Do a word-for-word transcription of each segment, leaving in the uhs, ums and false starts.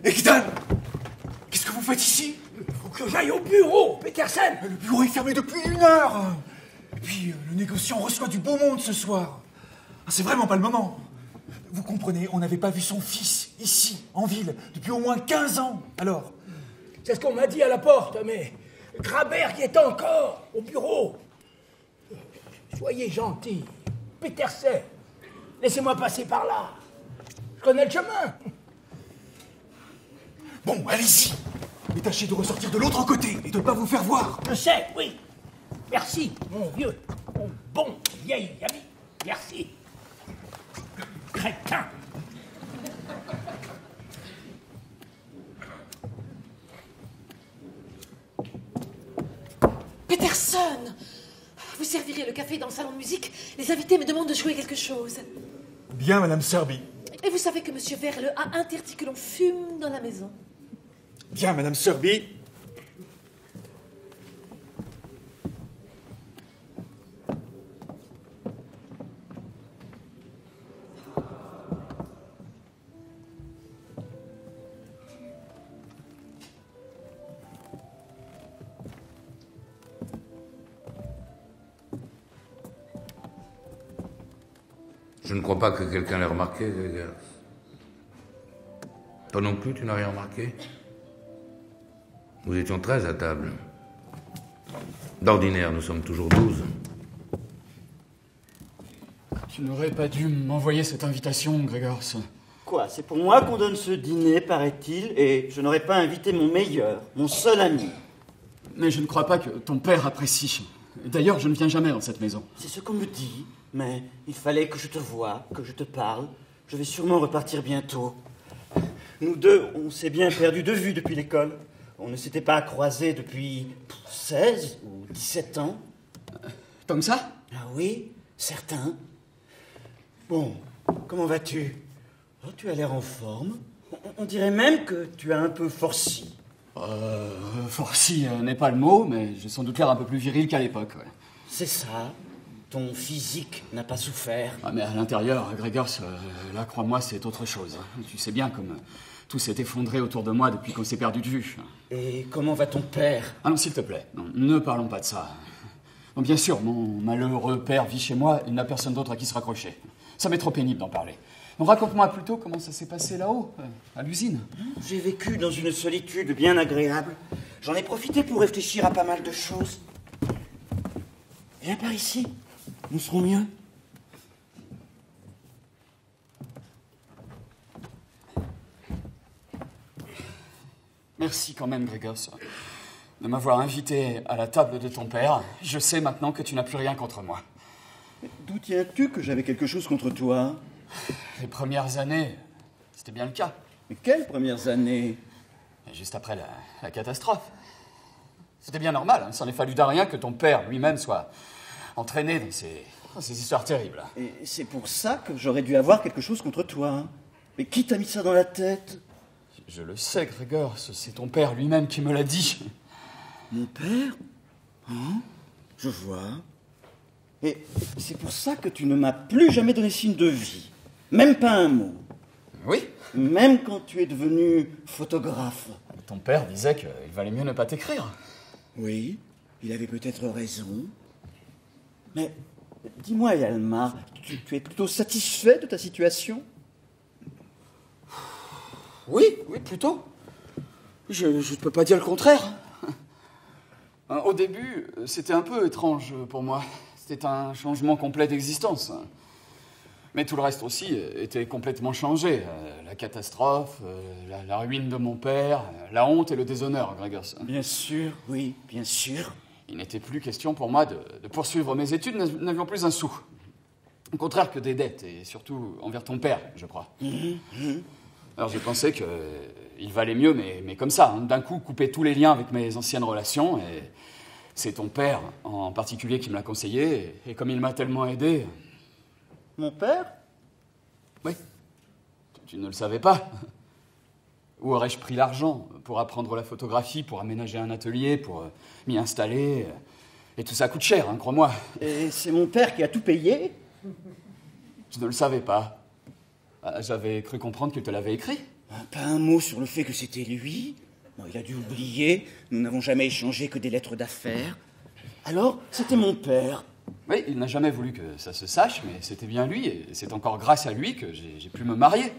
Egdan! Qu'est-ce que vous faites ici? Il faut que j'aille au bureau, Petersen. Le bureau est fermé depuis une heure. Et puis, le négociant reçoit du beau monde ce soir. Ah, c'est vraiment pas le moment. Vous comprenez, on n'avait pas vu son fils, ici, en ville, depuis au moins quinze ans. Alors? C'est ce qu'on m'a dit à la porte, mais Graberg est encore au bureau. Soyez gentil, Petersen. Laissez-moi passer par là. Je connais le chemin. Bon, allez-y. Mais tâchez de ressortir de l'autre côté et de ne pas vous faire voir. Je sais, oui. Merci, mon vieux, mon bon vieil ami. Merci. Crétin. Petersen! Vous servirez le café dans le salon de musique. Les invités me demandent de jouer quelque chose. Bien, Madame Serby. Et vous savez que Monsieur Verle a interdit que l'on fume dans la maison. Bien, Madame Serby. Je ne crois pas que quelqu'un l'ait remarqué, Gregers. Toi non plus, tu n'as rien remarqué? Nous étions treize à table. D'ordinaire, nous sommes toujours douze. Tu n'aurais pas dû m'envoyer cette invitation, Gregers. Quoi? C'est pour moi qu'on donne ce dîner, paraît-il, et je n'aurais pas invité mon meilleur, mon seul ami. Mais je ne crois pas que ton père apprécie. D'ailleurs, je ne viens jamais dans cette maison. C'est ce qu'on me dit, mais il fallait que je te voie, que je te parle. Je vais sûrement repartir bientôt. Nous deux, on s'est bien perdu de vue depuis l'école. On ne s'était pas croisés depuis seize ou dix-sept ans. Comme ça? Ah oui, certain. Bon, comment vas-tu? Oh, tu as l'air en forme. On, on dirait même que tu as un peu forci. Euh, forci euh, n'est pas le mot, mais j'ai sans doute l'air un peu plus viril qu'à l'époque, ouais. C'est ça. Ton physique n'a pas souffert. Ah, mais à l'intérieur, Gregers, euh, là, crois-moi, c'est autre chose. Tu sais bien comme euh, tout s'est effondré autour de moi depuis qu'on s'est perdu de vue. Et comment va ton père? Ah non, s'il te plaît, non, ne parlons pas de ça. Bon, bien sûr, mon malheureux père vit chez moi, il n'a personne d'autre à qui se raccrocher. Ça m'est trop pénible d'en parler. Donc raconte-moi plutôt comment ça s'est passé là-haut, euh, à l'usine. J'ai vécu dans une solitude bien agréable. J'en ai profité pour réfléchir à pas mal de choses. Viens par ici, nous serons mieux. Merci quand même, Gregers, de m'avoir invité à la table de ton père. Je sais maintenant que tu n'as plus rien contre moi. D'où tiens-tu que j'avais quelque chose contre toi? Les premières années, c'était bien le cas. Mais quelles premières années? Et juste après la, la catastrophe. C'était bien normal, hein. Ça n'est fallu d'un rien que ton père lui-même soit entraîné dans ces, dans ces histoires terribles. Et c'est pour ça que j'aurais dû avoir quelque chose contre toi. Hein. Mais qui t'a mis ça dans la tête? Je le sais, Gregers, c'est ton père lui-même qui me l'a dit. Mon père? Hein? Je vois. Et c'est pour ça que tu ne m'as plus jamais donné signe de vie. Même pas un mot. Oui. Même quand tu es devenu photographe. Ton père disait qu'il valait mieux ne pas t'écrire. Oui, il avait peut-être raison. Mais dis-moi, Hjalmar, tu, tu es plutôt satisfait de ta situation? Oui, oui, plutôt. Je ne peux pas dire le contraire. Au début, c'était un peu étrange pour moi. C'était un changement complet d'existence. Mais tout le reste aussi était complètement changé. La catastrophe, la, la ruine de mon père, la honte et le déshonneur, Gregers. Bien sûr, oui, bien sûr. Il n'était plus question pour moi de, de poursuivre mes études, nous n'avions plus un sou. Au contraire que des dettes, et surtout envers ton père, je crois. Mmh, mmh. Alors j'ai pensé qu'il valait mieux, mais, mais comme ça, hein, d'un coup, couper tous les liens avec mes anciennes relations, et c'est ton père en particulier qui me l'a conseillé, et, et comme il m'a tellement aidé... Mon père? Oui. Tu, tu ne le savais pas. Où aurais-je pris l'argent pour apprendre la photographie, pour aménager un atelier, pour euh, m'y installer? Et tout ça coûte cher, hein, crois-moi. Et c'est mon père qui a tout payé? Je ne le savais pas. J'avais cru comprendre qu'il te l'avait écrit. Pas un mot sur le fait que c'était lui. Non, il a dû oublier. Nous n'avons jamais échangé que des lettres d'affaires. Alors, c'était mon père. Oui, il n'a jamais voulu que ça se sache, mais c'était bien lui, et c'est encore grâce à lui que j'ai, j'ai pu me marier.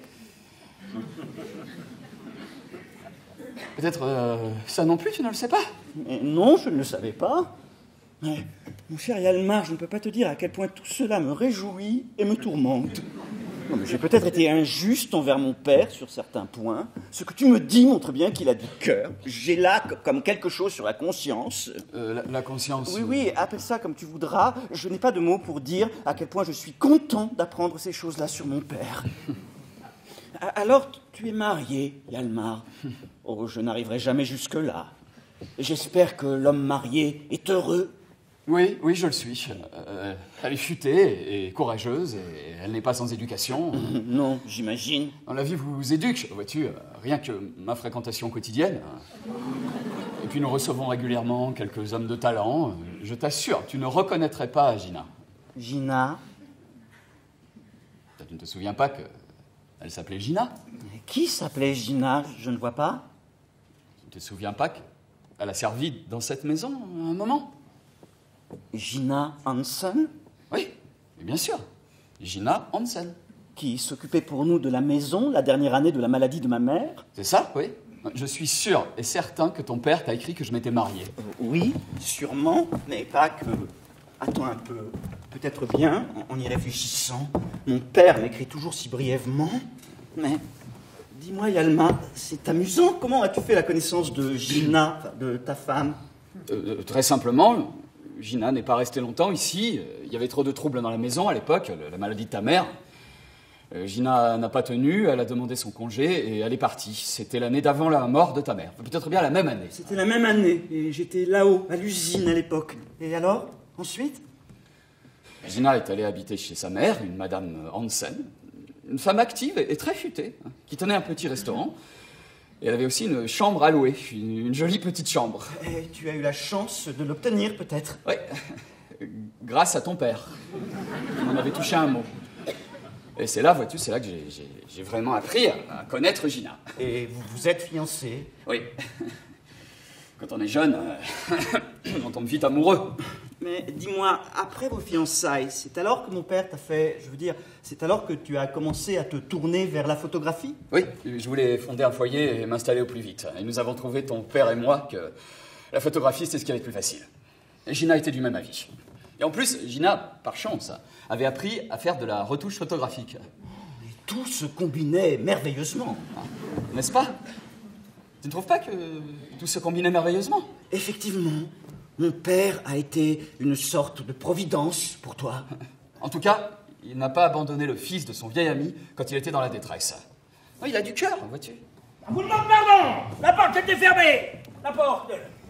Peut-être euh, ça non plus, tu ne le sais pas? Mais non, je ne le savais pas. Mais, mon cher Hjalmar, je ne peux pas te dire à quel point tout cela me réjouit et me tourmente. Non, mais j'ai peut-être été injuste envers mon père sur certains points. Ce que tu me dis montre bien qu'il a du cœur. J'ai là c- comme quelque chose sur la conscience. Euh, la, la conscience... Oui, oui, appelle ça comme tu voudras. Je n'ai pas de mots pour dire à quel point je suis content d'apprendre ces choses-là sur mon père. Alors, tu es marié, Hjalmar. Oh, je n'arriverai jamais jusque-là. J'espère que l'homme marié est heureux. Oui, oui, je le suis. Euh, elle est futée et courageuse, et elle n'est pas sans éducation. Non, j'imagine. Dans la vie, vous vous éduquez, vois-tu, rien que ma fréquentation quotidienne. Et puis nous recevons régulièrement quelques hommes de talent. Je t'assure, tu ne reconnaîtrais pas Gina. Gina? Tu ne te souviens pas qu'elle s'appelait Gina? Qui s'appelait Gina? Je ne vois pas. Tu ne te souviens pas qu'elle a servi dans cette maison à un moment? Gina Hansen? Oui, mais bien sûr. Gina Hansen. Qui s'occupait pour nous de la maison la dernière année de la maladie de ma mère? C'est ça, oui. Je suis sûr et certain que ton père t'a écrit que je m'étais marié. Euh, oui, sûrement, mais pas que... Attends un peu. Peut-être bien, en, en y réfléchissant. Mon père m'écrit toujours si brièvement. Mais, dis-moi, Hjalmar, c'est amusant. Comment as-tu fait la connaissance de Gina, enfin, de ta femme? Euh, euh, très simplement, Gina n'est pas restée longtemps ici. Il y avait trop de troubles dans la maison à l'époque, la maladie de ta mère. Euh, Gina n'a pas tenu, elle a demandé son congé et elle est partie. C'était l'année d'avant la mort de ta mère. Peut-être bien la même année. C'était la même année, et j'étais là-haut, à l'usine à l'époque. Et alors? Ensuite? Gina est allée habiter chez sa mère, une madame Hansen, une femme active et très futée, hein, qui tenait un petit restaurant. Et elle avait aussi une chambre à louer, une, une jolie petite chambre. Et tu as eu la chance de l'obtenir, peut-être? Oui, grâce à ton père. Il m'en avait touché un mot. Et c'est là, vois-tu, c'est là que j'ai, j'ai, j'ai vraiment appris à, à connaître Gina. Et vous vous êtes fiancés? Oui. Quand on est jeune, euh, on tombe vite amoureux. Mais dis-moi, après vos fiançailles, c'est alors que mon père t'a fait... Je veux dire, c'est alors que tu as commencé à te tourner vers la photographie? Oui, je voulais fonder un foyer et m'installer au plus vite. Et nous avons trouvé, ton père et moi, que la photographie, c'était ce qui avait le plus facile. Et Gina était du même avis. Et en plus, Gina, par chance, avait appris à faire de la retouche photographique. Et tout se combinait merveilleusement. N'est-ce pas? Tu ne trouves pas que tout se combinait merveilleusement? Effectivement, mon père a été une sorte de providence pour toi. En tout cas, il n'a pas abandonné le fils de son vieil ami quand il était dans la détresse. Oh, il a du cœur, vois-tu. Vous demande pardon. La porte était fermée. La porte.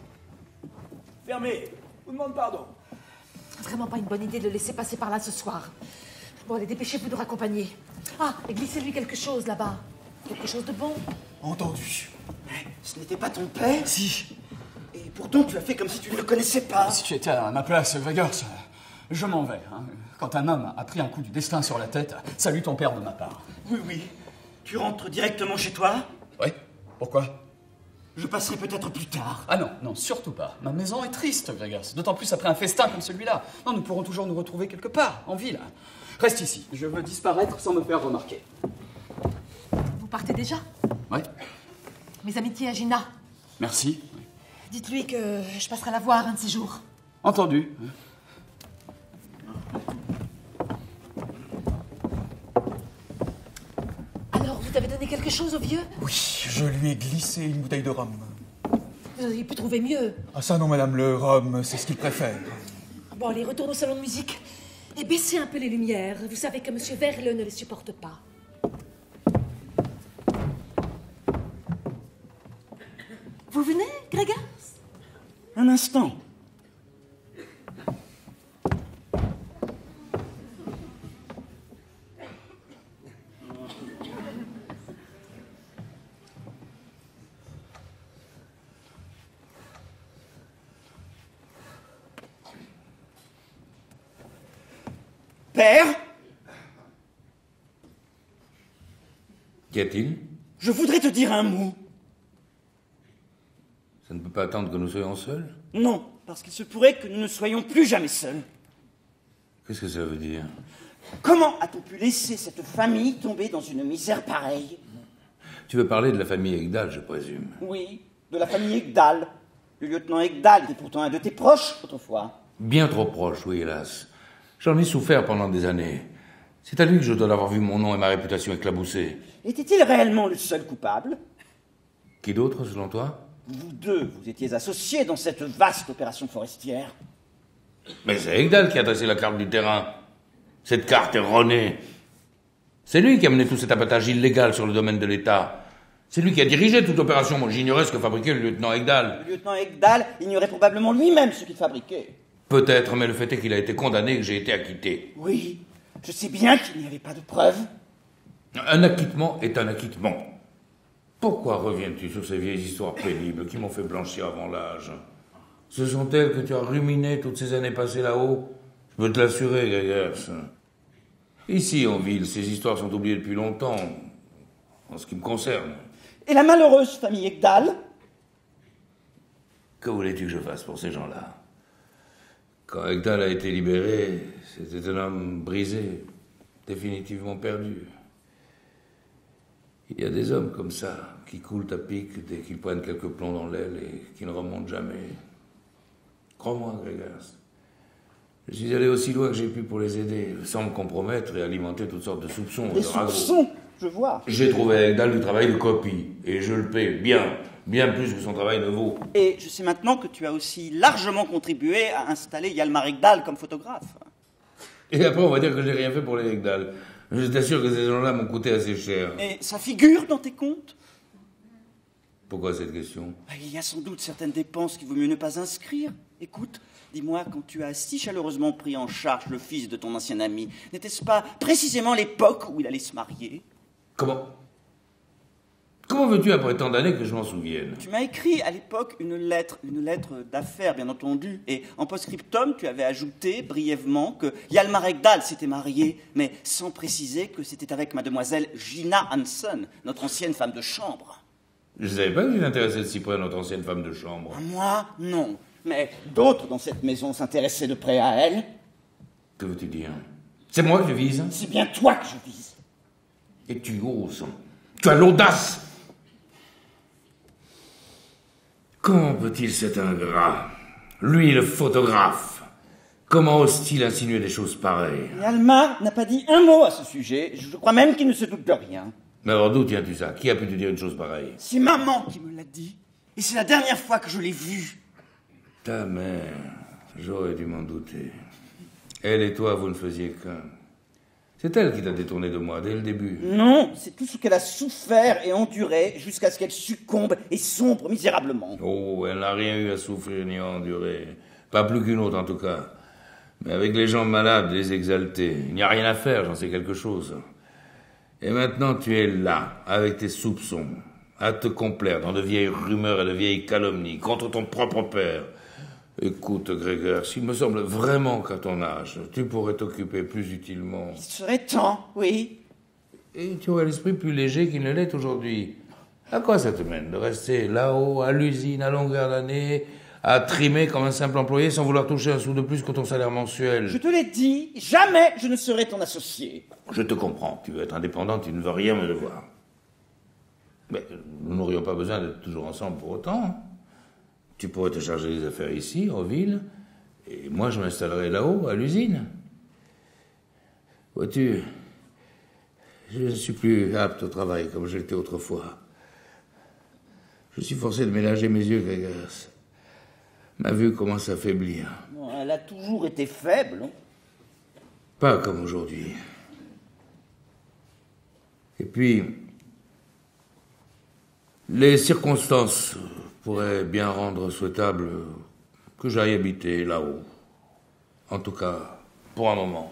Fermée. Vous demande pardon. Vraiment pas une bonne idée de le laisser passer par là ce soir. Bon, allez, dépêchez-vous de raccompagner. Ah, et glissez-lui quelque chose là-bas. Quelque chose de bon. Entendu. Mais ce n'était pas ton père? Si. Et pourtant, tu as fait comme si tu ne le connaissais pas. Si tu étais à ma place, Gregors, je m'en vais. Hein. Quand un homme a pris un coup du destin sur la tête, salue ton père de ma part. Oui, oui. Tu rentres directement chez toi? Oui. Pourquoi? Je passerai peut-être plus tard. Ah non, non, surtout pas. Ma maison est triste, Gregors. D'autant plus après un festin comme celui-là. Non, nous pourrons toujours nous retrouver quelque part, en ville. Reste ici. Je veux disparaître sans me faire remarquer. Vous partez déjà? Oui. Mes amitiés à Gina. Merci. Dites-lui que je passerai la voir un de ces jours. Entendu. Alors, vous avez donné quelque chose au vieux? Oui, je lui ai glissé une bouteille de rhum. Vous auriez pu trouver mieux. Ah ça non, madame, le rhum, c'est ce qu'il préfère. Bon, allez, retourne au salon de musique. Et baissez un peu les lumières. Vous savez que Monsieur Verle ne les supporte pas. Vous venez, Gregors? Un instant. Père? Qu'y a-t-il? Je voudrais te dire un mot. Ça ne peut pas attendre que nous soyons seuls? Non, parce qu'il se pourrait que nous ne soyons plus jamais seuls. Qu'est-ce que ça veut dire? Comment a-t-on pu laisser cette famille tomber dans une misère pareille? Tu veux parler de la famille Egdal, je présume? Oui, de la famille Egdal. Le lieutenant Egdal était pourtant un de tes proches, autrefois. Bien trop proche, oui, hélas. J'en ai souffert pendant des années. C'est à lui que je dois avoir vu mon nom et ma réputation éclaboussés. Était-il réellement le seul coupable? Qui d'autre, selon toi? Vous deux, vous étiez associés dans cette vaste opération forestière. Mais c'est Egdal qui a dressé la carte du terrain. Cette carte erronée. C'est lui qui a mené tout cet abattage illégal sur le domaine de l'État. C'est lui qui a dirigé toute l'opération. Moi, j'ignorais ce que fabriquait le lieutenant Egdal. Le lieutenant Egdal ignorait probablement lui-même ce qu'il fabriquait. Peut-être, mais le fait est qu'il a été condamné et que j'ai été acquitté. Oui, je sais bien qu'il n'y avait pas de preuves. Un acquittement est un acquittement. Pourquoi reviens-tu sur ces vieilles histoires pénibles qui m'ont fait blanchir avant l'âge? Ce sont elles que tu as ruminées toutes ces années passées là-haut? Je peux te l'assurer, Gregers. Ici, en ville, ces histoires sont oubliées depuis longtemps, en ce qui me concerne. Et la malheureuse famille Egdal? Que voulais-tu que je fasse pour ces gens-là? Quand Egdal a été libéré, c'était un homme brisé, définitivement perdu. Il y a des hommes comme ça, qui coulent à pic dès qu'ils prennent quelques plombs dans l'aile et qui ne remontent jamais. Crois-moi, Gregers. Je suis allé aussi loin que j'ai pu pour les aider, sans me compromettre et alimenter toutes sortes de soupçons. Des de ragots. soupçons, je vois. J'ai trouvé à Egdal du travail de copie, et je le paie bien, bien plus que son travail ne vaut. Et je sais maintenant que tu as aussi largement contribué à installer Hjalmar Egdal comme photographe. Et après, on va dire que j'ai rien fait pour les Egdal. Je t'assure que ces gens-là m'ont coûté assez cher. Et ça figure dans tes comptes? Pourquoi cette question? Il y a sans doute certaines dépenses qu'il vaut mieux ne pas inscrire. Écoute, dis-moi, quand tu as si chaleureusement pris en charge le fils de ton ancien ami, n'était-ce pas précisément l'époque où il allait se marier? Comment? Comment veux-tu, après tant d'années, que je m'en souvienne? Tu m'as écrit à l'époque une lettre, une lettre d'affaires, bien entendu, et en post-scriptum, tu avais ajouté brièvement que Hjalmar Egdal s'était marié, mais sans préciser que c'était avec mademoiselle Gina Hansen, notre ancienne femme de chambre. Je ne savais pas que tu t'intéressais de si près à notre ancienne femme de chambre. Moi, non. Mais d'autres dans cette maison s'intéressaient de près à elle. Que veux-tu dire? C'est moi que je vise? C'est bien toi que je vise. Et tu oses. Tu as l'audace. Comment peut-il cet ingrat? Lui, le photographe. Comment ose-t-il insinuer des choses pareilles? Hjalmar n'a pas dit un mot à ce sujet. Je crois même qu'il ne se doute de rien. Mais alors d'où tiens-tu ça? Qui a pu te dire une chose pareille? C'est maman qui me l'a dit. Et c'est la dernière fois que je l'ai vue. Ta mère, j'aurais dû m'en douter. Elle et toi, vous ne faisiez qu'un. C'est elle qui t'a détourné de moi dès le début. Non, c'est tout ce qu'elle a souffert et enduré jusqu'à ce qu'elle succombe et sombre misérablement. Oh, elle n'a rien eu à souffrir ni à endurer. Pas plus qu'une autre en tout cas. Mais avec les gens malades, les exaltés, il n'y a rien à faire, j'en sais quelque chose. Et maintenant tu es là, avec tes soupçons, à te complaire dans de vieilles rumeurs et de vieilles calomnies contre ton propre père. Écoute, Gregers, il me semble vraiment qu'à ton âge, tu pourrais t'occuper plus utilement. Il serait temps, oui. Et tu aurais l'esprit plus léger qu'il ne l'est aujourd'hui. À quoi ça te mène de rester là-haut, à l'usine, à longueur d'année, à trimer comme un simple employé sans vouloir toucher un sou de plus que ton salaire mensuel? Je te l'ai dit, jamais je ne serai ton associé. Je te comprends, tu veux être indépendant, tu ne veux rien me devoir. Mais nous n'aurions pas besoin d'être toujours ensemble pour autant. Tu pourrais te charger des affaires ici, en ville, et moi je m'installerai là-haut, à l'usine. Vois-tu, je ne suis plus apte au travail comme je l'étais autrefois. Je suis forcé de mélanger mes yeux, Gregers. Ma vue commence à faiblir. Bon, elle a toujours été faible. Hein. Pas comme aujourd'hui. Et puis, les circonstances pourraient bien rendre souhaitable que j'aille habiter là-haut. En tout cas, pour un moment.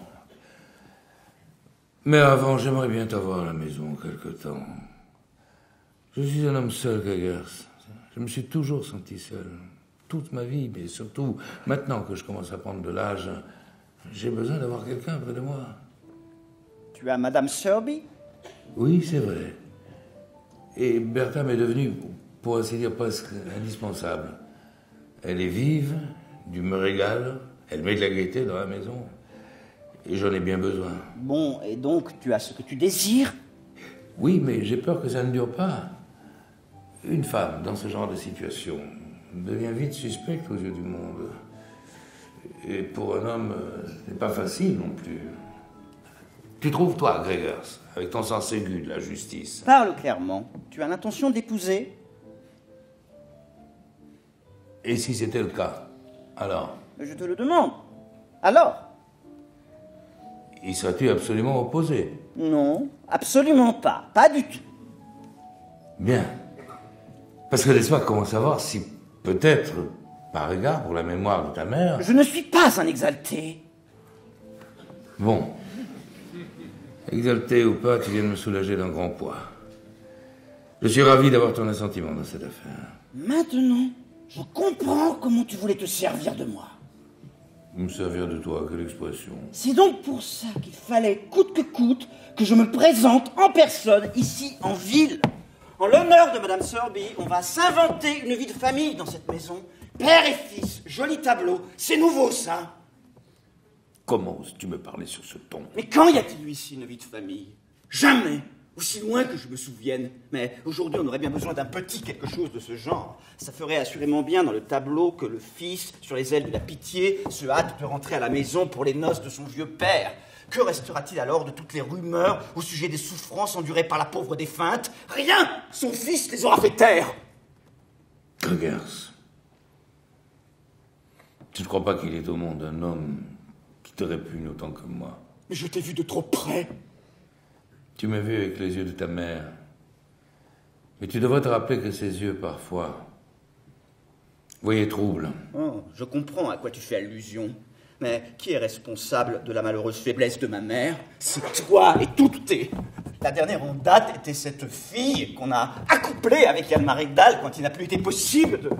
Mais avant, j'aimerais bien t'avoir à la maison quelque temps. Je suis un homme seul, Gregers. Je me suis toujours senti seul. Toute ma vie, mais surtout maintenant que je commence à prendre de l'âge, j'ai besoin d'avoir quelqu'un près de moi. Tu as Madame Serby? Oui, c'est vrai. Et Bertha m'est devenue, pour ainsi dire, presque indispensable. Elle est vive, d'humeur égale, elle met de la gaieté dans la maison. Et j'en ai bien besoin. Bon, et donc tu as ce que tu désires? Oui, mais j'ai peur que ça ne dure pas. Une femme, dans ce genre de situation, devient vite suspecte aux yeux du monde. Et pour un homme, ce n'est pas facile non plus. Tu trouves, toi, Gregers, avec ton sens aigu de la justice? Parle clairement. Tu as l'intention d'épouser? Et si c'était le cas, alors? Je te le demande. Alors? Y serais-tu absolument opposé? Non, absolument pas. Pas du tout. Bien. Parce que laisse-moi comment savoir si, peut-être, par égard pour la mémoire de ta mère... Je ne suis pas un exalté. Bon. Exalté ou pas, tu viens de me soulager d'un grand poids. Je suis ravi d'avoir ton assentiment dans cette affaire. Maintenant, je comprends comment tu voulais te servir de moi. Me servir de toi, quelle expression? C'est donc pour ça qu'il fallait, coûte que coûte, que je me présente en personne, ici, en ville. En l'honneur de Madame Sorby, on va s'inventer une vie de famille dans cette maison. Père et fils, joli tableau, c'est nouveau ça. Comment oses-tu me parler sur ce ton? Mais quand y a-t-il eu ici une vie de famille? Jamais. Aussi loin que je me souvienne. Mais aujourd'hui, on aurait bien besoin d'un petit quelque chose de ce genre. Ça ferait assurément bien dans le tableau que le fils, sur les ailes de la pitié, se hâte de rentrer à la maison pour les noces de son vieux père. Que restera-t-il alors de toutes les rumeurs au sujet des souffrances endurées par la pauvre défunte? Rien! Son fils les aura fait taire. Gregers, tu ne crois pas qu'il est au monde un homme qui te répugne autant que moi? Mais je t'ai vu de trop près. Tu m'as vu avec les yeux de ta mère. Mais tu devrais te rappeler que ses yeux, parfois, voyaient trouble. Oh, je comprends à quoi tu fais allusion. Mais qui est responsable de la malheureuse faiblesse de ma mère? C'est toi et toutes tes... La dernière en date était cette fille qu'on a accouplée avec Yann Marédal quand il n'a plus été possible de...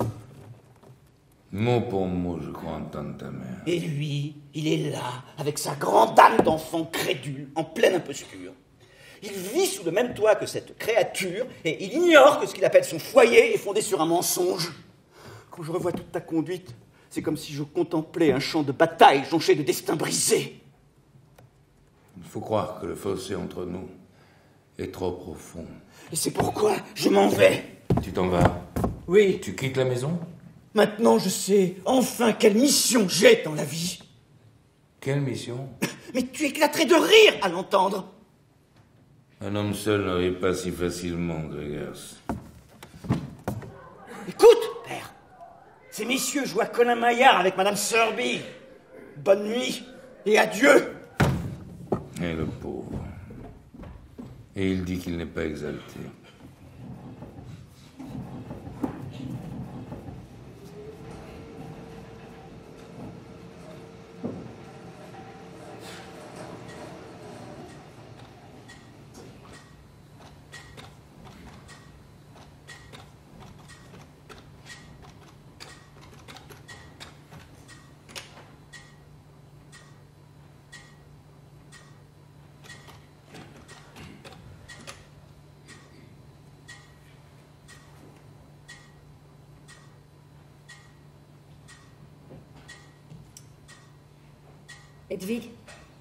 Mot pour mot, je crois entendre ta mère. Et lui, il est là, avec sa grande âme d'enfant crédule, en pleine imposture. Il vit sous le même toit que cette créature, et il ignore que ce qu'il appelle son foyer est fondé sur un mensonge. Quand je revois toute ta conduite, c'est comme si je contemplais un champ de bataille jonché de destins brisés. Il faut croire que le fossé entre nous est trop profond. Et c'est pourquoi je m'en vais. Tu t'en vas? Oui. Tu quittes la maison? Maintenant, je sais enfin quelle mission j'ai dans la vie. Quelle mission? Mais tu éclaterais de rire à l'entendre. Un homme seul ne rit pas si facilement, Gregers. Écoute, père. Ces messieurs jouent à Colin Maillard avec Madame Sorby. Bonne nuit et adieu. Et le pauvre. Et il dit qu'il n'est pas exalté. Hedwig?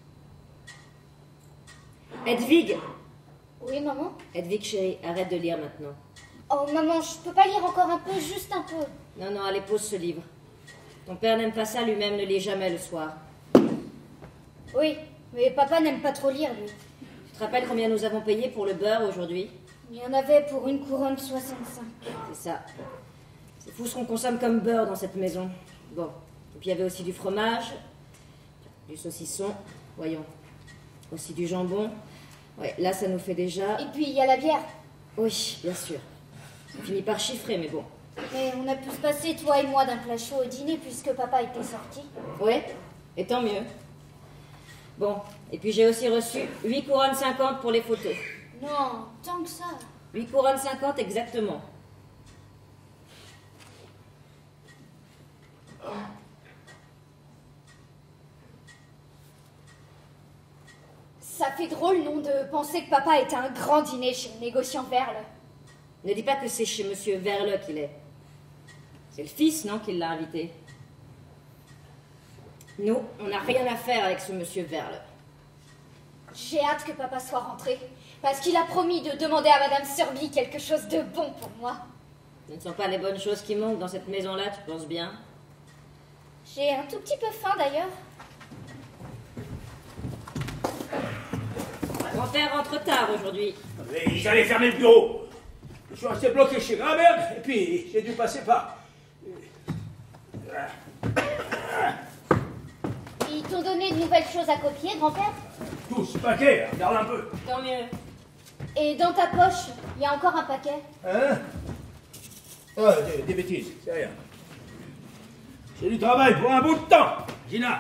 Hedwig? Oui, maman? Hedwig, chérie, arrête de lire maintenant. Oh, maman, je peux pas lire encore un peu, juste un peu. Non, non, allez, pose ce livre. Ton père n'aime pas ça, lui-même ne lit jamais le soir. Oui, mais papa n'aime pas trop lire, lui. Tu te rappelles combien nous avons payé pour le beurre aujourd'hui? Il y en avait pour une couronne soixante-cinq. C'est ça. C'est fou ce qu'on consomme comme beurre dans cette maison. Bon, et puis il y avait aussi du fromage, du saucisson, voyons, aussi du jambon. Ouais, là, ça nous fait déjà... Et puis, il y a la bière. Oui, bien sûr. On finit par chiffrer, mais bon. Mais on a pu se passer, toi et moi, d'un plat chaud au dîner, puisque papa était sorti. Ouais, et tant mieux. Bon, et puis j'ai aussi reçu huit couronnes cinquante pour les photos. Non, tant que ça. huit couronnes cinquante exactement. Ça Ça fait drôle, non, de penser que papa était un grand dîner chez le négociant Verle. Ne dis pas que c'est chez Monsieur Verle qu'il est. C'est le fils, non, qui l'a invité. Nous, on n'a rien à faire avec ce Monsieur Verle. J'ai hâte que papa soit rentré, parce qu'il a promis de demander à Madame Serby quelque chose de bon pour moi. Ce ne sont pas les bonnes choses qui manquent dans cette maison-là, tu penses bien? J'ai un tout petit peu faim, d'ailleurs. Grand-père rentre tard aujourd'hui. Mais ils allaient fermer le bureau. Je suis resté bloqué chez Graberg, et puis j'ai dû passer par... Ils t'ont donné de nouvelles choses à copier, grand-père? Tous, paquet, regarde un peu. Tant mieux. Et dans ta poche, il y a encore un paquet. Hein? Oh, des, des bêtises, c'est rien. C'est du travail pour un bout de temps, Gina.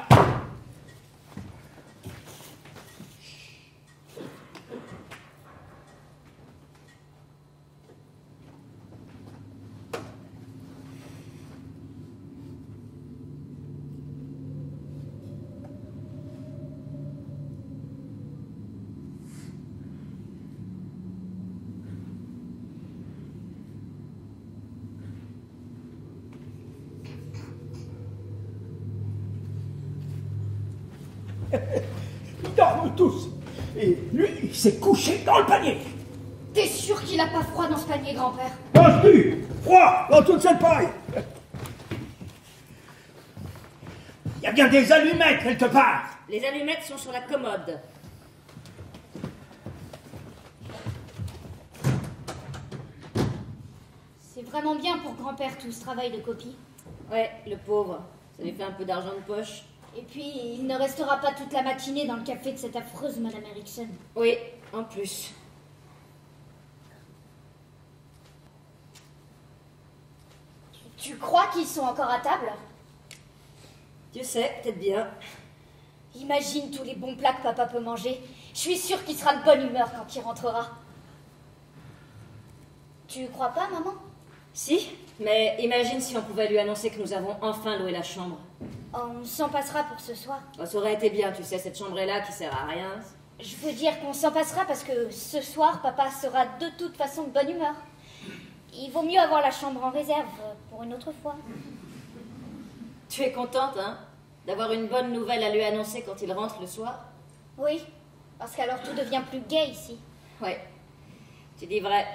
Ils dorment tous. Et lui, il s'est couché dans le panier. T'es sûr qu'il a pas froid dans ce panier, grand-père? Penses-tu? Froid dans toute cette paille. Il y a bien des allumettes quelque part. Les allumettes sont sur la commode. C'est vraiment bien pour grand-père tout ce travail de copie. Ouais, le pauvre. Ça lui fait un peu d'argent de poche. Et puis, il ne restera pas toute la matinée dans le café de cette affreuse Madame Erickson. Oui, en plus. Tu, tu crois qu'ils sont encore à table? Tu sais, peut-être bien. Imagine tous les bons plats que papa peut manger. Je suis sûre qu'il sera de bonne humeur quand il rentrera. Tu crois pas, maman? Si, mais imagine si on pouvait lui annoncer que nous avons enfin loué la chambre. Oh, on s'en passera pour ce soir. Oh, ça aurait été bien, tu sais, cette chambre-là qui sert à rien. Je veux dire qu'on s'en passera parce que ce soir, papa sera de toute façon de bonne humeur. Il vaut mieux avoir la chambre en réserve pour une autre fois. Tu es contente, hein, d'avoir une bonne nouvelle à lui annoncer quand il rentre le soir? Oui, parce qu'alors tout devient plus gai ici. Ouais, tu dis vrai.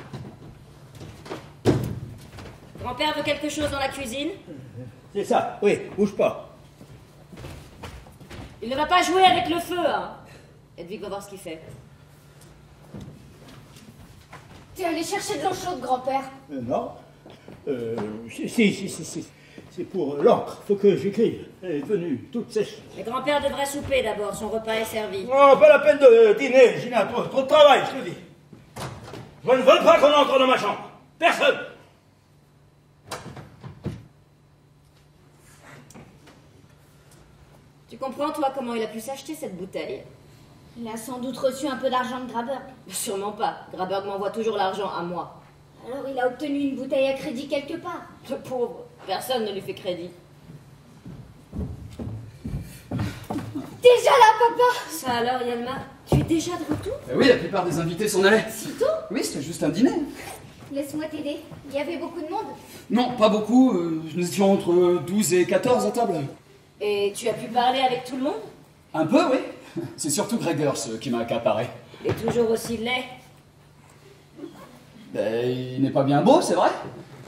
Grand-père veut quelque chose dans la cuisine? C'est ça, oui, bouge pas. Il ne va pas jouer avec le feu, hein. Edwige va voir ce qu'il fait. T'es allé chercher de l'eau chaude, grand-père? Euh, non. Euh, si, si, si, si, si. C'est pour euh, l'encre, faut que j'écrive. Elle est devenue toute sèche. Le grand-père devrait souper d'abord, son repas est servi. Non, pas la peine de dîner, Gina, trop, trop de travail, je te dis. Je ne veux pas qu'on entre dans ma chambre. Personne. Tu comprends, toi, comment il a pu s'acheter cette bouteille? Il a sans doute reçu un peu d'argent de Graberg. Sûrement pas. Graberg m'envoie toujours l'argent à moi. Alors il a obtenu une bouteille à crédit quelque part. Le pauvre, personne ne lui fait crédit. Déjà là, papa? Ça alors, Yalma, tu es déjà de retour? Euh, oui, la plupart des invités s'en allaient. Si tôt? Oui, c'était juste un dîner. Laisse-moi t'aider. Il y avait beaucoup de monde. Non, pas beaucoup. euh, Nous étions entre douze et quatorze à table. Et tu as pu parler avec tout le monde? Un peu, oui. C'est surtout Gregers euh, qui m'a accaparé. Il est toujours aussi laid. Ben, il n'est pas bien beau, c'est vrai.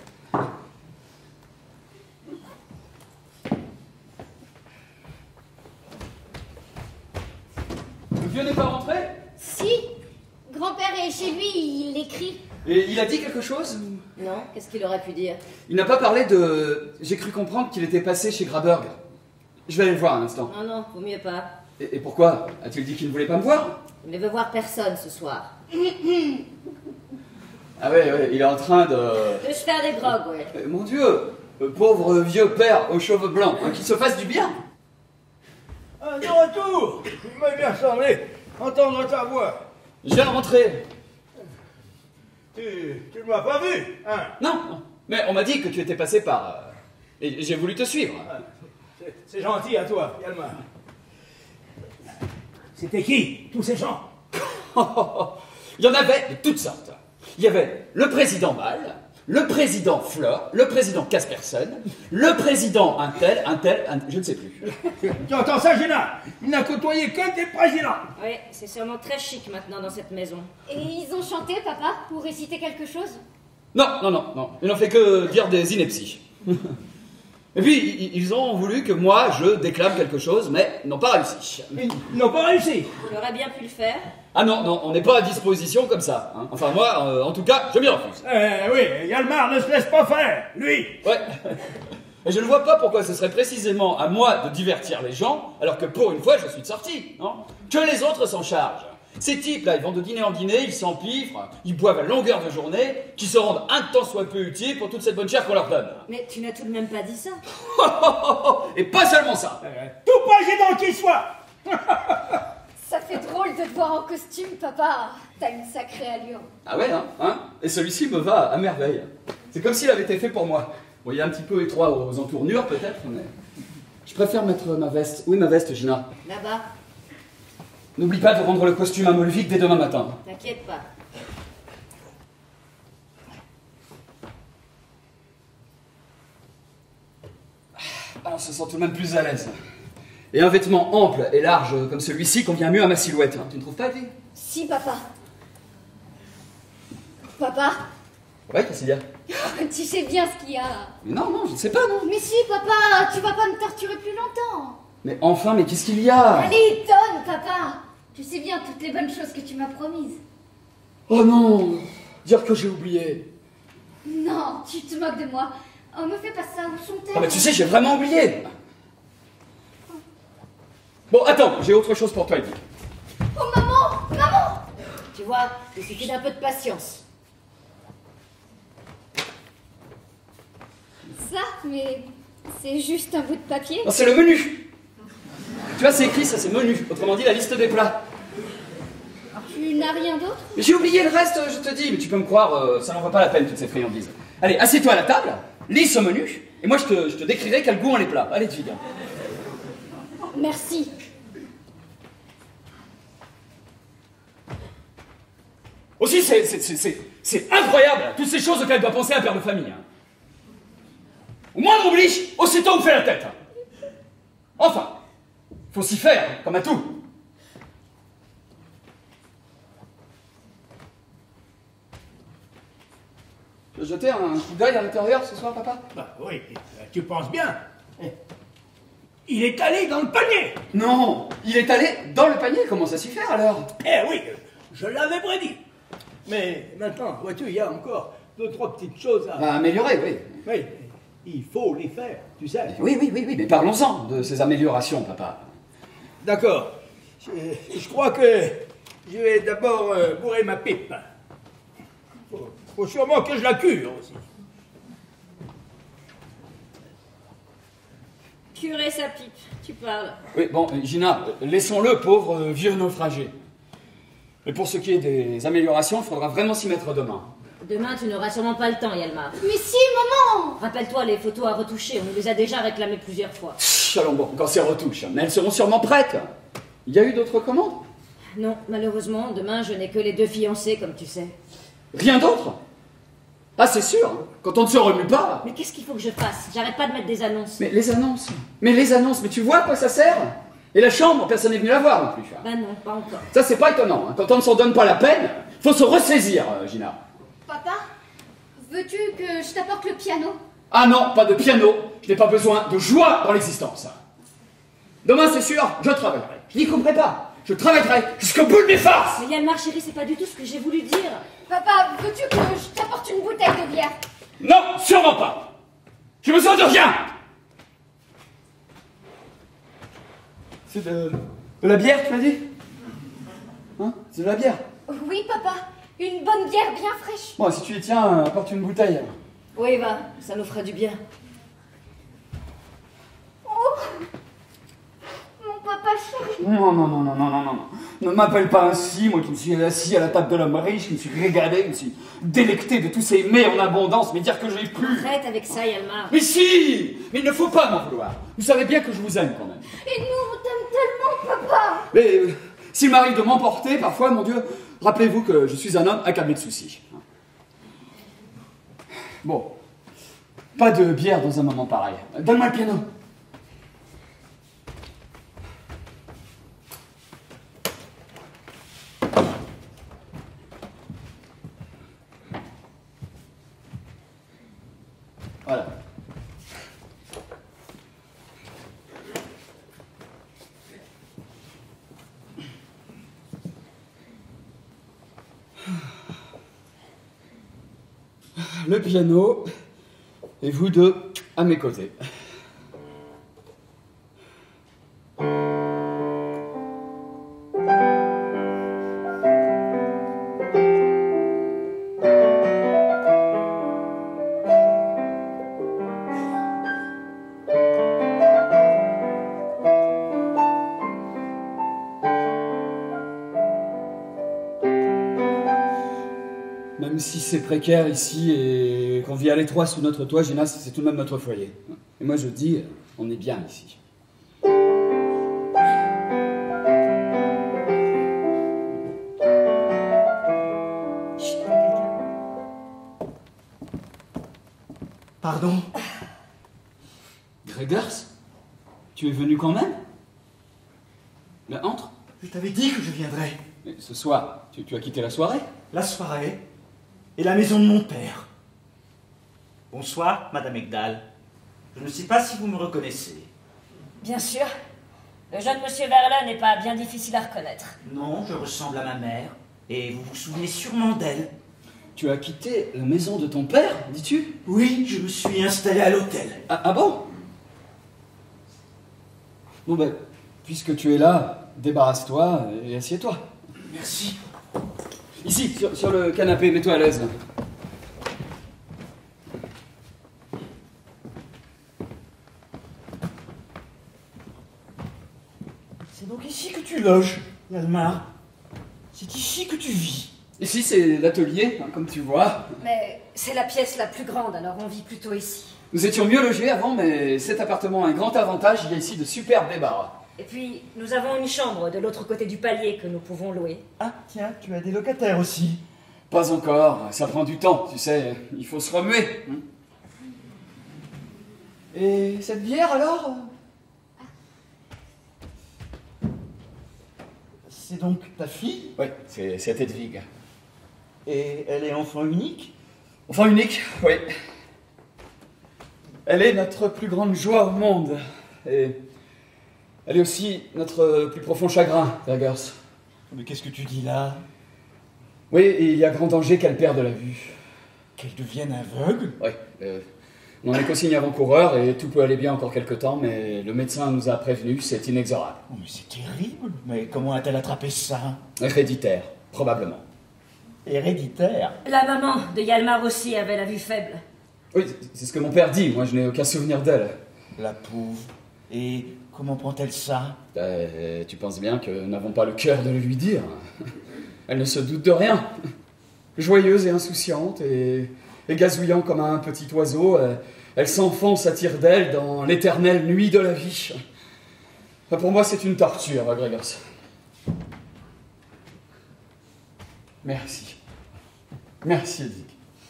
Le vieux n'est pas rentré? Si. Grand-père est chez lui, il écrit. Et il a dit quelque chose? Non, qu'est-ce qu'il aurait pu dire? Il n'a pas parlé de... J'ai cru comprendre qu'il était passé chez Graberg. Je vais aller le voir un instant. Non, non, vaut mieux pas. Et, et pourquoi? A-t-il dit qu'il ne voulait pas me voir? Il ne veut voir personne ce soir. Ah ouais, ouais, il est en train de... De se faire des grogues, ouais. Euh, Mon Dieu, euh, pauvre vieux père aux cheveux blancs, hein, qu'il se fasse du bien. Ah, de retour. Il m'a bien semblé entendre ta voix. Je viens de rentrer. Tu, tu ne m'as pas vu, hein? Non, non, mais on m'a dit que tu étais passé par... euh, Et j'ai voulu te suivre. C'est- C'est gentil à toi, Yalma. C'était qui, tous ces gens? Il y en avait de toutes sortes. Il y avait le président Mal, le président Fleur, le président Caspersen, le président un tel, un tel, un... je ne sais plus. Tu entends ça, Gina? Il n'a côtoyé que des présidents. Oui, c'est sûrement très chic maintenant dans cette maison. Et ils ont chanté, papa, ou récité quelque chose? Non, non, non, non. Ils n'ont fait que dire des inepties. Et puis, ils ont voulu que moi, je déclame quelque chose, mais ils n'ont pas réussi. Ils n'ont pas réussi. Tu aurais bien pu le faire. Ah non, non, on n'est pas à disposition comme ça. Hein. Enfin, moi, euh, en tout cas, je m'y refuse. Eh oui, Yalmar ne se laisse pas faire, lui. Ouais. Et je ne vois pas pourquoi ce serait précisément à moi de divertir les gens, alors que pour une fois, je suis de sortie, non? Que les autres s'en chargent. Ces types-là, ils vont de dîner en dîner, ils s'empiffrent, ils boivent à longueur de journée, qui se rendent un tant soit peu utiles pour toute cette bonne chair qu'on leur donne. Mais tu n'as tout de même pas dit ça. Et pas seulement ça. Euh, tout président qu'il soit. Ça fait drôle de te voir en costume, papa. T'as une sacrée allure. Ah ouais, hein, hein. Et celui-ci me va à merveille. C'est comme s'il avait été fait pour moi. Bon, il est un petit peu étroit aux entournures, peut-être, mais... Je préfère mettre ma veste. Où est ma veste, Gina? Là-bas. N'oublie pas de rendre le costume à Molvik dès demain matin. T'inquiète pas. Ah, on se sent tout de même plus à l'aise. Et un vêtement ample et large comme celui-ci convient mieux à ma silhouette. Hein. Tu ne trouves pas, Eddie? Si, papa. Papa, Ouais, qu'est-ce qu'il y a? tu sais bien ce qu'il y a. Mais non, non, je ne sais pas, non. Mais si, papa, tu vas pas me torturer plus longtemps. Mais enfin, mais qu'est-ce qu'il y a? Allez, donne, papa. Tu sais bien toutes les bonnes choses que tu m'as promises. Oh non, dire que j'ai oublié. Non, tu te moques de moi. Oh, me fais pas ça, où sont-elles? Ah bah tu sais, j'ai vraiment oublié. Bon, attends, j'ai autre chose pour toi, Eddie. Oh, maman, maman. Tu vois, il suffit d'un peu de patience. Ça, mais c'est juste un bout de papier. Non, c'est le menu. Tu vois, c'est écrit, ça, c'est menu. Autrement dit, la liste des plats. Tu n'as rien d'autre? Mais j'ai oublié le reste, je te dis. Mais tu peux me croire, euh, ça n'en vaut pas la peine, toutes ces friandises. Allez, assieds-toi à la table, lis ce menu, et moi, je te, je te décrirai quel goût ont les plats. Allez, vite. Merci. Aussi, c'est, c'est, c'est, c'est, c'est incroyable, toutes ces choses auxquelles doit penser un père de famille. Hein. Au moindre oubli, aussitôt on fait la tête. Enfin, faut s'y faire, comme à tout. Tu veux jeter un coup d'œil à l'intérieur ce soir, papa? Bah oui, tu penses bien. Il est allé dans le panier. Non, il est allé dans le panier, comment ça s'y fait alors? Eh oui, je l'avais prédit. Mais maintenant, vois-tu, il y a encore deux, trois petites choses à... Bah, améliorer, oui. Oui, il faut les faire, tu sais. Oui, oui, oui, oui, mais parlons-en de ces améliorations, papa. D'accord. Je, je crois que je vais d'abord euh, bourrer ma pipe. Faut, faut sûrement que je la cure aussi. Curer sa pipe, tu parles. Oui, bon, Gina, laissons-le, pauvre euh, vieux naufragé. Mais pour ce qui est des améliorations, il faudra vraiment s'y mettre demain. Demain, tu n'auras sûrement pas le temps, Yalmar. Mais si, maman. Rappelle-toi les photos à retoucher, on nous les a déjà réclamées plusieurs fois. Chut, allons bon, encore ces retouches, mais elles seront sûrement prêtes. Il y a eu d'autres commandes? Non, malheureusement, demain, je n'ai que les deux fiancés, comme tu sais. Rien d'autre? Ah, c'est sûr, quand on ne se remue pas. Mais qu'est-ce qu'il faut que je fasse? J'arrête pas de mettre des annonces. Mais les annonces, mais les annonces, mais tu vois à quoi ça sert? Et la chambre, personne n'est venu la voir non plus. Bah non, pas encore. Ça, c'est pas étonnant. Hein. Quand on ne s'en donne pas la peine, faut se ressaisir, euh, Gina. Papa, veux-tu que je t'apporte le piano? Ah non, pas de piano. Je n'ai pas besoin de joie dans l'existence. Demain, c'est sûr, je travaillerai. Je n'y couperai pas. Je travaillerai jusqu'au bout de mes farces. Mais Yalmar, chérie, c'est pas du tout ce que j'ai voulu dire. Papa, veux-tu que je t'apporte une bouteille de bière? Non, sûrement pas. J'ai besoin de rien. C'est de... de la bière, tu m'as dit? Hein? C'est de la bière? Oui, papa, une bonne bière bien fraîche. Bon, si tu y tiens, apporte une bouteille. Oui, va, ça nous fera du bien. Oh, mon papa chéri. Non, non, non, non, non, non, non. Ne m'appelle pas ainsi, moi qui me suis assis à la table de l'homme riche, qui me suis régalé, qui me suis délecté de tous ces mets en abondance, mais dire que je n'ai plus. Arrête avec ça, Yalmar. Mais si! Mais il ne faut pas m'en vouloir. Vous savez bien que je vous aime quand même. Et nous, on t'aime tellement, papa. Mais euh, S'il m'arrive de m'emporter, parfois, mon Dieu, rappelez-vous que je suis un homme accablé de soucis. Bon. Pas de bière dans un moment pareil. Donne-moi le piano. Voilà. Le piano, et vous deux à mes côtés. Même si c'est précaire ici et qu'on vit à l'étroit sous notre toit, Gina, c'est tout de même notre foyer. Et moi je dis, on est bien ici. Pardon? Gregers? Tu es venu quand même? Là, entre. Je t'avais dit que je viendrais. Mais ce soir, tu, tu as quitté la soirée? La soirée et la maison de mon père. Bonsoir, Madame Egdal. Je ne sais pas si vous me reconnaissez. Bien sûr. Le jeune monsieur Verlaine n'est pas bien difficile à reconnaître. Non, je ressemble à ma mère. Et vous vous souvenez sûrement d'elle. Tu as quitté la maison de ton père, dis-tu? Oui, je me suis installé à l'hôtel. Ah, ah bon? Bon ben, puisque tu es là, débarrasse-toi et assieds-toi. Merci. Ici, sur, sur le canapé, mets-toi à l'aise. C'est donc ici que tu loges, Hjalmar. C'est ici que tu vis. Ici, c'est l'atelier, hein, comme tu vois. Mais c'est la pièce la plus grande, alors on vit plutôt ici. Nous étions mieux logés avant, mais cet appartement a un grand avantage, il y a ici de superbes débarras. Et puis, nous avons une chambre de l'autre côté du palier que nous pouvons louer. Ah, tiens, tu as des locataires aussi. Pas encore, ça prend du temps, tu sais, il faut se remuer. Et cette bière alors? C'est donc ta fille? Oui, c'est c'est Hedwig. Et elle est enfant unique? Enfant unique, oui. Elle est notre plus grande joie au monde. Et elle est aussi notre plus profond chagrin, Gregers. Mais qu'est-ce que tu dis là? Oui, et il y a grand danger qu'elle perde la vue. Qu'elle devienne aveugle? Oui. Euh, on est qu'au signe avant-coureur et tout peut aller bien encore quelque temps, mais le médecin nous a prévenus, c'est inexorable. Oh, mais c'est terrible. Mais comment a-t-elle attrapé ça? Héréditaire, probablement. Héréditaire? La maman de Hjalmar aussi avait la vue faible. Oui, c'est ce que mon père dit, moi je n'ai aucun souvenir d'elle. La pauvre. Et comment prend-elle ça? Euh, tu penses bien que nous n'avons pas le cœur de le lui dire. Elle ne se doute de rien. Joyeuse et insouciante, et, et gazouillant comme un petit oiseau, elle, elle s'enfonce à tire-d'aile dans l'éternelle nuit de la vie. Pour moi, c'est une torture, Gregers. Merci. Merci, Hedwig.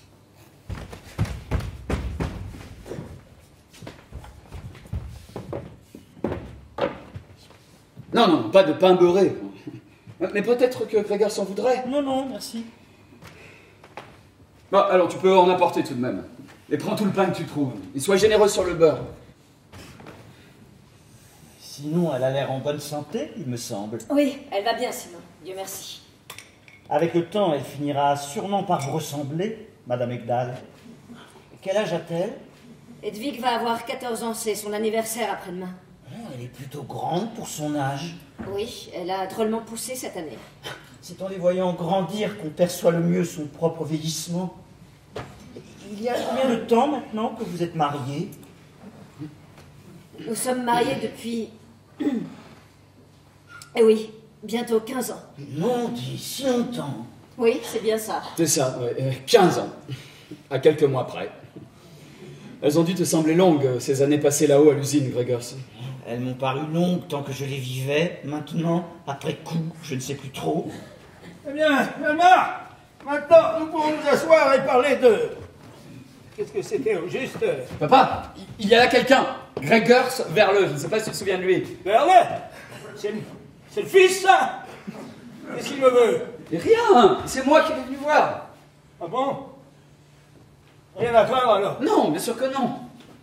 Non, non, pas de pain beurré. Mais peut-être que Gregers s'en voudrait. Non, non, merci. Bon, alors tu peux en apporter tout de même. Et prends tout le pain que tu trouves. Et sois généreux sur le beurre. Sinon, elle a l'air en bonne santé, il me semble. Oui, elle va bien sinon, Dieu merci. Avec le temps, elle finira sûrement par vous ressembler, Madame Egdal. Quel âge a-t-elle? Hedwig va avoir quatorze ans, c'est son anniversaire après-demain. Elle est plutôt grande pour son âge. Oui, elle a drôlement poussé cette année. C'est en les voyant grandir qu'on perçoit le mieux son propre vieillissement. Il y a combien de temps maintenant que vous êtes mariés? Nous sommes mariés depuis... Eh oui, bientôt quinze ans. Non, dis, si longtemps. Oui, c'est bien ça. C'est ça, ouais, euh, quinze ans. À quelques mois près. Elles ont dû te sembler longues, ces années passées là-haut à l'usine, Gregers. Elles m'ont paru longues tant que je les vivais. Maintenant, après coup, je ne sais plus trop. Eh bien, Yalmar, maintenant, nous pouvons nous asseoir et parler de... Qu'est-ce que c'était au juste? Papa, il y a là quelqu'un. Gregers Verle, je ne sais pas si tu te souviens de lui. Verle? C'est le... c'est le fils, ça? Qu'est-ce qu'il me veut? Et rien, c'est moi qui l'ai venu voir. Ah bon? Rien à faire, alors? Non, bien sûr que non.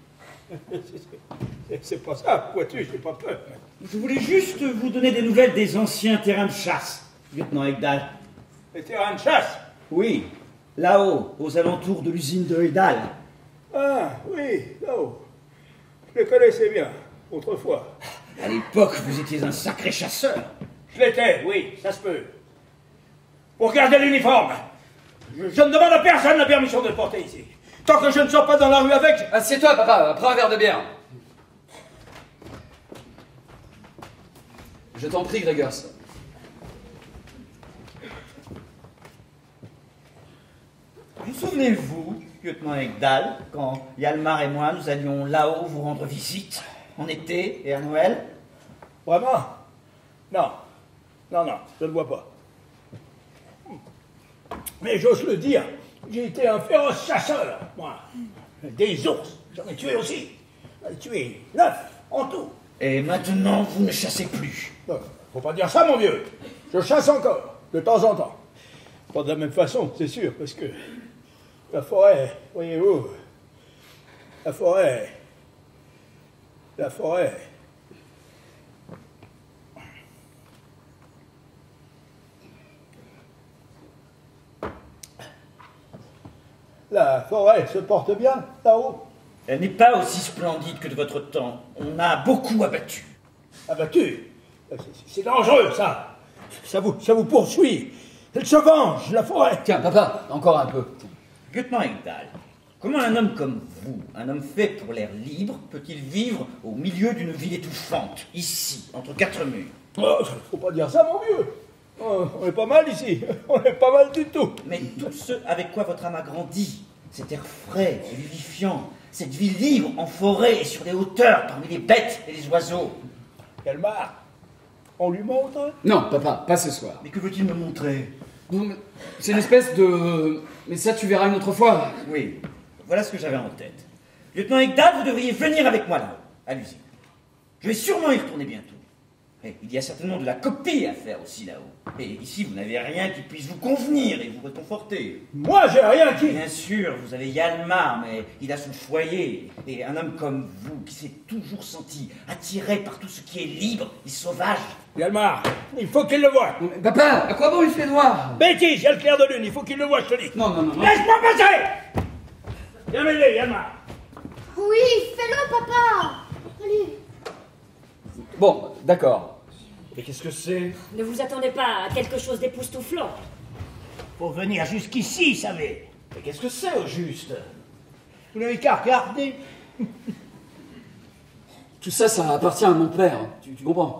C'est- C'est pas ça, vois-tu, j'ai pas peur. Je voulais juste vous donner des nouvelles des anciens terrains de chasse, lieutenant Egdal. Les terrains de chasse? Oui, là-haut, aux alentours de l'usine de Egdal. Ah, oui, là-haut. Je les connaissais bien, autrefois. À l'époque, vous étiez un sacré chasseur. Je l'étais, oui, ça se peut. Pour garder l'uniforme, je, je ne demande à personne la permission de le porter ici. Tant que je ne sors pas dans la rue avec... je- Assieds-toi, papa, prends un verre de bière. Je t'en prie, Gregers. Vous souvenez-vous, lieutenant Egdal, quand Yalmar et moi, nous allions là-haut vous rendre visite, en été et à Noël? Vraiment? Non. Non, non, je ne le vois pas. Mais j'ose le dire, j'ai été un féroce chasseur, moi. Des ours, j'en ai tué aussi. J'en ai tué neuf, en tout. Et maintenant, vous ne chassez plus. Non, faut pas dire ça, mon vieux. Je chasse encore, de temps en temps. Pas de la même façon, c'est sûr, parce que la forêt, voyez-vous, la forêt, la forêt. La forêt se porte bien, là-haut. Elle n'est pas aussi splendide que de votre temps. On a beaucoup abattu. Abattu. C'est- C'est dangereux, ça. Ça vous, ça vous poursuit. Elle se venge, la forêt. Tiens, papa, encore un peu. Lieutenant Egdal, comment un homme comme vous, un homme fait pour l'air libre, peut-il vivre au milieu d'une ville étouffante, ici, entre quatre murs? Oh, faut pas dire ça, mon vieux. Oh, on est pas mal ici. On est pas mal du tout. Mais tout ce avec quoi votre âme a grandi, cet air frais et vivifiant, cette vie libre en forêt et sur les hauteurs, parmi les bêtes et les oiseaux. Calmar, on lui montre. Non, papa, pas ce soir. Mais que veut-il me montrer? Non, mais c'est une espèce de... Mais ça, tu verras une autre fois. Oui, voilà ce que j'avais en tête. Lieutenant Egdal, vous devriez venir avec moi là-haut, à l'usine. Je vais sûrement y retourner bientôt. Et il y a certainement de la copie à faire aussi là-haut. Et ici, vous n'avez rien qui puisse vous convenir et vous réconforter. Moi, j'ai rien qui... Bien sûr, vous avez Yalmar, mais il a son foyer. Et un homme comme vous, qui s'est toujours senti attiré par tout ce qui est libre et sauvage. Yalmar, il faut qu'il le voie. Non, mais papa, à quoi bon il fait noir? Bêtise, il y a le clair de lune, il faut qu'il le voie, je te dis. Non, non, non, non. Laisse-moi passer. Viens m'aider, Yalmar. Oui, fais-le, papa. Allez. Bon, d'accord. Mais qu'est-ce que c'est? Ne vous attendez pas à quelque chose d'époustouflant. Pour venir jusqu'ici, savez. Mais qu'est-ce que c'est au juste? Vous n'avez qu'à regarder. Tout ça, ça appartient à mon père. Tu, tu comprends?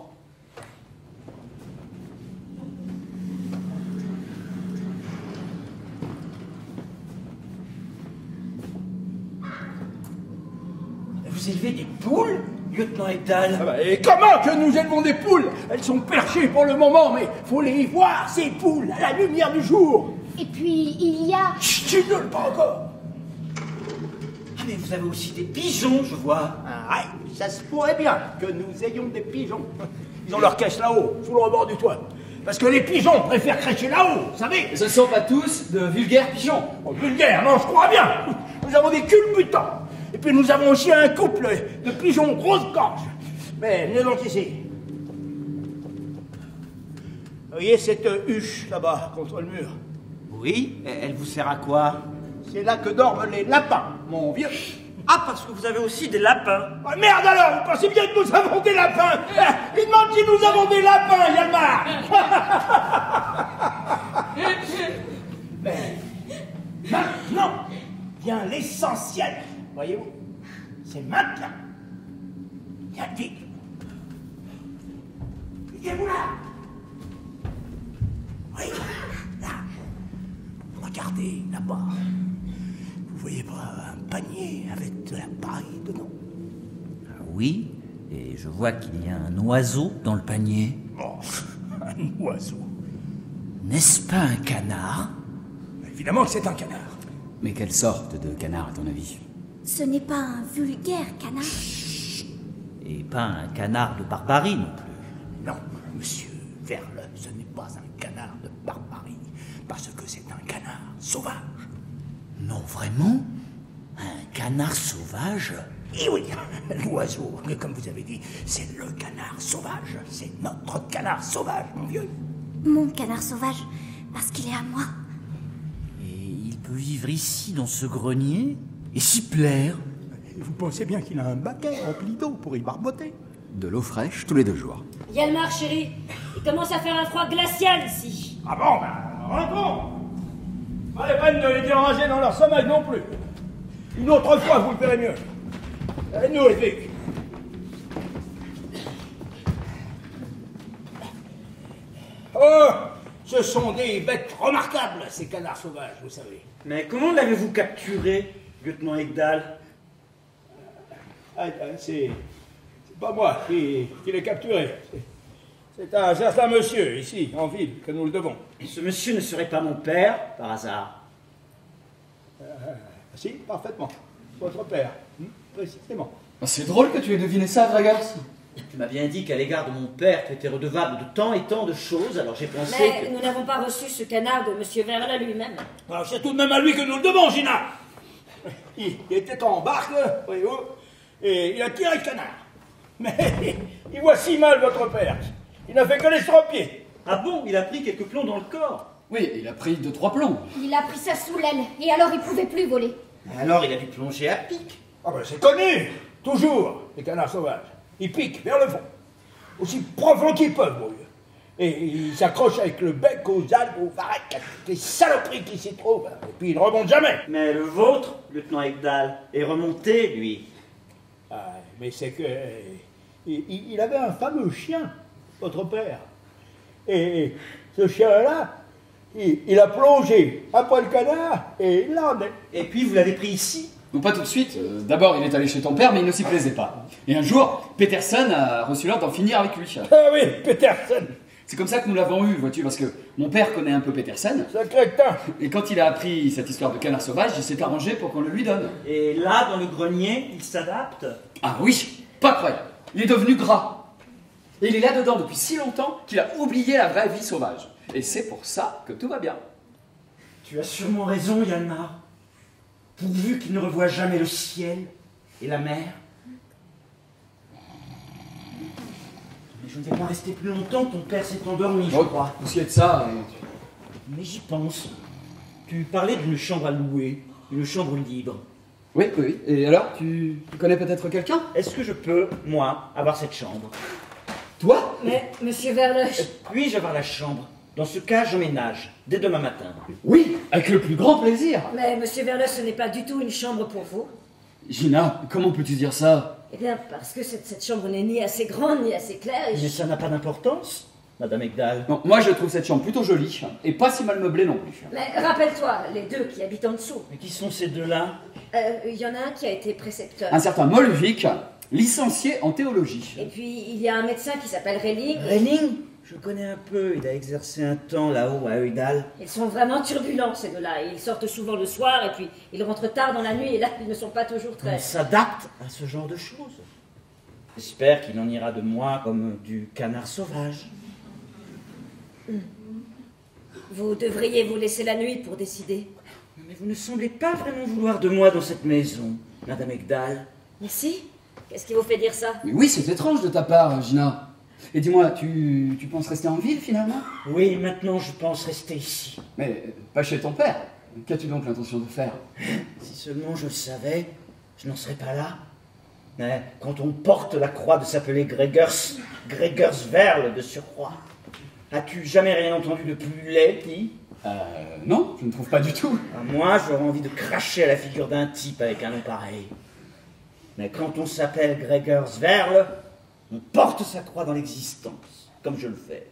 Vous élevez des poules, lieutenant Egdal? Ah bah, et comment que nous élevons des poules? Elles sont perchées pour le moment, mais faut les voir, ces poules, à la lumière du jour. Et puis, il y a... Chut, tu ne le pas encore. Ah, mais vous avez aussi des pigeons, je vois. Ah, ouais, ça se pourrait bien que nous ayons des pigeons. Ils ont leur caisse là-haut, sous le rebord du toit. Parce que les pigeons préfèrent cracher là-haut, vous savez. Et ce ne sont pas tous de vulgaires pigeons. Oh, vulgaire, non, je crois bien. Nous avons des culbutants. Et puis nous avons aussi un couple de pigeons grosse-gorge. Mais venez donc ici. Vous voyez cette huche là-bas, contre le mur? Oui, elle vous sert à quoi? C'est là que dorment les lapins, mon vieux. Ah, parce que vous avez aussi des lapins. Ah, merde alors, vous pensez bien que nous avons des lapins? Il demande si nous avons des lapins, Yalmar. Mais maintenant vient l'essentiel, voyez-vous. C'est maintenant. Viens vite. Viens-vous là. Oui, là. Regardez là-bas. Vous voyez pas un panier avec de la paille dedans? Oui, Et je vois qu'il y a un oiseau dans le panier. Oh, un oiseau. N'est-ce pas un canard? Évidemment que c'est un canard. Mais quelle sorte de canard, à ton avis? Ce n'est pas un vulgaire canard. Et pas un canard de barbarie non plus. Non, monsieur Verle, ce n'est pas un canard de barbarie, parce que c'est un canard sauvage. Non, vraiment? Un canard sauvage? Et oui, l'oiseau, comme vous avez dit, c'est le canard sauvage. C'est notre canard sauvage, mon vieux. Mon canard sauvage, parce qu'il est à moi. Et il peut vivre ici, dans ce grenier, et s'y plaire? Vous pensez bien qu'il a un baquet rempli d'eau pour y barboter? De l'eau fraîche tous les deux jours. Yalmar, chérie, il commence à faire un froid glacial ici. Ah bon, ben, rentrons. Pas la peine de les déranger dans leur sommeil non plus. Une autre fois, vous le verrez mieux. Et nous, Edwig. Oh, ce sont des bêtes remarquables, ces canards sauvages, vous savez. Mais comment l'avez-vous capturé, lieutenant Egdal? Ah, c'est... c'est pas moi qui, qui l'ai capturé. C'est, c'est un certain monsieur, ici, en ville, que nous le devons. Ce monsieur ne serait pas mon père, par hasard? Euh, si, parfaitement. Votre père, hmm, précisément. C'est drôle que tu aies deviné ça, Gregers. Tu m'as bien dit qu'à l'égard de mon père, tu étais redevable de tant et tant de choses, alors j'ai pensé Mais que... nous n'avons pas reçu ce canard de monsieur Verle lui-même. Alors, c'est tout de même à lui que nous le devons, Gina. Il, il était en barque, voyez-vous, et il a tiré le canard. Mais il voit si mal votre père. Il n'a fait que l'estropier. Ah bon, il a pris quelques plombs dans le corps? Oui, il a pris deux, trois plombs. Il a pris ça sous l'aile, et alors il pouvait plus voler. Alors il a dû plonger à pic. Ah ben c'est connu, toujours, les canards sauvages. Ils piquent vers le fond, aussi profond qu'ils peuvent, mon vieux. Et ils s'accrochent avec le bec aux algues, aux varechs, à toutes les saloperies qui s'y trouvent, et puis ils ne remontent jamais. Mais le vôtre, lieutenant Egdal, est remonté, lui. Ah, mais c'est que... Il, il avait un fameux chien, votre père. Et ce chien-là, il, il a plongé après le canard, et il en est. Et puis vous l'avez pris ici? Non, pas tout de suite. Euh, D'abord, il est allé chez ton père, mais il ne s'y plaisait pas. Et un jour, Peterson a reçu l'ordre d'en finir avec lui. Ah oui, Peterson. C'est comme ça que nous l'avons eu, vois-tu, parce que mon père connaît un peu Peterson. Sacré temps. Et quand il a appris cette histoire de canard sauvage, il s'est arrangé pour qu'on le lui donne. Et là, dans le grenier, il s'adapte? Ah oui, pas croyable. Il est devenu gras. Et il est là-dedans depuis si longtemps qu'il a oublié la vraie vie sauvage. Et c'est pour ça que tout va bien. Tu as sûrement raison, Yalmar. Pourvu qu'il ne revoie jamais le ciel et la mer. Mais je ne vais pas rester plus longtemps, ton père s'est endormi, je Oh, crois. pour ce qui est de ça... euh, Mais j'y pense. Tu parlais d'une chambre à louer, d'une chambre libre. Oui, oui, oui. Et alors, tu, tu connais peut-être quelqu'un? Est-ce que je peux, moi, avoir cette chambre? Toi? Mais, monsieur Verle, Puis-je avoir la chambre? Dans ce cas, j'emménage, dès demain matin. Oui, avec le plus grand plaisir. mais monsieur Verle, ce n'est pas du tout une chambre pour vous. Gina, comment peux-tu dire ça? Eh bien, parce que cette, cette chambre n'est ni assez grande, ni assez claire, et Mais je... ça n'a pas d'importance, Madame Egdal. Non, moi je trouve cette chambre plutôt jolie, et pas si mal meublée non plus. Mais rappelle-toi, les deux qui habitent en dessous. Mais qui sont ces deux-là? Euh, Il y en a un qui a été précepteur. Un certain Molvik, licencié en théologie. Et puis, il y a un médecin qui s'appelle Relling. Relling? Je le connais un peu, il a exercé un temps là-haut à Eudal. Ils sont vraiment turbulents, ces deux-là. Ils sortent souvent le soir, et puis ils rentrent tard dans la nuit, et là, ils ne sont pas toujours On très... s'adapte à ce genre de choses. J'espère qu'il en ira de moi comme du canard sauvage. Vous devriez vous laisser la nuit pour décider. Mais vous ne semblez pas vraiment vouloir de moi dans cette maison, Madame Egdal. Mais si? Qu'est-ce qui vous fait dire ça? Mais oui, c'est étrange de ta part, Gina. Et dis-moi, tu, tu penses rester en ville finalement? Oui, maintenant je pense rester ici. Mais euh, pas chez ton père. Qu'as-tu donc l'intention de faire? Si seulement je le savais, je n'en serais pas là. Mais quand on porte la croix de s'appeler Gregers, Gregers Verle de surcroît, as-tu jamais rien entendu de plus laid, dit? Euh, non, je ne trouve pas du tout. À moi, j'aurais envie de cracher à la figure d'un type avec un nom pareil. Mais quand on s'appelle Gregers Verle, on porte sa croix dans l'existence, comme je le fais.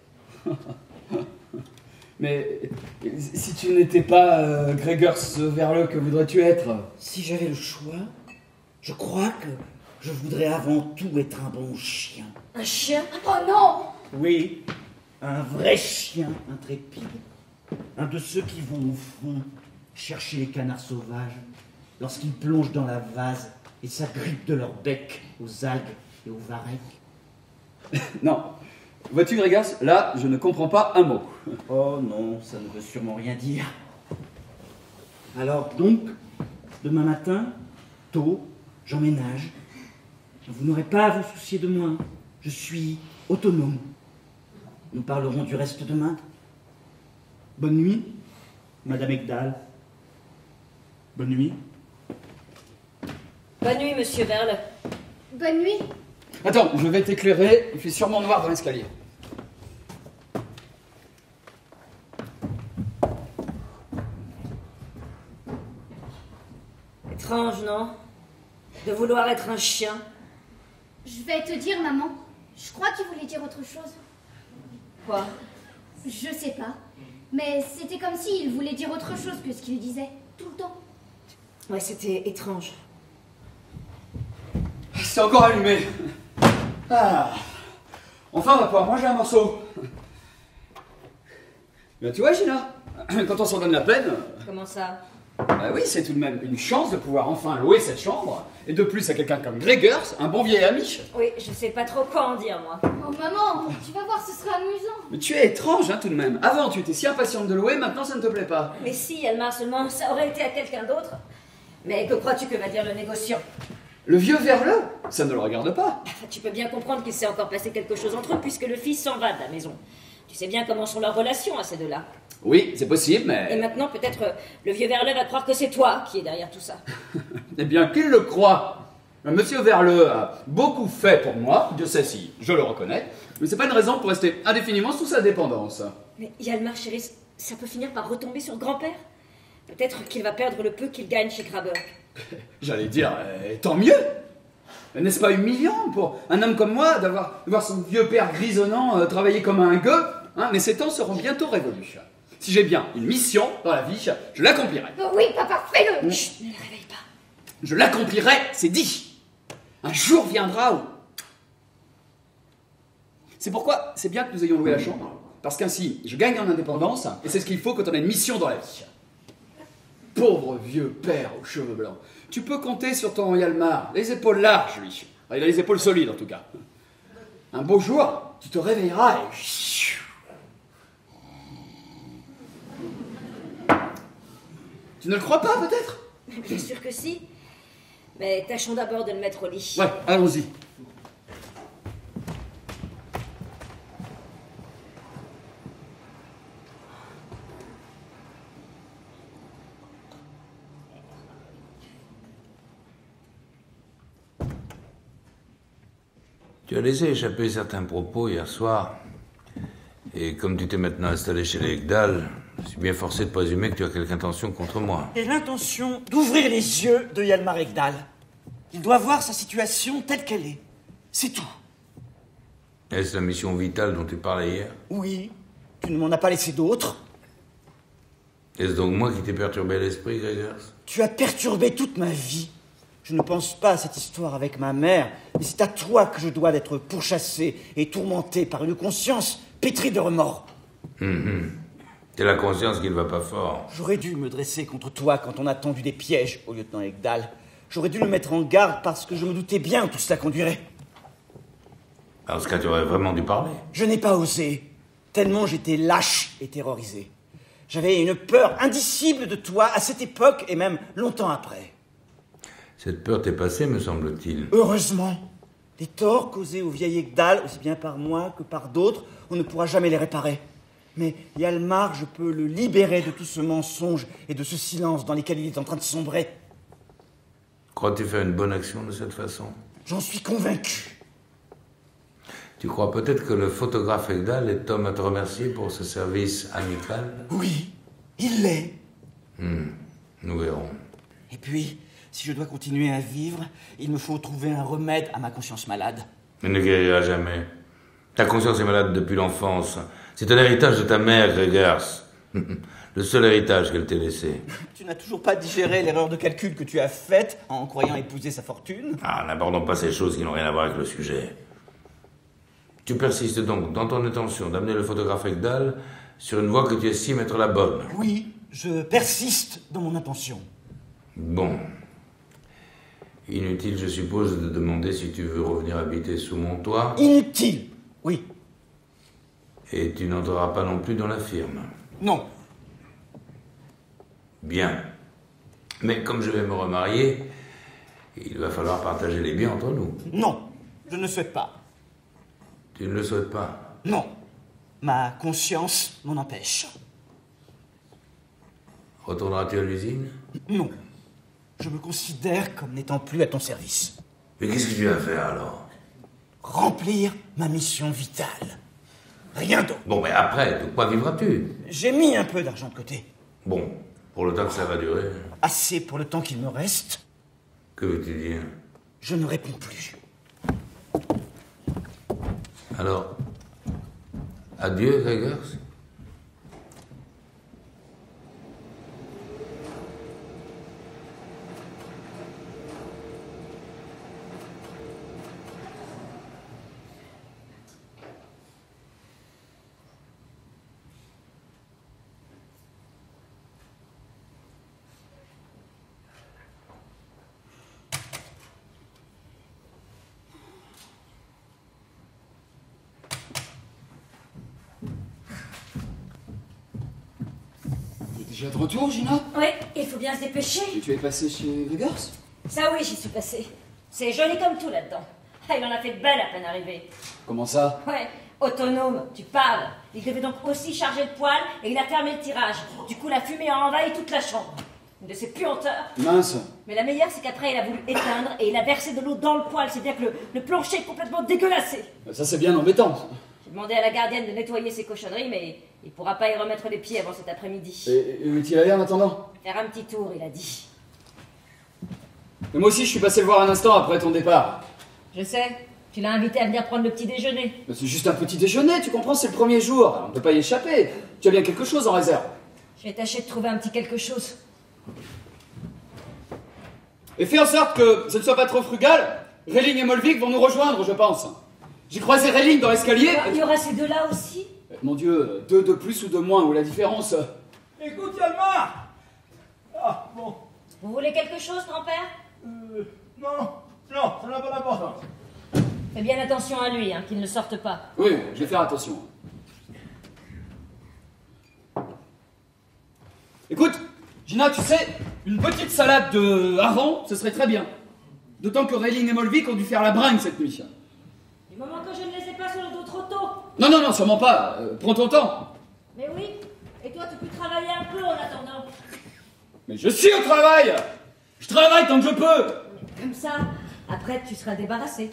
Mais si tu n'étais pas euh, Gregers Verle, que voudrais-tu être? Si j'avais le choix, je crois que Je voudrais avant tout être un bon chien. Un chien? Oh non! Oui, un vrai chien intrépide. Un de ceux qui vont au fond chercher les canards sauvages lorsqu'ils plongent dans la vase et s'agrippent de leur bec aux algues et aux varechs. Non. Vois-tu, Grégas, là, je ne comprends pas un mot. Oh non, ça ne veut sûrement rien dire. Alors donc, demain matin, tôt, j'emménage. Vous n'aurez pas à vous soucier de moi. Je suis autonome. Nous parlerons du reste demain. Bonne nuit, Madame Egdal. Bonne nuit. Bonne nuit, monsieur Verle. Bonne nuit. Attends, je vais t'éclairer. Il fait sûrement noir dans l'escalier. Étrange, non? De vouloir être un chien. Je vais te dire, maman. Je crois qu'il voulait dire autre chose. Quoi? Je sais pas. Mais c'était comme s'il voulait dire autre chose que ce qu'il disait. Tout le temps. Ouais, c'était étrange. C'est encore allumé. Ah. Enfin, on va pouvoir manger un morceau. Ben, tu vois, Gina, quand on s'en donne la peine... Comment ça? Bah oui, c'est tout de même une chance de pouvoir enfin louer cette chambre. Et de plus à quelqu'un comme Gregers, un bon vieil ami. Oui, je sais pas trop quoi en dire, moi. Oh maman, tu vas voir, ce sera amusant. Mais tu es étrange, hein, tout de même. Avant, tu étais si impatiente de louer, maintenant, ça ne te plaît pas. Mais si, Elmar, seulement, ça aurait été à quelqu'un d'autre. Mais que crois-tu que va dire le négociant? Le vieux Verleux, ça ne le regarde pas. Enfin, tu peux bien comprendre qu'il s'est encore passé quelque chose entre eux, puisque le fils s'en va de la maison. Tu sais bien comment sont leurs relations à ces deux-là. Oui, c'est possible, mais... Et maintenant, peut-être, euh, le vieux Verleux va croire que c'est toi qui es derrière tout ça. Eh bien, qu'il le croit. Monsieur Verleux a beaucoup fait pour moi, Dieu sait si je le reconnais, mais c'est pas une raison pour rester indéfiniment sous sa dépendance. Mais Hjalmar, chérie, ça peut finir par retomber sur le grand-père. Peut-être qu'il va perdre le peu qu'il gagne chez Graber. J'allais dire, euh, tant mieux. N'est-ce pas humiliant pour un homme comme moi d'avoir de voir son vieux père grisonnant euh, travailler comme un gueux, hein, mais ces temps seront bientôt révolus. Si j'ai bien une mission dans la vie, je l'accomplirai. Oh oui, papa, fais-le. Chut, ne le réveille pas. Je l'accomplirai, c'est dit. Un jour viendra où... C'est pourquoi c'est bien que nous ayons loué la chambre, parce qu'ainsi je gagne en indépendance, et c'est ce qu'il faut quand on a une mission dans la vie. Pauvre vieux père aux cheveux blancs. Tu peux compter sur ton Hjalmar, les épaules larges, lui. Il a les épaules solides, en tout cas. Un beau jour, tu te réveilleras et... Tu ne le crois pas, peut-être? Bien sûr que si. Mais tâchons d'abord de le mettre au lit. Ouais, allons-y. Tu as laissé échapper certains propos hier soir. Et comme tu t'es maintenant installé chez les Egdal, je suis bien forcé de présumer que tu as quelque intention contre moi. J'ai l'intention d'ouvrir les yeux de Hjalmar Egdal. Il doit voir sa situation telle qu'elle est. C'est tout. Est-ce la mission vitale dont tu parlais hier? Oui, tu ne m'en as pas laissé d'autres. Est-ce donc moi qui t'ai perturbé l'esprit, Gregers? Tu as perturbé toute ma vie. Je ne pense pas à cette histoire avec ma mère, mais c'est à toi que je dois d'être pourchassé et tourmenté par une conscience pétrie de remords. Hum, C'est la conscience qui ne va pas fort. J'aurais dû me dresser contre toi quand on a tendu des pièges au lieutenant Egdal. J'aurais dû me mettre en garde parce que je me doutais bien où tout cela conduirait. Dans ce cas, tu aurais vraiment dû parler. Je n'ai pas osé, tellement j'étais lâche et terrorisé. J'avais une peur indicible de toi à cette époque et même longtemps après. Cette peur t'est passée, me semble-t-il. Heureusement. Les torts causés au vieil Egdal, aussi bien par moi que par d'autres, on ne pourra jamais les réparer. Mais Hjalmar, je peux le libérer de tout ce mensonge et de ce silence dans lesquels il est en train de sombrer. Crois-tu faire une bonne action de cette façon? J'en suis convaincu. Tu crois peut-être que le photographe Egdal est homme à te remercier pour ce service amical? Oui, il l'est. Hmm, Nous verrons. Et puis, si je dois continuer à vivre, il me faut trouver un remède à ma conscience malade. Elle ne guérira jamais. Ta conscience est malade depuis l'enfance. C'est un héritage de ta mère, Gregers. Le seul héritage qu'elle t'ait laissé. Tu n'as toujours pas digéré l'erreur de calcul que tu as faite en croyant épouser sa fortune? Ah, n'abordons pas ces choses qui n'ont rien à voir avec le sujet. Tu persistes donc dans ton intention d'amener le photographe Ekdal sur une voie que tu estimes être la bonne. Oui, je persiste dans mon intention. Bon. Inutile, je suppose, de demander si tu veux revenir habiter sous mon toit. Inutile, oui. Et tu n'entreras pas non plus dans la firme. Non. Bien. Mais comme je vais me remarier, il va falloir partager les biens entre nous. Non, je ne souhaite pas. Tu ne le souhaites pas? Non. Ma conscience m'en empêche. Retourneras-tu à l'usine? Non. Je me considère comme n'étant plus à ton service. Mais qu'est-ce que tu vas faire alors? Remplir ma mission vitale. Rien d'autre. Bon, mais après, de quoi vivras-tu? J'ai mis un peu d'argent de côté. Bon, pour le temps que ça va durer. Assez pour le temps qu'il me reste. Que veux-tu dire? Je ne réponds plus. Alors, adieu, Gregors. Déjà de retour, Gina? Ouais, il faut bien se dépêcher. Et tu es passé chez Gregors? Ça oui, j'y suis passée. C'est joli comme tout là-dedans. Ah, il en a fait de belles à peine arrivé. Comment ça? Ouais, autonome, tu parles. Il devait donc aussi charger le poêle et il a fermé le tirage. Du coup, la fumée a envahi toute la chambre. Une de ces puanteurs. Mince. Mais la meilleure, c'est qu'après, il a voulu éteindre et il a versé de l'eau dans le poêle. C'est-à-dire que le, le plancher est complètement dégueulassé. Ça, c'est bien embêtant. J'ai demandé à la gardienne de nettoyer ses cochonneries, mais il pourra pas y remettre les pieds avant cet après-midi. Et, et où est-il allé en attendant? Faire un petit tour, il a dit. Et moi aussi, je suis passé le voir un instant après ton départ. Je sais, tu l'as invité à venir prendre le petit déjeuner. Mais c'est juste un petit déjeuner, tu comprends, c'est le premier jour. On ne peut pas y échapper. Tu as bien quelque chose en réserve. Je vais tâcher de trouver un petit quelque chose. Et fais en sorte que ce ne soit pas trop frugal. Relling et Molvik vont nous rejoindre, je pense. J'ai croisé Relling dans l'escalier. Il y aura ces deux-là aussi. Mon Dieu, deux de plus ou de moins, où est la différence? Écoute, Yalmar. Ah, bon. Vous voulez quelque chose, grand-père? Euh, non, non, ça n'a pas d'importance. Fais bien attention à lui, hein, qu'il ne sorte pas. Oui, je vais faire attention. Écoute, Gina, tu sais, une petite salade de hareng, ce serait très bien. D'autant que Relling et Molvik ont dû faire la bringue cette nuit. Du moment que je ne les ai pas sur le dos trop tôt. Non, non, non, sûrement pas. Euh, prends ton temps. Mais oui, et toi tu peux travailler un peu en attendant. Mais je suis au travail. Je travaille tant que je peux. Comme ça, après tu seras débarrassé.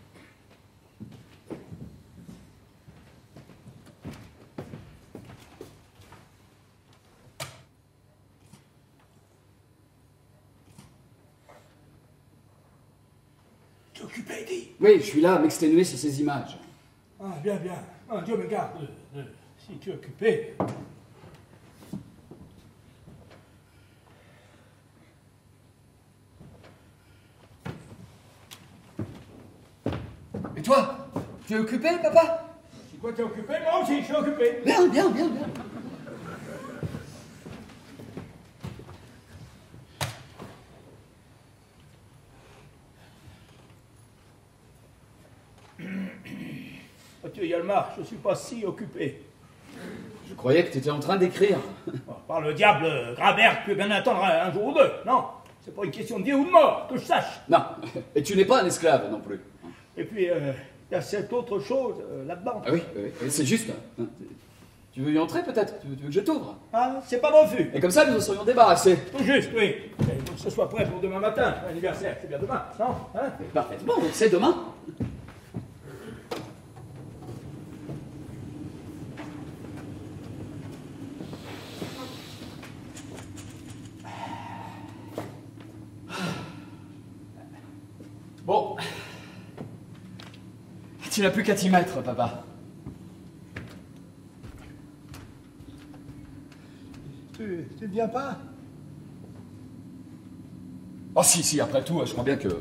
Tu es occupé, Eddie? Oui, je suis là à m'exténuer sur ces images. Ah, bien, bien. Ah, Dieu me garde. Euh, euh, si tu es occupé. Et toi, tu es occupé, papa? Si quoi, tu es occupé? Moi aussi, je suis occupé. Bien, bien, bien, bien. Vois-tu, Yalmar, je suis pas si occupé. Je croyais que tu étais en train d'écrire. Oh, par le diable, Grabert, tu peux bien attendre un, un jour ou deux. Non, c'est pas une question de vie ou de mort, que je sache. Non, et tu n'es pas un esclave non plus. Et puis, il euh, y a cette autre chose euh, là-dedans. Ah oui, oui, oui, c'est juste. Tu veux y entrer peut-être? Tu veux, tu veux que je t'ouvre? Ah, c'est pas refus. Et comme ça, nous en serions débarrassés. Tout juste, oui. Il faut que ce soit prêt pour demain matin. L'anniversaire, c'est bien demain, non hein? Parfaitement, donc c'est demain. Bon. Tu n'as plus qu'à t'y mettre, papa. tu ne viens pas? Oh si, si, après tout, je crois bien que...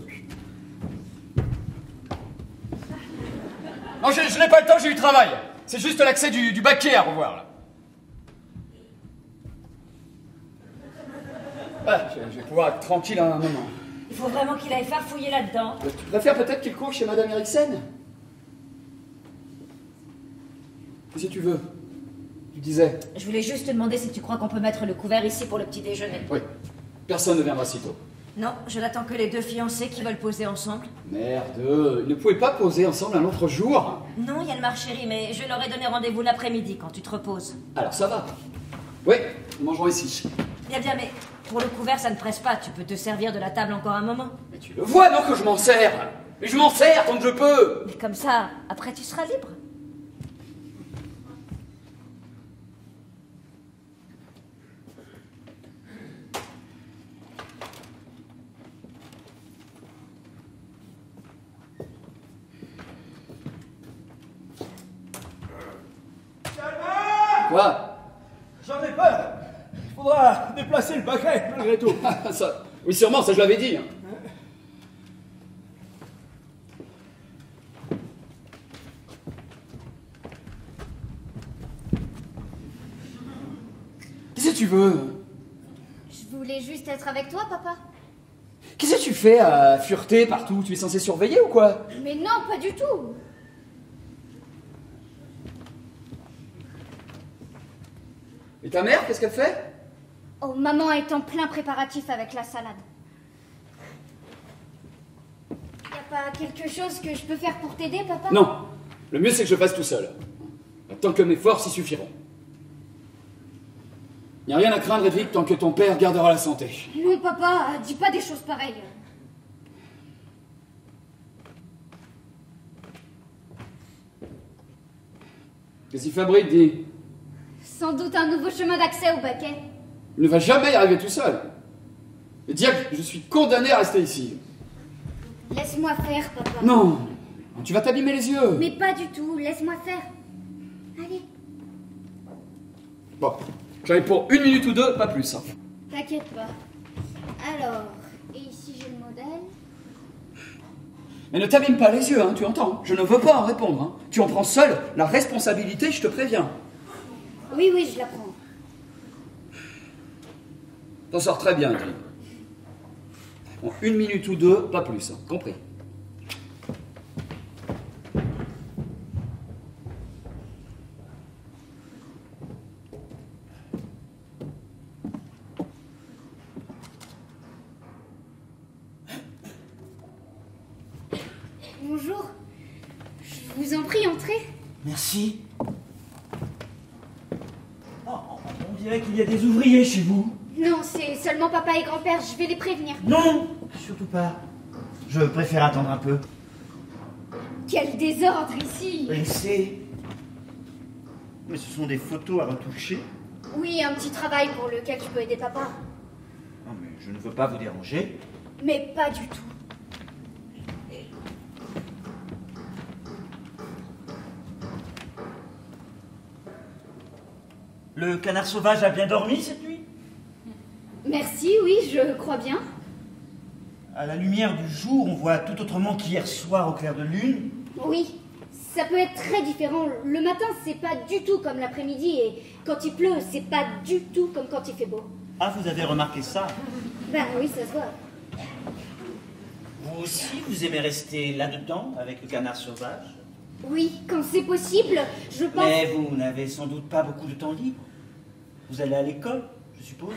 Non, je, je n'ai pas le temps, j'ai du travail. C'est juste l'accès du, du baquet à revoir, là. Ah, je, je vais pouvoir être tranquille un moment. Il faut vraiment qu'il aille farfouiller là-dedans. Tu préfères peut-être qu'il court chez Madame Eriksen? Qu'est-ce que tu veux? Tu disais? Je voulais juste te demander si tu crois qu'on peut mettre le couvert ici pour le petit déjeuner. Oui. Personne ne viendra si tôt. Non, je n'attends que les deux fiancés qui veulent poser ensemble. Merde, ils ne pouvaient pas poser ensemble un autre jour? Non, Yanmar chérie, mais je leur ai donné rendez-vous l'après-midi quand tu te reposes. Alors ça va. Oui, nous mangerons ici. Bien, bien, mais pour le couvert, ça ne presse pas. Tu peux te servir de la table encore un moment. Mais tu le vois, non, que je m'en sers? Mais je m'en sers tant que je peux. Mais comme ça, après tu seras libre. Quoi? J'en ai peur. Il faudra déplacer le baquet, malgré tout. Ça, oui, sûrement, ça je l'avais dit. Hein. Qu'est-ce que tu veux? Je voulais juste être avec toi, papa. Qu'est-ce que tu fais à fureter partout? Tu es censé surveiller ou quoi? Mais non, pas du tout. Et ta mère, qu'est-ce qu'elle fait? Oh, maman est en plein préparatif avec la salade. Y a pas quelque chose que je peux faire pour t'aider, papa? Non. Le mieux, c'est que je fasse tout seul. Tant que mes forces y suffiront. Il n'y a rien à craindre, Edwig, tant que ton père gardera la santé. Non, papa, dis pas des choses pareilles. Qu'est-ce qu'il fabrique, dis? Sans doute un nouveau chemin d'accès au baquet. Il ne va jamais y arriver tout seul. Et dire que je suis condamné à rester ici. Laisse-moi faire, papa. Non, tu vas t'abîmer les yeux. Mais pas du tout, laisse-moi faire. Allez. Bon, j'en ai pour une minute ou deux, pas plus. Hein. T'inquiète pas. Alors, et ici j'ai le modèle. Mais ne t'abîme pas les yeux, hein, tu entends? Je ne veux pas en répondre. Hein. Tu en prends seul la responsabilité, je te préviens. Oui, oui, je la prends. T'en sors très bien, Edwig. Bon, une minute ou deux, pas plus, hein, compris. Bonjour. Je vous en prie, entrez. Merci. Oh, on dirait qu'il y a des ouvriers chez vous. Non, c'est seulement papa et grand-père, je vais les prévenir. Non, surtout pas. Je préfère attendre un peu. Quel désordre ici. Je sais. Mais ce sont des photos à retoucher. Oui, un petit travail pour lequel tu peux aider papa. Non, mais je ne veux pas vous déranger. Mais pas du tout. Le canard sauvage a bien dormi cette nuit? Merci, oui, je crois bien. À la lumière du jour, on voit tout autrement qu'hier soir au clair de lune. Oui, ça peut être très différent. Le matin, c'est pas du tout comme l'après-midi, et quand il pleut, c'est pas du tout comme quand il fait beau. Ah, vous avez remarqué ça? Ben oui, ça se voit. Vous aussi, vous aimez rester là-dedans avec le canard sauvage? Oui, quand c'est possible, je pense... Mais vous n'avez sans doute pas beaucoup de temps libre. Vous allez à l'école, je suppose?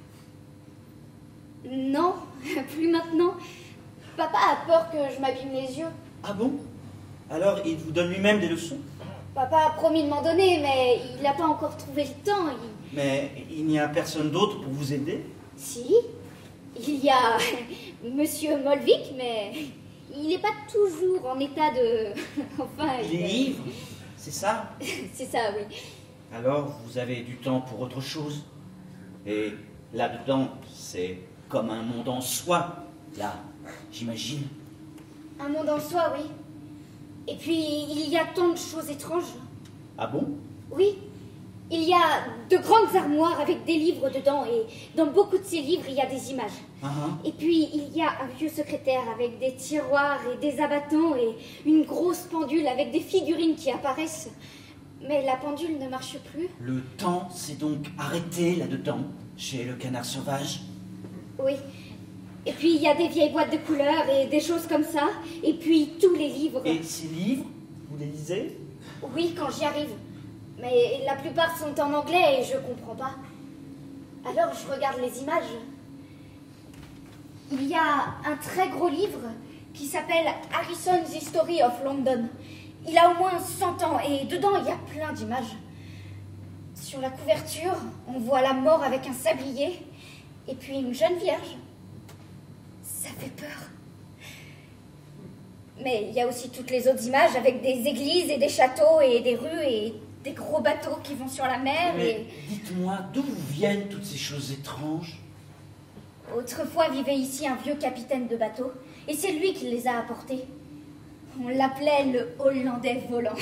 Non, plus maintenant. Papa a peur que je m'abîme les yeux. Ah bon? Alors il vous donne lui-même des leçons? Papa a promis de m'en donner, mais il n'a pas encore trouvé le temps. Il... Mais il n'y a personne d'autre pour vous aider? Si, il y a Monsieur Molvik, mais il n'est pas toujours en état de... enfin... Il est ivre, c'est ça? C'est ça, oui. Alors vous avez du temps pour autre chose? Et là-dedans, c'est comme un monde en soi, là, j'imagine. Un monde en soi, oui. Et puis, il y a tant de choses étranges. Ah bon? Oui. Il y a de grandes armoires avec des livres dedans, et dans beaucoup de ces livres, il y a des images. Uh-huh. Et puis, il y a un vieux secrétaire avec des tiroirs et des abattants, et une grosse pendule avec des figurines qui apparaissent. Mais la pendule ne marche plus. Le temps s'est donc arrêté là-dedans, chez le canard sauvage? Oui. Et puis, il y a des vieilles boîtes de couleurs et des choses comme ça. Et puis, tous les livres. Et ces livres, vous les lisez? Oui, quand j'y arrive. Mais la plupart sont en anglais et je comprends pas. Alors je regarde les images. Il y a un très gros livre qui s'appelle Harrison's History of London. Il a au moins cent ans et dedans il y a plein d'images. Sur la couverture, on voit la mort avec un sablier et puis une jeune vierge. Ça fait peur. Mais il y a aussi toutes les autres images avec des églises et des châteaux et des rues et des gros bateaux qui vont sur la mer. Mais et... dites-moi, d'où viennent toutes ces choses étranges? Autrefois vivait ici un vieux capitaine de bateau, et c'est lui qui les a apportés. On l'appelait le Hollandais volant.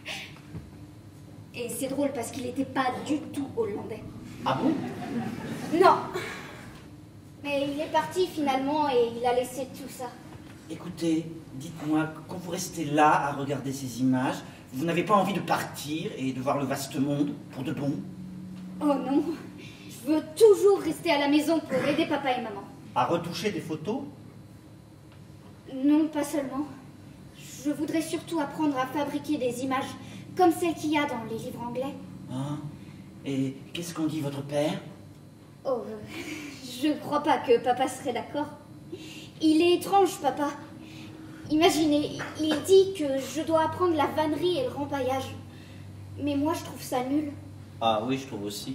Et c'est drôle parce qu'il n'était pas du tout hollandais. Ah bon? Non. Mais il est parti finalement et il a laissé tout ça. Écoutez, dites-moi, quand vous restez là à regarder ces images, vous n'avez pas envie de partir et de voir le vaste monde pour de bon? Oh non, je veux toujours rester à la maison pour aider papa et maman. À retoucher des photos? Non, pas seulement. Je voudrais surtout apprendre à fabriquer des images comme celles qu'il y a dans les livres anglais. Hein? Et qu'est-ce qu'en dit votre père? Oh, euh, je crois pas que papa serait d'accord. Il est étrange, papa. Imaginez, il dit que je dois apprendre la vannerie et le rempaillage. Mais moi, je trouve ça nul. Ah oui, je trouve aussi.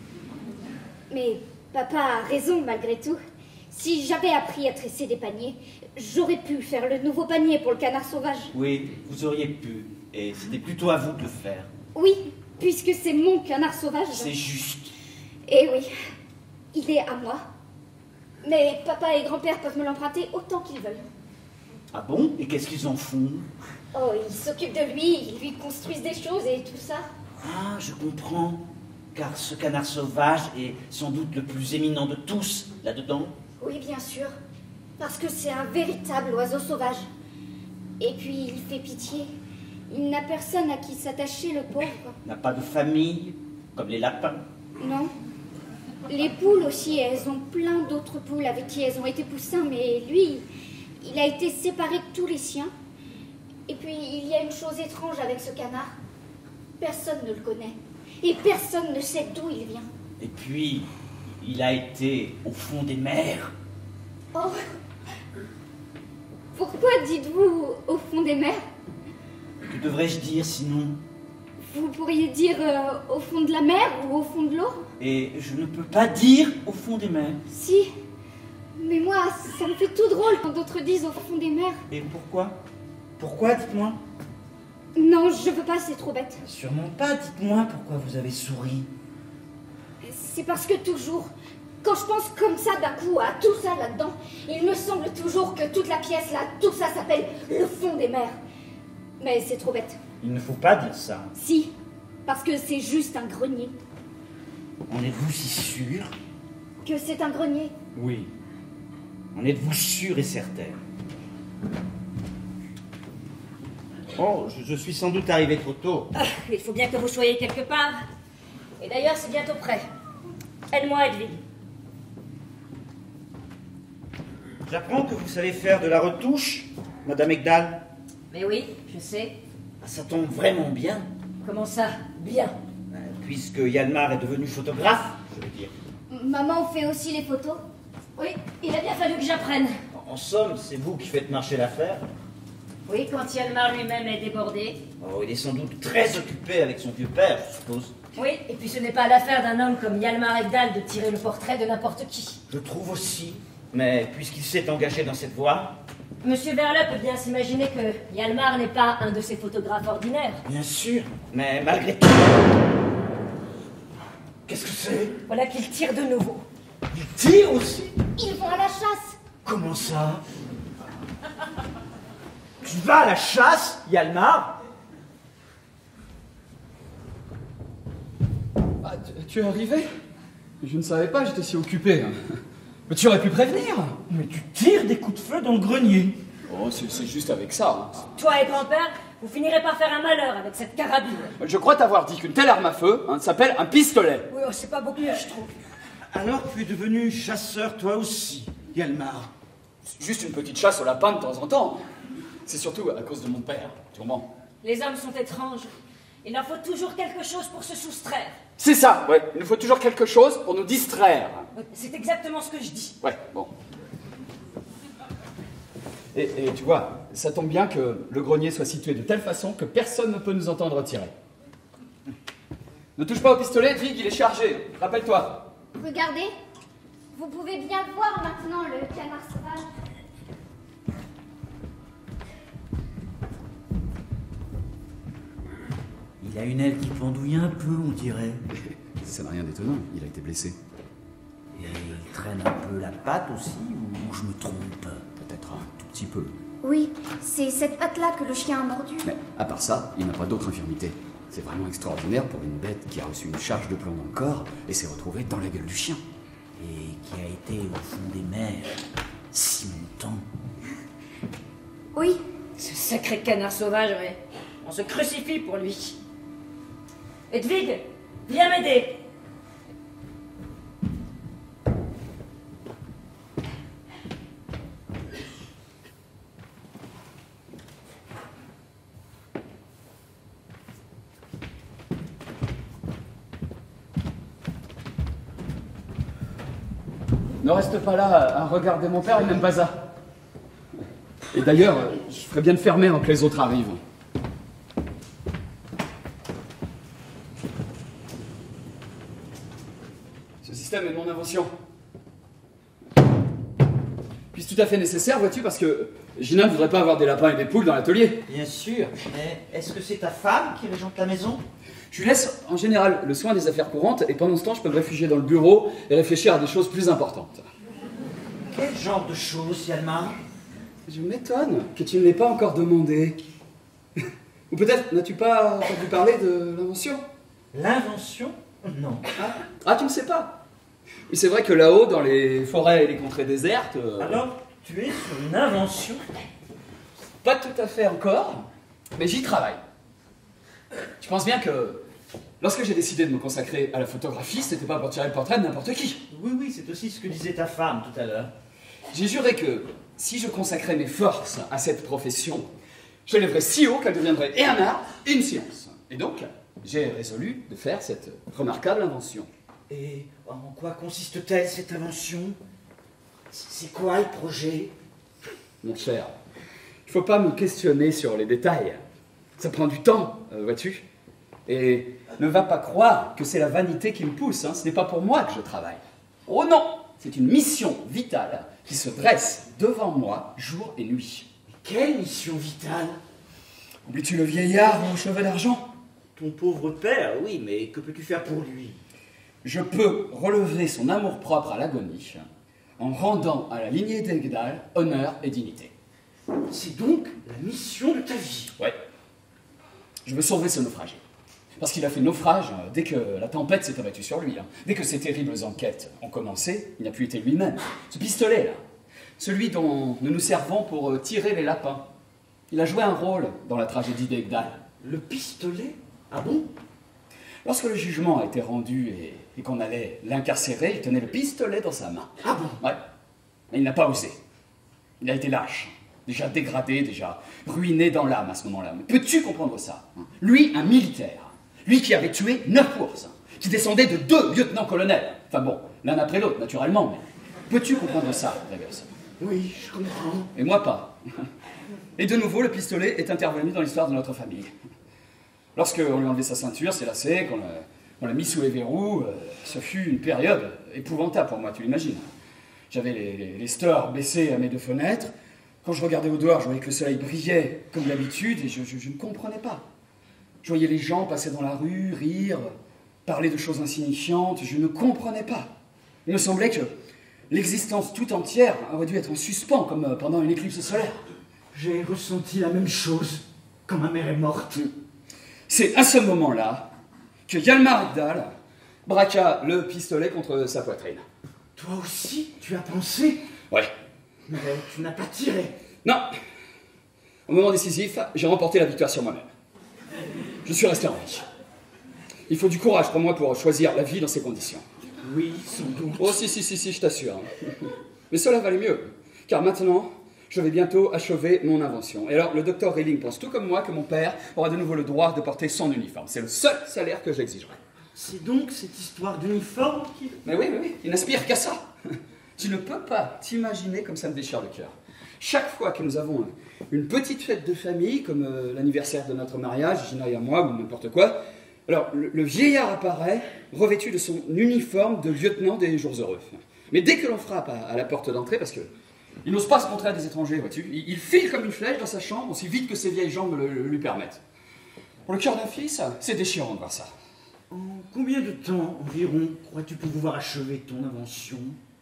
Mais papa a raison, malgré tout. Si j'avais appris à tresser des paniers, j'aurais pu faire le nouveau panier pour le canard sauvage. Oui, vous auriez pu. Et c'était plutôt à vous de le faire. Oui, puisque c'est mon canard sauvage. C'est juste. Eh oui, il est à moi. Mais papa et grand-père peuvent me l'emprunter autant qu'ils veulent. Ah bon? Et qu'est-ce qu'ils en font? Oh, ils s'occupent de lui, ils lui construisent des choses et tout ça. Ah, je comprends. Car ce canard sauvage est sans doute le plus éminent de tous, là-dedans. Oui, bien sûr. Parce que c'est un véritable oiseau sauvage. Et puis, il fait pitié. Il n'a personne à qui s'attacher, le pauvre. Il n'a pas de famille, comme les lapins. Non. Les poules aussi, elles ont plein d'autres poules avec qui elles ont été poussins, mais lui, il a été séparé de tous les siens. Et puis, il y a une chose étrange avec ce canard. Personne ne le connaît. Et personne ne sait d'où il vient. Et puis, il a été au fond des mers. Oh. Pourquoi dites-vous au fond des mers? Que devrais-je dire sinon? Vous pourriez dire euh, au fond de la mer ou au fond de l'eau? Et je ne peux pas dire au fond des mers. Si. Mais moi, ça me fait tout drôle quand d'autres disent au fond des mers. Et pourquoi? Pourquoi, dites-moi? Non, je veux pas, c'est trop bête. Sûrement pas, dites-moi pourquoi vous avez souri. C'est parce que toujours, quand je pense comme ça d'un coup à tout ça là-dedans, il me semble toujours que toute la pièce là, tout ça s'appelle le fond des mers. Mais c'est trop bête. Il ne faut pas dire ça. Si, parce que c'est juste un grenier. En êtes-vous si sûr? Que c'est un grenier? Oui. En êtes-vous sûr et certain? Oh, je, je suis sans doute arrivé trop tôt. Ah, il faut bien que vous soyez quelque part. Et d'ailleurs, c'est bientôt prêt. Aide-moi, Edwige. J'apprends que vous savez faire de la retouche, Madame Egdal. Mais oui, je sais. Ah, ça tombe vraiment bien. Comment ça? Bien. Puisque Hjalmar est devenu photographe, je veux dire. Maman fait aussi les photos? Oui, il a bien fallu que j'apprenne. En, en somme, c'est vous qui faites marcher l'affaire. Oui, quand Hjalmar lui-même est débordé. Oh, il est sans doute très occupé avec son vieux père, je suppose. Oui, et puis ce n'est pas l'affaire d'un homme comme Hjalmar Ekdal de tirer le portrait de n'importe qui. Je trouve aussi, mais puisqu'il s'est engagé dans cette voie... Monsieur Verle peut bien s'imaginer que Hjalmar n'est pas un de ces photographes ordinaires. Bien sûr, mais malgré tout... Qu'est-ce que c'est? Voilà qu'il tire de nouveau. Il tire aussi? Ils vont à la chasse. Comment ça? Tu vas à la chasse, Hjalmar? Tu es arrivé? Je ne savais pas, j'étais si occupé. Mais tu aurais pu prévenir. Mais tu tires des coups de feu dans le grenier. Oh, c'est c'est juste avec ça. Toi et grand-père, vous finirez par faire un malheur avec cette carabine. Je crois t'avoir dit qu'une telle arme à feu hein, s'appelle un pistolet. Oui, oh, c'est pas beaucoup mieux, je trouve. Alors tu es devenu chasseur toi aussi, Yalmar. Juste une petite chasse au lapin de temps en temps. C'est surtout à cause de mon père, tu comprends? Les hommes sont étranges. Il leur faut toujours quelque chose pour se soustraire. C'est ça, ouais. Il nous faut toujours quelque chose pour nous distraire. C'est exactement ce que je dis. Ouais, bon. Et, et tu vois, ça tombe bien que le grenier soit situé de telle façon que personne ne peut nous entendre tirer. Ne touche pas au pistolet, Vig, il est chargé. Rappelle-toi. Regardez, vous pouvez bien voir maintenant le canard sauvage. Il a une aile qui pendouille un peu, on dirait. Ça n'a rien d'étonnant, il a été blessé. Et il traîne un peu la patte aussi, ou je me trompe? Peut-être un tout petit peu. Oui, c'est cette patte-là que le chien a mordu. Mais à part ça, il n'a pas d'autre infirmité. C'est vraiment extraordinaire pour une bête qui a reçu une charge de plomb dans le corps et s'est retrouvée dans la gueule du chien. Et qui a été au fond des mers si longtemps. Oui. Ce sacré canard sauvage, ouais. On se crucifie pour lui. Edwig, viens m'aider. Ne reste pas là à regarder mon père et même pas ça. Et d'ailleurs, je ferais bien de fermer avant que les autres arrivent. Ce système est de mon invention. Puis c'est tout à fait nécessaire, vois-tu, parce que Gina ne voudrait pas avoir des lapins et des poules dans l'atelier. Bien sûr, mais est-ce que c'est ta femme qui régente la maison? Je lui laisse en général le soin des affaires courantes et pendant ce temps, je peux me réfugier dans le bureau et réfléchir à des choses plus importantes. Quel genre de choses, Yalmar? Je m'étonne que tu ne l'aies pas encore demandé. Ou peut-être n'as-tu pas entendu parler de l'invention? L'invention? Non. Ah, ah, tu ne sais pas? Oui, c'est vrai que là-haut, dans les forêts et les contrées désertes... Euh... Alors, tu es sur une invention? Pas tout à fait encore, mais j'y travaille. Tu penses bien que lorsque j'ai décidé de me consacrer à la photographie, c'était pas pour tirer le portrait de n'importe qui. Oui, oui, c'est aussi ce que disait ta femme tout à l'heure. J'ai juré que si je consacrais mes forces à cette profession, je l'élèverais si haut qu'elle deviendrait et un art et une science. Et donc, j'ai résolu de faire cette remarquable invention. Et en quoi consiste-t-elle, cette invention? C'est quoi le projet? Mon cher, il faut pas me questionner sur les détails. Ça prend du temps, euh, vois-tu. Et ne va pas croire que c'est la vanité qui me pousse, hein. Ce n'est pas pour moi que je travaille. Oh non! C'est une mission vitale qui se dresse devant moi jour et nuit. Quelle mission vitale? Oublies-tu le vieillard aux cheveux d'argent? Ton pauvre père, oui, mais que peux-tu faire pour lui? Je peux relever son amour-propre à l'agonie en rendant à la lignée d'Egdal honneur et dignité. C'est donc la mission de ta vie? Ouais. Je veux sauver ce naufragé. Parce qu'il a fait naufrage dès que la tempête s'est abattue sur lui. Hein. Dès que ces terribles enquêtes ont commencé, il n'a plus été lui-même. Ce pistolet-là, celui dont nous nous servons pour tirer les lapins, il a joué un rôle dans la tragédie d'Egdal. Le pistolet? Ah bon? Lorsque le jugement a été rendu et, et qu'on allait l'incarcérer, il tenait le pistolet dans sa main. Ah bon? Ouais. Mais il n'a pas osé. Il a été lâche. Déjà dégradé, déjà ruiné dans l'âme à ce moment-là. Mais peux-tu comprendre ça? Lui, un militaire. Lui qui avait tué neuf ours, qui descendait de deux lieutenants-colonels. Enfin bon, l'un après l'autre, naturellement, mais peux-tu comprendre ça, Dagos? Oui, je comprends. Et moi pas. Et de nouveau, le pistolet est intervenu dans l'histoire de notre famille. Lorsqu'on lui a enlevé sa ceinture, ses lacets, qu'on l'a, on l'a mis sous les verrous, euh, ce fut une période épouvantable pour moi, tu l'imagines. J'avais les, les, les stores baissés à mes deux fenêtres. Quand je regardais au dehors, je voyais que le soleil brillait comme d'habitude et je, je, je ne comprenais pas. Je voyais les gens passer dans la rue, rire, parler de choses insignifiantes. Je ne comprenais pas. Il me semblait que l'existence tout entière aurait dû être en suspens, comme pendant une éclipse solaire. J'ai ressenti la même chose quand ma mère est morte. C'est à ce moment-là que Yalmar Egdal braqua le pistolet contre sa poitrine. Toi aussi, tu as pensé? Ouais. Mais tu n'as pas tiré. Non. Au moment décisif, j'ai remporté la victoire sur moi-même. Je suis resté en vie. Il faut du courage pour moi pour choisir la vie dans ces conditions. Oui, sans doute. Oh si, si, si, si, je t'assure. Mais cela valait mieux, car maintenant, je vais bientôt achever mon invention. Et alors, le docteur Rilling pense tout comme moi que mon père aura de nouveau le droit de porter son uniforme. C'est le seul salaire que j'exigerai. C'est donc cette histoire d'uniforme qui... Mais oui, mais oui, il n'aspire qu'à ça. Tu ne peux pas t'imaginer comme ça me déchire le cœur. Chaque fois que nous avons une petite fête de famille, comme euh, l'anniversaire de notre mariage, Gina et à moi, ou n'importe quoi, alors le, le vieillard apparaît, revêtu de son uniforme de lieutenant des jours heureux. Mais dès que l'on frappe à, à la porte d'entrée, parce que il n'ose pas se montrer à des étrangers, vois-tu, il, il file comme une flèche dans sa chambre, aussi vite que ses vieilles jambes le, le lui permettent. Pour le cœur d'un fils, c'est déchirant de voir ça. En combien de temps environ crois-tu pouvoir achever ton invention?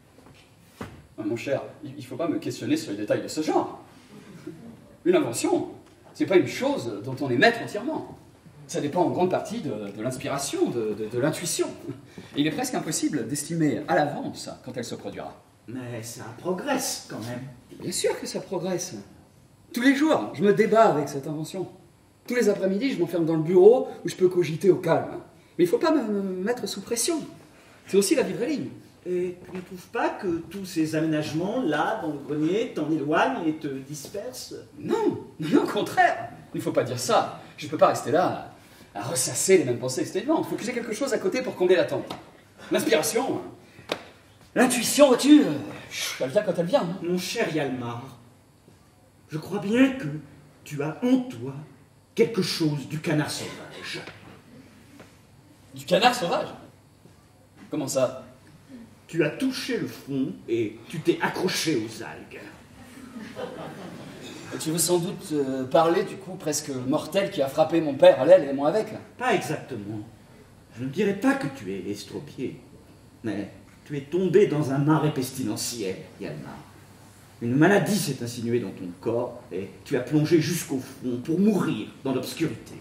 Ah, mon cher, il ne faut pas me questionner sur les détails de ce genre. Une invention, c'est pas une chose dont on est maître entièrement. Ça dépend en grande partie de, de l'inspiration, de, de, de l'intuition. Il est presque impossible d'estimer à l'avance quand elle se produira. Mais ça progresse quand même. Bien sûr que ça progresse. Tous les jours, je me débat avec cette invention. Tous les après-midi, je m'enferme dans le bureau où je peux cogiter au calme. Mais il ne faut pas me, me mettre sous pression. C'est aussi la vie de Rilling. Et tu ne trouves pas que tous ces aménagements, là, dans le grenier, t'en éloignent et te dispersent? Non, non, au contraire. Il ne faut pas dire ça. Je ne peux pas rester là à ressasser les mêmes pensées exténuantes. Il faut que j'ai quelque chose à côté pour combler l'attente. L'inspiration, l'intuition, vois-tu, elle vient quand elle vient. Hein. Mon cher Yalmar, je crois bien que tu as en toi quelque chose du canard sauvage. Du canard sauvage? Comment ça? Tu as touché le fond et tu t'es accroché aux algues. Et tu veux sans doute euh, parler du coup presque mortel qui a frappé mon père à l'aile et moi avec? Pas exactement. Je ne dirais pas que tu es estropié, mais tu es tombé dans un marais pestilentiel, Yalmar. Une maladie s'est insinuée dans ton corps et tu as plongé jusqu'au fond pour mourir dans l'obscurité.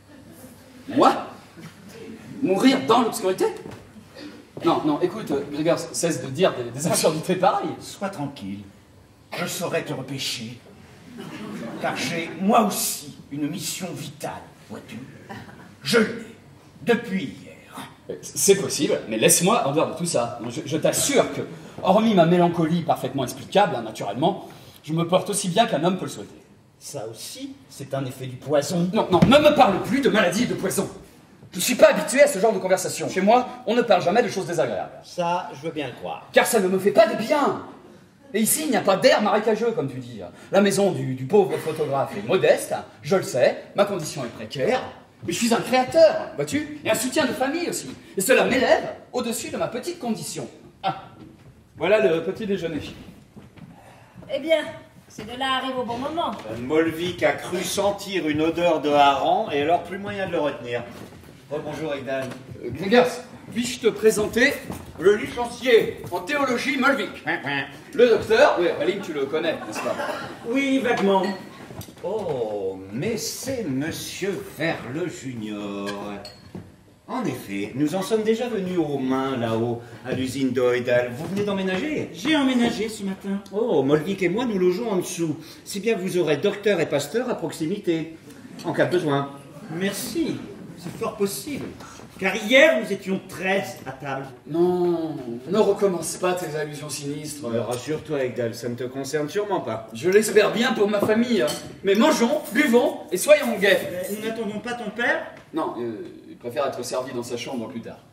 Moi? Mourir dans l'obscurité? Non, non, écoute, Gregor, cesse de dire des, des absurdités pareilles. Sois tranquille, je saurai te repêcher. Car j'ai, moi aussi, une mission vitale, vois-tu. Je l'ai, depuis hier. C'est possible, mais laisse-moi en dehors de tout ça. Je, je t'assure que, hormis ma mélancolie parfaitement explicable, hein, naturellement, je me porte aussi bien qu'un homme peut le souhaiter. Ça aussi, c'est un effet du poison. Non, non, ne me parle plus de maladie et de poison. Je ne suis pas habitué à ce genre de conversation. Chez moi, on ne parle jamais de choses désagréables. Ça, je veux bien le croire. Car ça ne me fait pas de bien. Et ici, il n'y a pas d'air marécageux, comme tu dis. La maison du, du pauvre photographe est modeste, je le sais, ma condition est précaire, mais je suis un créateur, vois-tu, et un soutien de famille aussi. Et cela m'élève au-dessus de ma petite condition. Ah, voilà le petit déjeuner. Eh bien, ces deux-là arrivent au bon moment. Molvik a cru sentir une odeur de hareng et alors plus moyen de le retenir. Oh, bonjour, Egdal. Euh, Gregers, puis-je te présenter le licencié en théologie Molvik? Le docteur, oui, Rilling, tu le connais, n'est-ce pas? Oui, vaguement. Oh, mais c'est Monsieur Verle Junior. En effet, nous en sommes déjà venus aux mains là-haut, à l'usine d'Oedal. Vous venez d'emménager? J'ai emménagé ce matin. Oh, Molvik et moi, nous logeons en dessous. Si bien vous aurez docteur et pasteur à proximité, en cas de besoin. Merci, c'est fort possible. Car hier, nous étions treize à table. Non, ne recommence pas tes allusions sinistres. Euh, Rassure-toi, Egdal, ça ne te concerne sûrement pas. Je l'espère bien pour ma famille, hein. Mais mangeons, buvons et soyons gais. Mais nous n'attendons pas ton père? Non, euh, il préfère être servi dans sa chambre plus tard.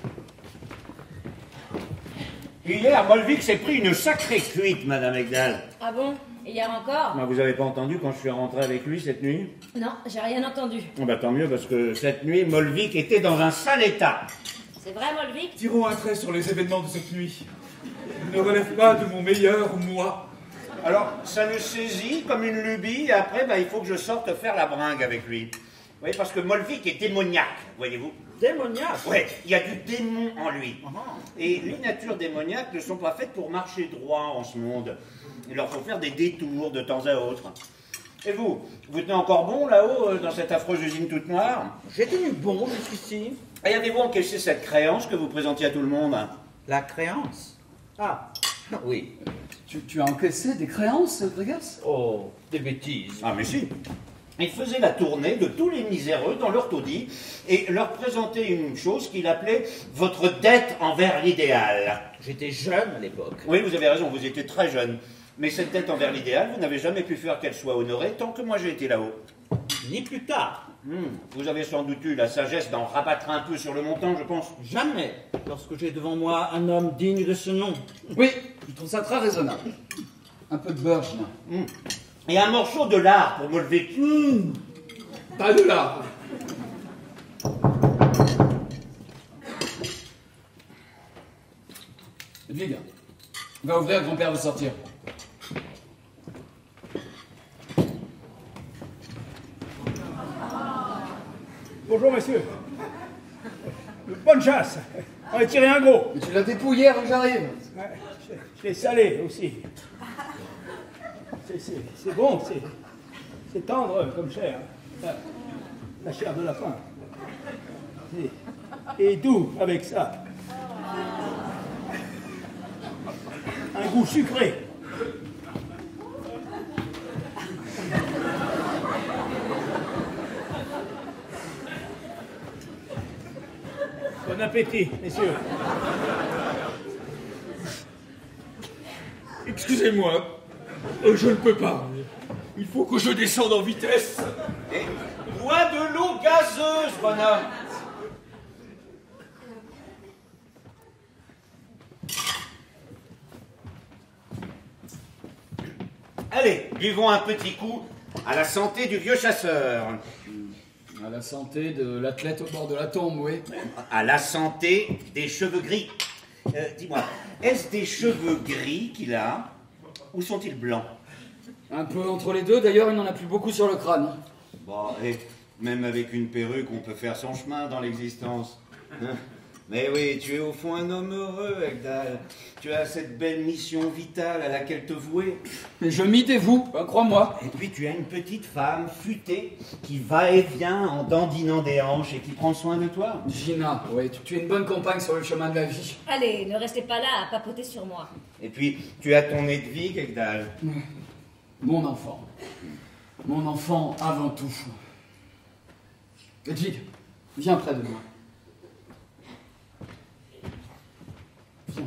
Hier, Molvik s'est pris une sacrée cuite, Madame Egdal. Ah bon? Hier encore? Moi, vous avez pas entendu quand je suis rentré avec lui cette nuit? Non, j'ai rien entendu. Oh, bah, tant mieux, parce que cette nuit, Molvik était dans un sale état. C'est vrai, Molvik? Tirons un trait sur les événements de cette nuit. Il ne relève pas de mon meilleur moi. Alors, ça le saisit comme une lubie, et après, bah, il faut que je sorte faire la bringue avec lui. Oui, parce que Molvik est démoniaque, voyez-vous. Démoniaque? Oui, il y a du démon en lui. Et les natures démoniaques ne sont pas faites pour marcher droit en ce monde. Il leur faut faire des détours de temps à autre. Et vous, vous tenez encore bon là-haut, dans cette affreuse usine toute noire? J'ai tenu bon jusqu'ici. Et avez-vous encaissé cette créance que vous présentiez à tout le monde? La créance? Ah, oui. Tu, tu as encaissé des créances, Grégas? Oh, des bêtises. Ah, mais si. Il faisait la tournée de tous les miséreux dans leur taudis et leur présentait une chose qu'il appelait votre dette envers l'idéal. J'étais jeune à l'époque. Oui, vous avez raison, vous étiez très jeune. Mais cette dette envers l'idéal, vous n'avez jamais pu faire qu'elle soit honorée tant que moi j'ai été là-haut. Ni plus tard. Hmm, vous avez sans doute eu la sagesse d'en rabattre un peu sur le montant, je pense. Jamais, lorsque j'ai devant moi un homme digne de ce nom. Oui, je trouve ça très raisonnable. Un peu de beurre, Gina. Hmm. Et un morceau de lard pour me lever. Mmh. Pas de lard. Edwige, va ouvrir, grand-père veut sortir. Bonjour, monsieur. Bonne chasse. On va tirer un gros. Mais tu l'as dépouillé avant que j'arrive. Ouais, je, je l'ai salé aussi. C'est, c'est, c'est bon, c'est, c'est tendre comme chair. La, la chair de lapin. Et, et doux avec ça. Un goût sucré. Bon appétit, messieurs. Excusez-moi, euh, je ne peux pas. Il faut que je descende en vitesse. Et bois de l'eau gazeuse, bonhomme. Allez, buvons un petit coup à la santé du vieux chasseur. À la santé de l'athlète au bord de la tombe, oui. À la santé des cheveux gris. Euh, dis-moi, est-ce des cheveux gris qu'il a ou sont-ils blancs? Un peu entre les deux, d'ailleurs, il n'en a plus beaucoup sur le crâne. Bon, et même avec une perruque, on peut faire son chemin dans l'existence. Hein? Mais oui, tu es au fond un homme heureux, Egdal. Tu as cette belle mission vitale à laquelle te vouer. Mais je m'y dévoue, hein, crois-moi. Et puis tu as une petite femme futée qui va et vient en dandinant des hanches et qui prend soin de toi. Gina, oui, tu, tu es une bonne compagne sur le chemin de la vie. Allez, ne restez pas là à papoter sur moi. Et puis tu as ton Edwige, Egdal. Mon enfant. Mon enfant avant tout. Edwige, viens près de moi. Viens.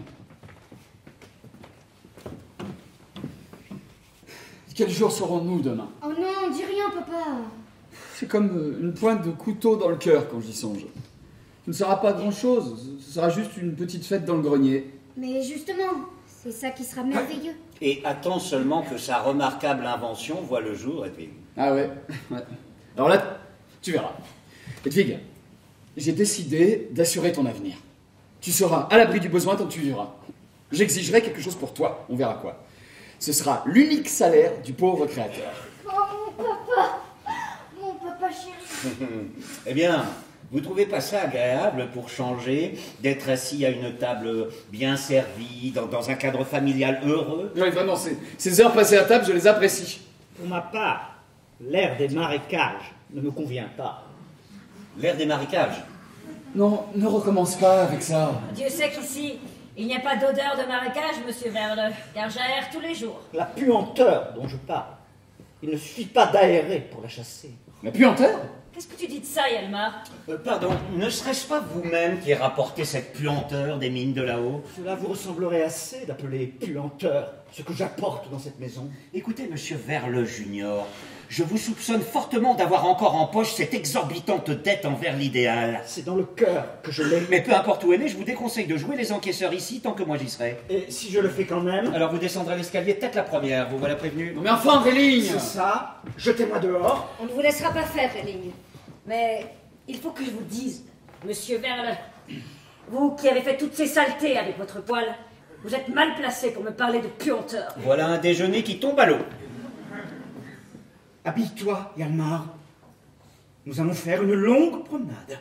Quel jour serons-nous demain? Oh non, dis rien, papa. C'est comme euh, une pointe de couteau dans le cœur quand j'y songe. Ce ne sera pas grand-chose, ce sera juste une petite fête dans le grenier. Mais justement, c'est ça qui sera merveilleux. Et attends seulement que sa remarquable invention voie le jour, Edwige. Ah ouais, ouais. Alors là, tu verras. Edwige, j'ai décidé d'assurer ton avenir. Tu seras à l'abri du besoin tant que tu vivras. J'exigerai quelque chose pour toi, on verra quoi. Ce sera l'unique salaire du pauvre créateur. Oh, mon papa. Mon papa chéri. Eh bien, vous trouvez pas ça agréable pour changer, d'être assis à une table bien servie, dans, dans un cadre familial heureux? Oui, vraiment, ces, ces heures passées à table, je les apprécie. Pour ma part, l'air des marécages ne me convient pas. L'air des marécages? Non, ne recommence pas avec ça. Dieu sait qu'ici, il n'y a pas d'odeur de marécage, monsieur Verle, car j'aère tous les jours. La puanteur dont je parle, il ne suffit pas d'aérer pour la chasser. La puanteur? Qu'est-ce que tu dis de ça, Yalmar? Euh, pardon, ne serait-ce pas vous-même qui rapportez cette puanteur des mines de là-haut? Cela vous ressemblerait assez d'appeler puanteur ce que j'apporte dans cette maison. Écoutez, monsieur Verle Junior, je vous soupçonne fortement d'avoir encore en poche cette exorbitante dette envers l'idéal. C'est dans le cœur que je l'ai. Mais peu importe où elle est, je vous déconseille de jouer les encaisseurs ici tant que moi j'y serai. Et si je le fais quand même? Alors vous descendrez l'escalier tête la première, vous voilà prévenu. Non mais enfin, Réligne! C'est ça, jetez-moi dehors. On ne vous laissera pas faire, Réligne. Mais il faut que je vous dise, monsieur Verle, vous qui avez fait toutes ces saletés avec votre poêle, vous êtes mal placé pour me parler de puanteur. Voilà un déjeuner qui tombe à l'eau. Habille-toi, Yalmar. Nous allons faire une longue promenade.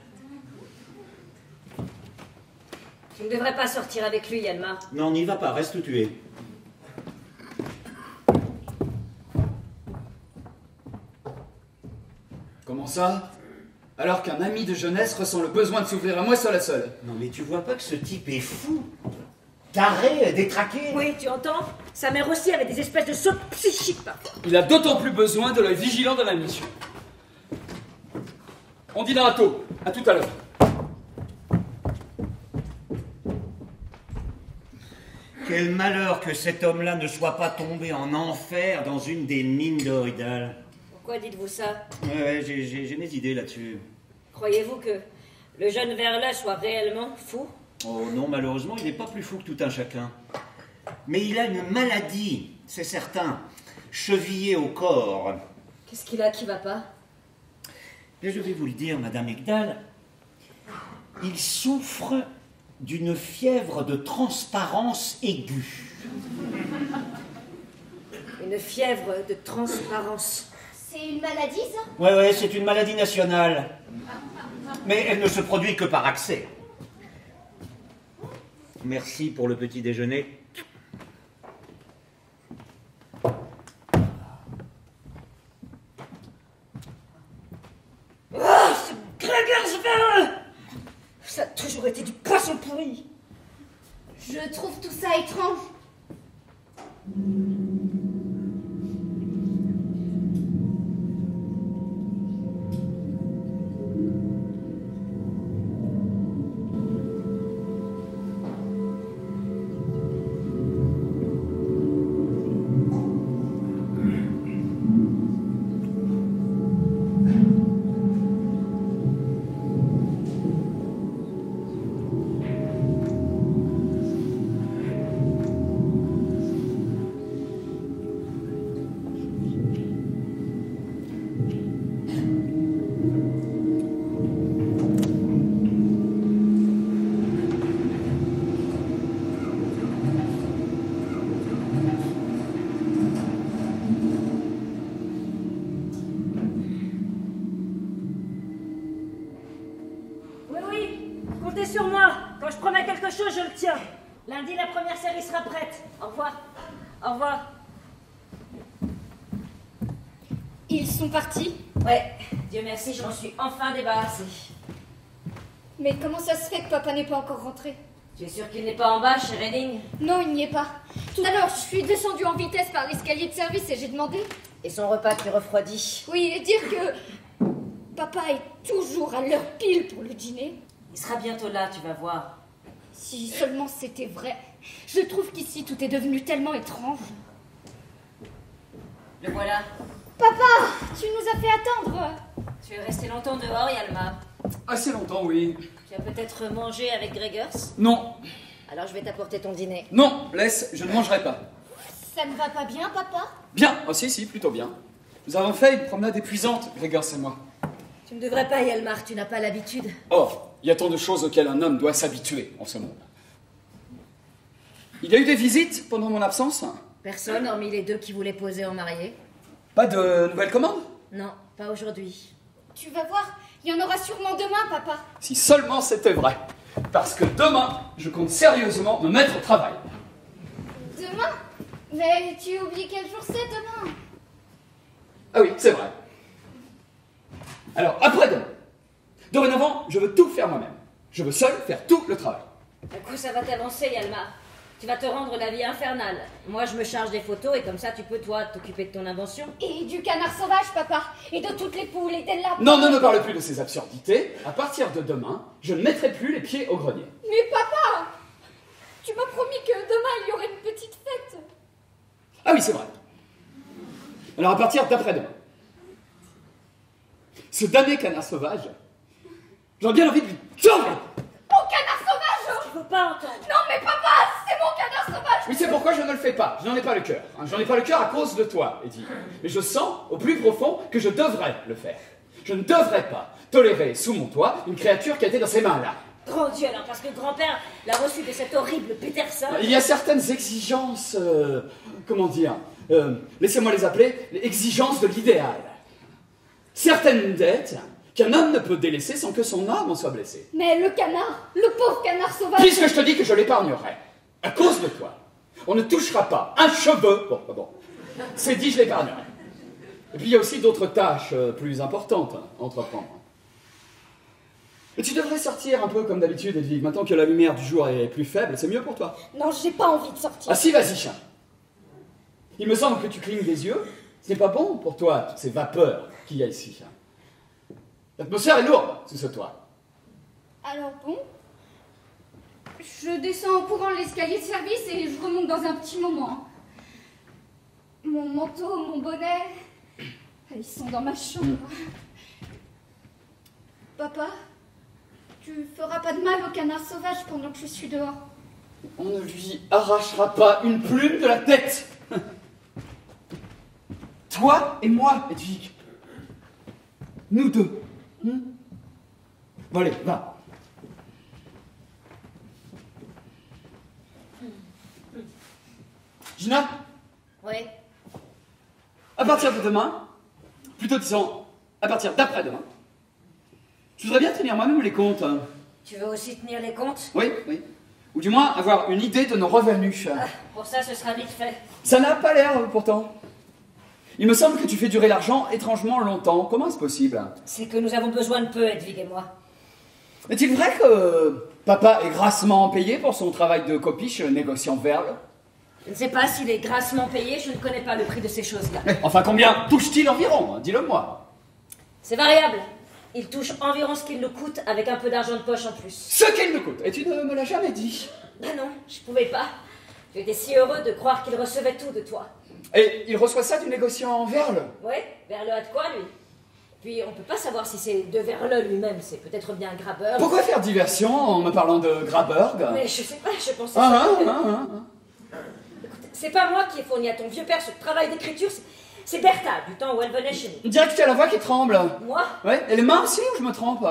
Tu ne devrais pas sortir avec lui, Yalmar. Non, n'y va pas, reste où tu es. Comment ça? Alors qu'un ami de jeunesse ressent le besoin de s'ouvrir à moi seul à seul. Non mais tu vois pas que ce type est fou? Taré, détraqué? Oui, tu entends? Sa mère aussi avait des espèces de sautes psychiques parfois. Il a d'autant plus besoin de l'œil vigilant de la mission. On dînera tôt. À tout à l'heure. Quel malheur que cet homme-là ne soit pas tombé en enfer dans une des mines d'Oridal. Pourquoi dites-vous ça? Ouais, ouais, j'ai, j'ai, j'ai mes idées là-dessus. Croyez-vous que le jeune Verla soit réellement fou? Oh non, malheureusement, il n'est pas plus fou que tout un chacun. Mais il a une maladie, c'est certain, chevillée au corps. Qu'est-ce qu'il a qui va pas? Mais je vais vous le dire, Madame Egdal, il souffre d'une fièvre de transparence aiguë. Une fièvre de transparence. C'est une maladie, ça? Ouais, ouais, c'est une maladie nationale. Mais elle ne se produit que par accès. Merci pour le petit déjeuner. Oh, ce Gregers Verla! Ça a toujours été du poisson pourri. Je trouve tout ça étrange. Comptez sur moi. Quand je promets quelque chose, je le tiens. Lundi, la première série sera prête. Au revoir. Au revoir. Ils sont partis? Ouais, Dieu merci, je m'en suis enfin débarrassée. Mais comment ça se fait que papa n'est pas encore rentré? Tu es sûr qu'il n'est pas en bas, chez Redding? Non, il n'y est pas. Tout à l'heure, je suis descendue en vitesse par l'escalier de service et j'ai demandé. Et son repas qui refroidit? Oui, et dire que papa est toujours à l'heure pile pour le dîner. Il sera bientôt là, tu vas voir. Si seulement c'était vrai. Je trouve qu'ici, tout est devenu tellement étrange. Le voilà. Papa, tu nous as fait attendre. Tu es resté longtemps dehors, Yalma? Assez longtemps, oui. Tu as peut-être mangé avec Gregers? Non. Alors je vais t'apporter ton dîner. Non, laisse, je ne mangerai pas. Ça ne va pas bien, papa? Bien, oh si, si, plutôt bien. Nous avons fait une promenade épuisante, Gregers et moi. Tu ne devrais pas, Yalmar, tu n'as pas l'habitude. Or, il y a tant de choses auxquelles un homme doit s'habituer en ce monde. Il y a eu des visites pendant mon absence? Personne, hormis les deux qui voulaient poser en mariée. Pas de nouvelles commandes? Non, pas aujourd'hui. Tu vas voir, il y en aura sûrement demain, papa. Si seulement c'était vrai. Parce que demain, je compte sérieusement me mettre au travail. Demain? Mais tu oublies quel jour c'est demain? Ah oui, c'est vrai. Alors, après-demain. Dorénavant, je veux tout faire moi-même. Je veux seul faire tout le travail. Un coup, ça va t'avancer, Yalmar. Tu vas te rendre la vie infernale. Moi, je me charge des photos et comme ça, tu peux, toi, t'occuper de ton invention. Et du canard sauvage, papa. Et de toutes les poules et des lapins. Non, ne me parle plus de ces absurdités. À partir de demain, je ne mettrai plus les pieds au grenier. Mais papa, tu m'as promis que demain, il y aurait une petite fête. Ah oui, c'est vrai. Alors, à partir d'après-demain, ce damné canard sauvage, j'aurais bien envie de lui tordre. Mon canard sauvage! Tu veux pas entendre? Non, mais papa, c'est mon canard sauvage! Oui, c'est pourquoi je ne le fais pas. Je n'en ai pas le cœur. Hein. J'en ai pas le cœur à cause de toi, Eddie. Mais je sens, au plus profond, que je devrais le faire. Je ne devrais pas tolérer sous mon toit une créature qui a été dans ces mains-là. Grand Dieu, alors, parce que grand-père l'a reçu de cet horrible Peterson. Il y a certaines exigences, euh, comment dire, euh, laissez-moi les appeler, les exigences de l'idéal. Certaines dettes qu'un homme ne peut délaisser sans que son âme en soit blessée. Mais le canard, le pauvre canard sauvage... Puisque je te dis que je l'épargnerai, à cause de toi, on ne touchera pas un cheveu. Bon, bon, c'est dit, je l'épargnerai. Et puis il y a aussi d'autres tâches euh, plus importantes à entreprendre. Mais tu devrais sortir un peu comme d'habitude, Edwige. Maintenant que la lumière du jour est plus faible, c'est mieux pour toi. Non, j'ai pas envie de sortir. Ah si, vas-y, chat. Il me semble que tu clignes des yeux. C'est pas bon pour toi, toutes ces vapeurs qu'il y a ici. L'atmosphère est lourde sous ce toit. Alors bon, je descends en courant l'escalier de service et je remonte dans un petit moment. Mon manteau, mon bonnet, ils sont dans ma chambre. Papa, tu feras pas de mal au canard sauvage pendant que je suis dehors. On ne lui arrachera pas une plume de la tête. Toi et moi, Edwige. Nous deux. Hmm? Bon, allez, va. Gina, Oui. à partir de demain, plutôt disons, à partir d'après-demain, je voudrais bien tenir moi-même les comptes. hein. Tu veux aussi tenir les comptes? Oui, oui. Ou du moins avoir une idée de nos revenus. Ah, pour ça, ce sera vite fait. Ça n'a pas l'air, pourtant. Il me semble que tu fais durer l'argent étrangement longtemps. Comment est-ce possible? C'est que nous avons besoin de peu, Edwige et moi. Est-il vrai que papa est grassement payé pour son travail de copiche négociant verle? Je ne sais pas s'il est grassement payé, je ne connais pas le prix de ces choses-là. Eh, Enfin, combien touche-t-il environ? Dis-le-moi. C'est variable. Il touche environ ce qu'il nous coûte avec un peu d'argent de poche en plus. Ce qu'il nous coûte. Et tu ne me l'as jamais dit. Ben non, je pouvais pas. J'étais si heureux de croire qu'il recevait tout de toi. Et il reçoit ça du négociant verle? Ouais, Verle a de quoi, lui? Puis on peut pas savoir si c'est de Verle lui-même, c'est peut-être bien Graberg. Pourquoi faire diversion en me parlant de Graberg? Mais je sais pas, je pensais Ah, ça. ah, ah, ah, ah. Écoute, c'est pas moi qui ai fourni à ton vieux père ce travail d'écriture, c'est- c'est Bertha, du temps où elle venait chez nous. On dirait que tu as la voix qui tremble. Moi? Ouais, et les mains aussi, ou je me trompe?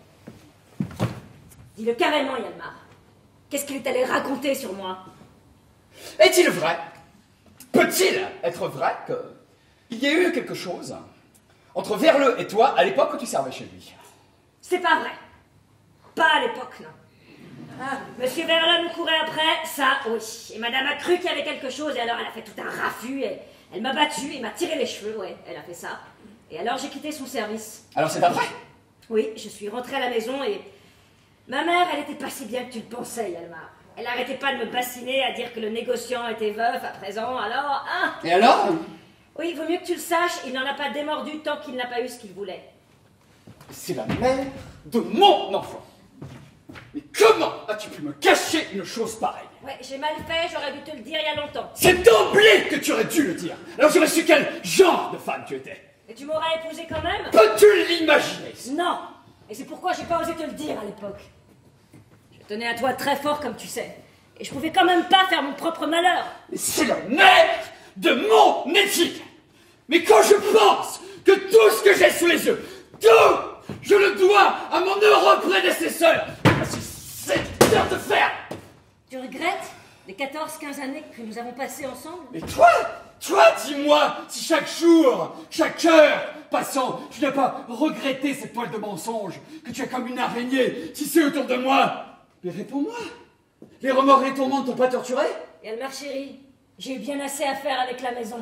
Dis-le carrément, Yanmar. Qu'est-ce qu'il est allé raconter sur moi? Est-il vrai? Peut-il être vrai qu'il y ait eu quelque chose entre Verle et toi à l'époque où tu servais chez lui? C'est pas vrai. Pas à l'époque, non. Ah, Monsieur Verle nous courait après, ça, oui. Et madame a cru qu'il y avait quelque chose, et alors elle a fait tout un raffut, et elle m'a battu, et m'a tiré les cheveux, ouais, elle a fait ça. Et alors j'ai quitté son service. Alors c'est pas vrai? Oui, je suis rentrée à la maison, et ma mère, elle était pas si bien que tu le pensais, Yalmar. Elle arrêtait pas de me bassiner à dire que le négociant était veuf à présent, alors, hein? Et alors? Oui, il vaut mieux que tu le saches, il n'en a pas démordu tant qu'il n'a pas eu ce qu'il voulait. C'est la mère de mon enfant. Mais comment as-tu pu me cacher une chose pareille? Ouais, j'ai mal fait, j'aurais dû te le dire il y a longtemps. C'est d'emblée que tu aurais dû le dire. Alors j'aurais su quel genre de femme tu étais. Et tu m'aurais épousé quand même? Peux-tu l'imaginer? Non. Et c'est pourquoi j'ai pas osé te le dire à l'époque. Je tenais à toi très fort, comme tu sais. Et je pouvais quand même pas faire mon propre malheur. Mais c'est la mère de mon éthique. Mais quand je pense que tout ce que j'ai sous les yeux, tout, je le dois à mon heureux prédécesseur, à ce secteur de fer. Tu regrettes les quatorze quinze années que nous avons passées ensemble? Et toi, toi, dis-moi, si chaque jour, chaque heure passant, tu n'as pas regretté cette toile de mensonge, que tu es comme une araignée tissée autour de moi. Mais réponds-moi, les remords et tourments ne t'ont pas torturé? Yalmar chérie, j'ai eu bien assez à faire avec la maison.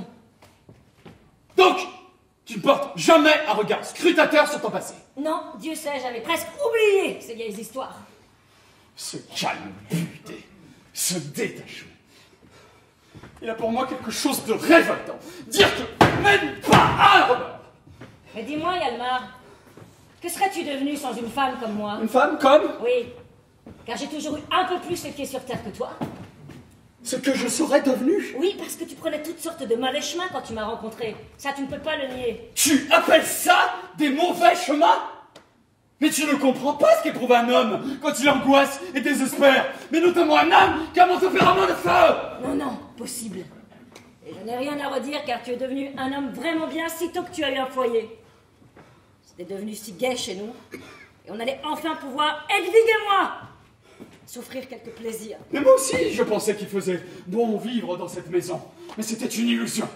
Donc, tu ne portes jamais un regard scrutateur sur ton passé. Non, Dieu sait, j'avais presque oublié ces vieilles histoires. Ce calme buté, ce détachement. Il a pour moi quelque chose de révoltant. Dire que même pas un remords. Mais dis-moi, Yalmar, que serais-tu devenue sans une femme comme moi? Une femme comme? Oui, car j'ai toujours eu un peu plus les pieds sur terre que toi. Ce que je serais devenu? Oui, parce que tu prenais toutes sortes de mauvais chemins quand tu m'as rencontré. Ça, tu ne peux pas le nier. Tu appelles ça des mauvais chemins? Mais tu ne comprends pas ce qu'éprouve un homme quand il angoisse et désespère, mais notamment un homme qui a mon tempérament de feu. Non, non, possible. Et je n'ai rien à redire car tu es devenu un homme vraiment bien sitôt que tu as eu un foyer. C'était devenu si gai chez nous. Et on allait enfin pouvoir, Edwige et moi, s'offrir quelques plaisirs. Mais moi aussi, je pensais qu'il faisait bon vivre dans cette maison. Mais c'était une illusion.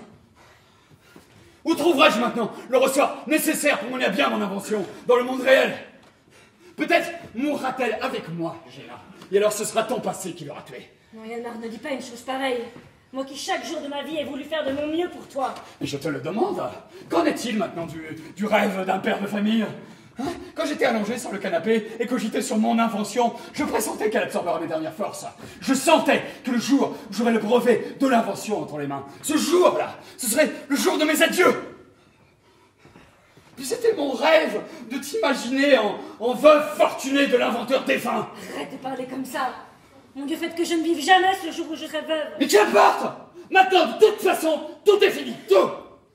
Où trouverai-je maintenant le ressort nécessaire pour mener à bien mon invention dans le monde réel? Peut-être mourra-t-elle avec moi, Géna. Et alors ce sera ton passé qui l'aura tué. Non, Yalmar, ne dis pas une chose pareille. Moi qui chaque jour de ma vie ai voulu faire de mon mieux pour toi. Mais je te le demande. Qu'en est-il maintenant du, du rêve d'un père de famille? Hein? Quand j'étais allongé sur le canapé et que j'étais sur mon invention, je pressentais qu'elle absorberait mes dernières forces. Je sentais que le jour où j'aurais le brevet de l'invention entre les mains, ce jour-là, ce serait le jour de mes adieux. Puis c'était mon rêve de t'imaginer en, en veuve fortunée de l'inventeur défunt. Arrête de parler comme ça. Mon Dieu, faites que je ne vive jamais ce jour où je serai veuve. Mais qu'importe! Maintenant, de toute façon, tout est fini, tout!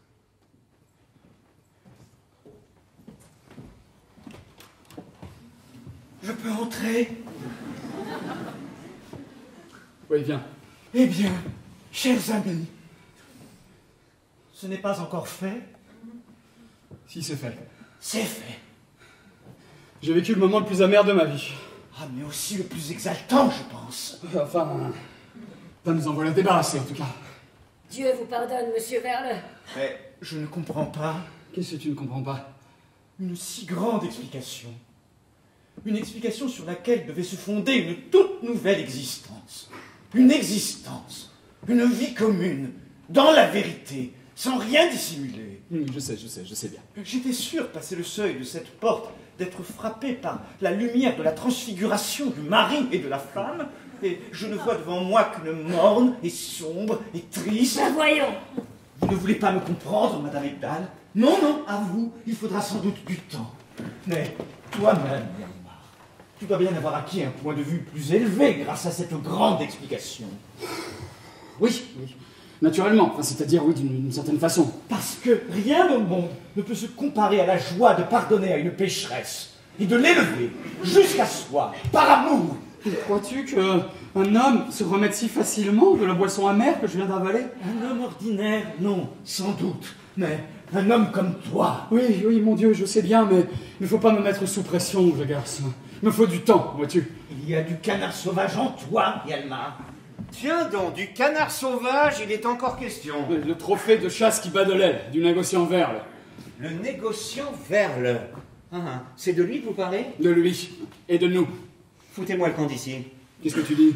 Je peux entrer? Oui, viens. Eh bien, chers amis, ce n'est pas encore fait? Si, c'est fait. C'est fait. J'ai vécu le moment le plus amer de ma vie. Ah, mais aussi le plus exaltant, je pense. Enfin, ça nous en voilà débarrassés, en tout cas. Dieu vous pardonne, monsieur Verle. Mais je ne comprends pas. Qu'est-ce que tu ne comprends pas? Une si grande explication. Une explication sur laquelle devait se fonder une toute nouvelle existence. Une existence. Une vie commune. Dans la vérité. Sans rien dissimuler. Mmh, je sais, je sais, je sais bien. J'étais sûr, passé le seuil de cette porte, d'être frappé par la lumière de la transfiguration du mari et de la femme, et je ne vois devant moi qu'une morne et sombre et triste. Ben voyons. Vous ne voulez pas me comprendre, Madame Egdal? Non, non, à vous, il faudra sans doute du temps. Mais toi-même, Yanmar, tu dois bien avoir acquis un point de vue plus élevé grâce à cette grande explication. Oui, oui. Naturellement, enfin, c'est-à-dire, oui, d'une certaine façon. Parce que rien au monde ne peut se comparer à la joie de pardonner à une pécheresse et de l'élever jusqu'à soi, par amour. Crois-tu qu'un homme se remette si facilement de la boisson amère que je viens d'avaler? Un homme ordinaire, non, sans doute, mais un homme comme toi. Oui, oui, mon Dieu, je sais bien, mais il ne faut pas me mettre sous pression, je garce. Il me faut du temps, vois-tu. Il y a du canard sauvage en toi, Yanmar. Tiens donc, du canard sauvage, il est encore question. Le trophée de chasse qui bat de l'aile, du négociant Verle. Le négociant Verle. Ah, ah. C'est de lui que vous parlez? De lui et de nous. Foutez-moi le camp d'ici. Qu'est-ce que tu dis?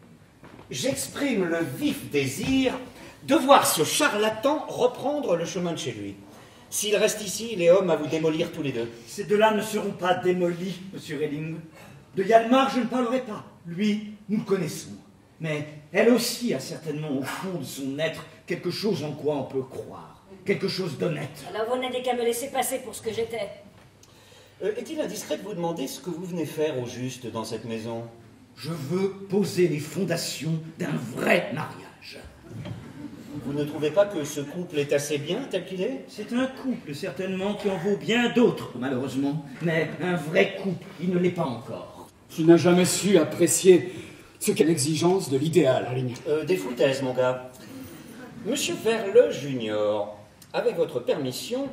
J'exprime le vif désir de voir ce charlatan reprendre le chemin de chez lui. S'il reste ici, il est homme à vous démolir tous les deux. Ces deux-là ne seront pas démolis, monsieur Relling. De Yanmar, je ne parlerai pas. Lui, nous le connaissons. Mais elle aussi a certainement au fond de son être quelque chose en quoi on peut croire. Quelque chose d'honnête. Alors vous n'avez qu'à me laisser passer pour ce que j'étais. Euh, est-il indiscret de vous demander ce que vous venez faire au juste dans cette maison? Je veux poser les fondations d'un vrai mariage. Vous ne trouvez pas que ce couple est assez bien tel qu'il est? C'est un couple, certainement, qui en vaut bien d'autres, malheureusement. Mais un vrai couple, il ne l'est pas encore. Tu n'as jamais su apprécier ce qu'est l'exigence de l'idéal, Aline. Euh, des foutaises, mon gars. Monsieur Verle Junior, avec votre permission,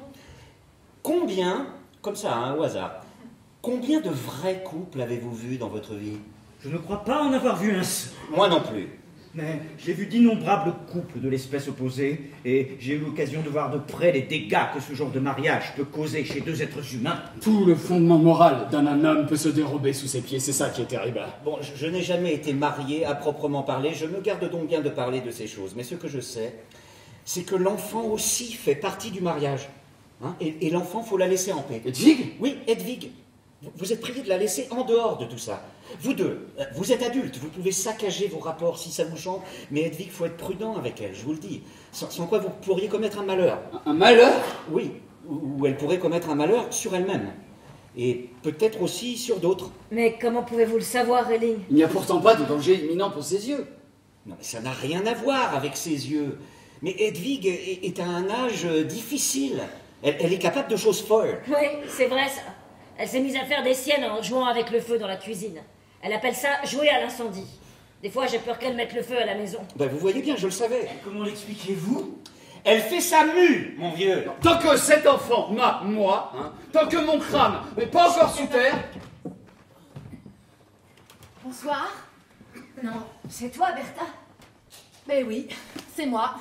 combien, comme ça, hein, au hasard, combien de vrais couples avez-vous vu dans votre vie? Je ne crois pas en avoir vu un seul. Moi non plus. Mais j'ai vu d'innombrables couples de l'espèce opposée, et j'ai eu l'occasion de voir de près les dégâts que ce genre de mariage peut causer chez deux êtres humains. Tout le fondement moral d'un homme peut se dérober sous ses pieds, c'est ça qui est terrible. Bon, je, je n'ai jamais été marié à proprement parler, je me garde donc bien de parler de ces choses, mais ce que je sais, c'est que l'enfant aussi fait partie du mariage. Hein, et et l'enfant, faut la laisser en paix. Edwige? Oui, Edwige. Vous, vous êtes prié de la laisser en dehors de tout ça. Vous deux, vous êtes adultes, vous pouvez saccager vos rapports si ça vous chante, mais Edwige, il faut être prudent avec elle, je vous le dis. Sans, sans quoi vous pourriez commettre un malheur. Un malheur? Oui, ou, ou elle pourrait commettre un malheur sur elle-même. Et peut-être aussi sur d'autres. Mais comment pouvez-vous le savoir, Relling? Il n'y a pourtant pas de danger imminent pour ses yeux. Non, mais ça n'a rien à voir avec ses yeux. Mais Edwige est, est à un âge difficile. Elle, elle est capable de choses folles. Oui, c'est vrai ça. Elle s'est mise à faire des siennes en jouant avec le feu dans la cuisine. Elle appelle ça jouer à l'incendie. Des fois, j'ai peur qu'elle mette le feu à la maison. Ben, vous voyez bien, je le savais. Comment l'expliquez-vous? Elle fait sa mue, mon vieux. Tant que cet enfant m'a, moi, hein, tant que mon crâne n'est pas encore sous terre... Bonsoir. Non, c'est toi, Bertha. Mais oui, c'est moi.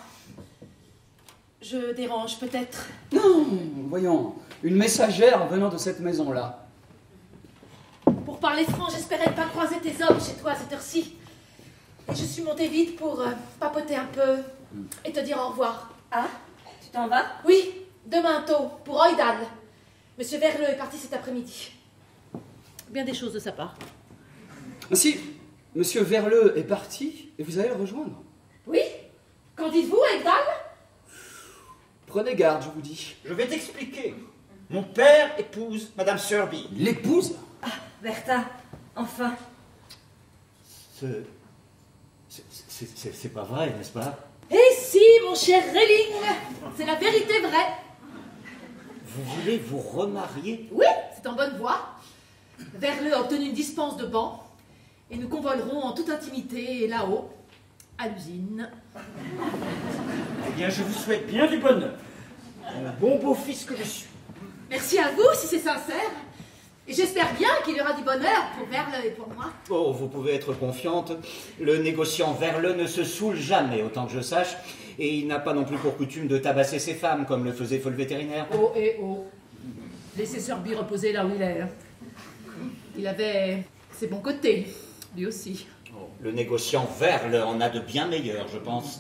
Je dérange peut-être. Non, voyons, une messagère venant de cette maison-là. Pour parler franc, j'espérais ne pas croiser tes hommes chez toi à cette heure-ci. Et je suis montée vite pour euh, papoter un peu et te dire au revoir. Ah, tu t'en vas? Oui, demain tôt, pour Oidal. Monsieur Verleux est parti cet après-midi. Bien des choses de sa part. Ainsi, Monsieur Verleux est parti et vous allez le rejoindre. Oui? Qu'en dites-vous, Ekdal? Prenez garde, je vous dis. Je vais t'expliquer. Mon père épouse Madame Serby. L'épouse? Ah, Bertha, enfin. C'est... C'est, c'est, c'est pas vrai, n'est-ce pas? Eh si, mon cher Relling, c'est la vérité vraie. Vous voulez vous remarier? Oui, c'est en bonne voie. Verleux a obtenu une dispense de banc et nous convolerons en toute intimité là-haut, à l'usine. Eh bien, je vous souhaite bien du bonheur. Un bon beau-fils que je suis. Merci à vous, si c'est sincère. Et j'espère bien qu'il y aura du bonheur pour Verleux et pour moi. Oh, vous pouvez être confiante. Le négociant Verleux ne se saoule jamais, autant que je sache. Et il n'a pas non plus pour coutume de tabasser ses femmes, comme le faisait Fol vétérinaire. Oh et oh. Laissez Serby reposer là où il est. Il avait ses bons côtés, lui aussi. Oh, le négociant Verleux en a de bien meilleurs, je pense.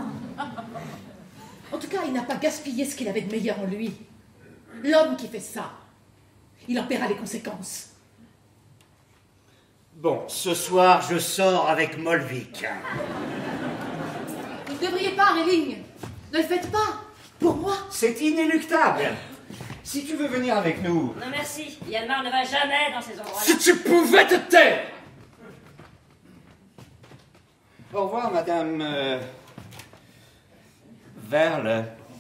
En tout cas, il n'a pas gaspillé ce qu'il avait de meilleur en lui. L'homme qui fait ça, il en paiera les conséquences. Bon, ce soir, je sors avec Molvik. Vous ne devriez pas, Relling. Ne le faites pas. Pour moi. C'est inéluctable. Si tu veux venir avec nous... Non merci, Yanmar ne va jamais dans ces endroits-là. Si tu pouvais te taire! Au revoir, Madame... Euh... Verle.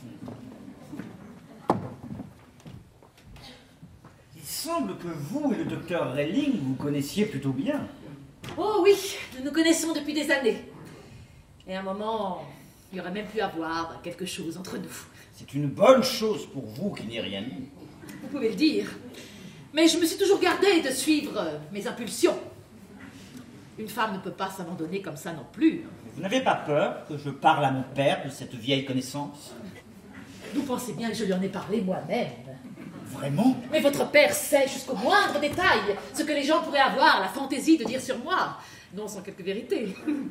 Il semble que vous et le docteur Relling vous connaissiez plutôt bien. Oh oui, nous nous connaissons depuis des années. Et à un moment, il y aurait même pu avoir quelque chose entre nous. C'est une bonne chose pour vous qu'il n'y ait rien eu. Vous pouvez le dire. Mais je me suis toujours gardée de suivre mes impulsions. Une femme ne peut pas s'abandonner comme ça non plus. Vous n'avez pas peur que je parle à mon père de cette vieille connaissance? Vous pensez bien que je lui en ai parlé moi-même. Vraiment? Mais votre père sait jusqu'au moindre détail ce que les gens pourraient avoir la fantaisie de dire sur moi, non sans quelque vérité.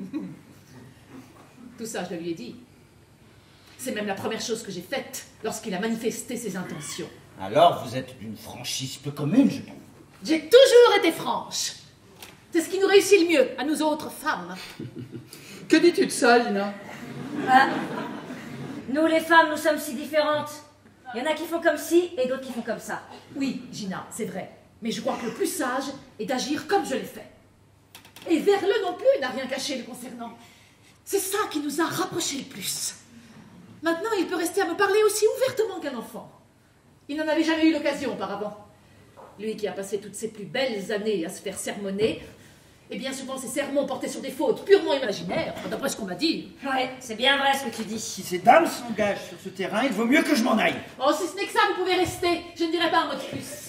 Tout ça, je le lui ai dit. C'est même la première chose que j'ai faite lorsqu'il a manifesté ses intentions. Alors vous êtes d'une franchise peu commune, je trouve. J'ai toujours été franche. C'est ce qui nous réussit le mieux, à nous autres femmes. Que dis-tu de ça, Lina? Ah. Nous, les femmes, nous sommes si différentes. Il y en a qui font comme ci et d'autres qui font comme ça. Oui, Gina, c'est vrai. Mais je crois que le plus sage est d'agir comme je l'ai fait. Et Verleux non plus n'a rien caché le concernant. C'est ça qui nous a rapprochés le plus. Maintenant, il peut rester à me parler aussi ouvertement qu'un enfant. Il n'en avait jamais eu l'occasion auparavant. Lui qui a passé toutes ses plus belles années à se faire sermonner, et bien souvent ses sermons portaient sur des fautes purement imaginaires, d'après ce qu'on m'a dit. Ouais, c'est bien vrai ce que tu dis. Si ces dames s'engagent sur ce terrain, il vaut mieux que je m'en aille. Oh, si ce n'est que ça, vous pouvez rester. Je ne dirai pas un mot de plus.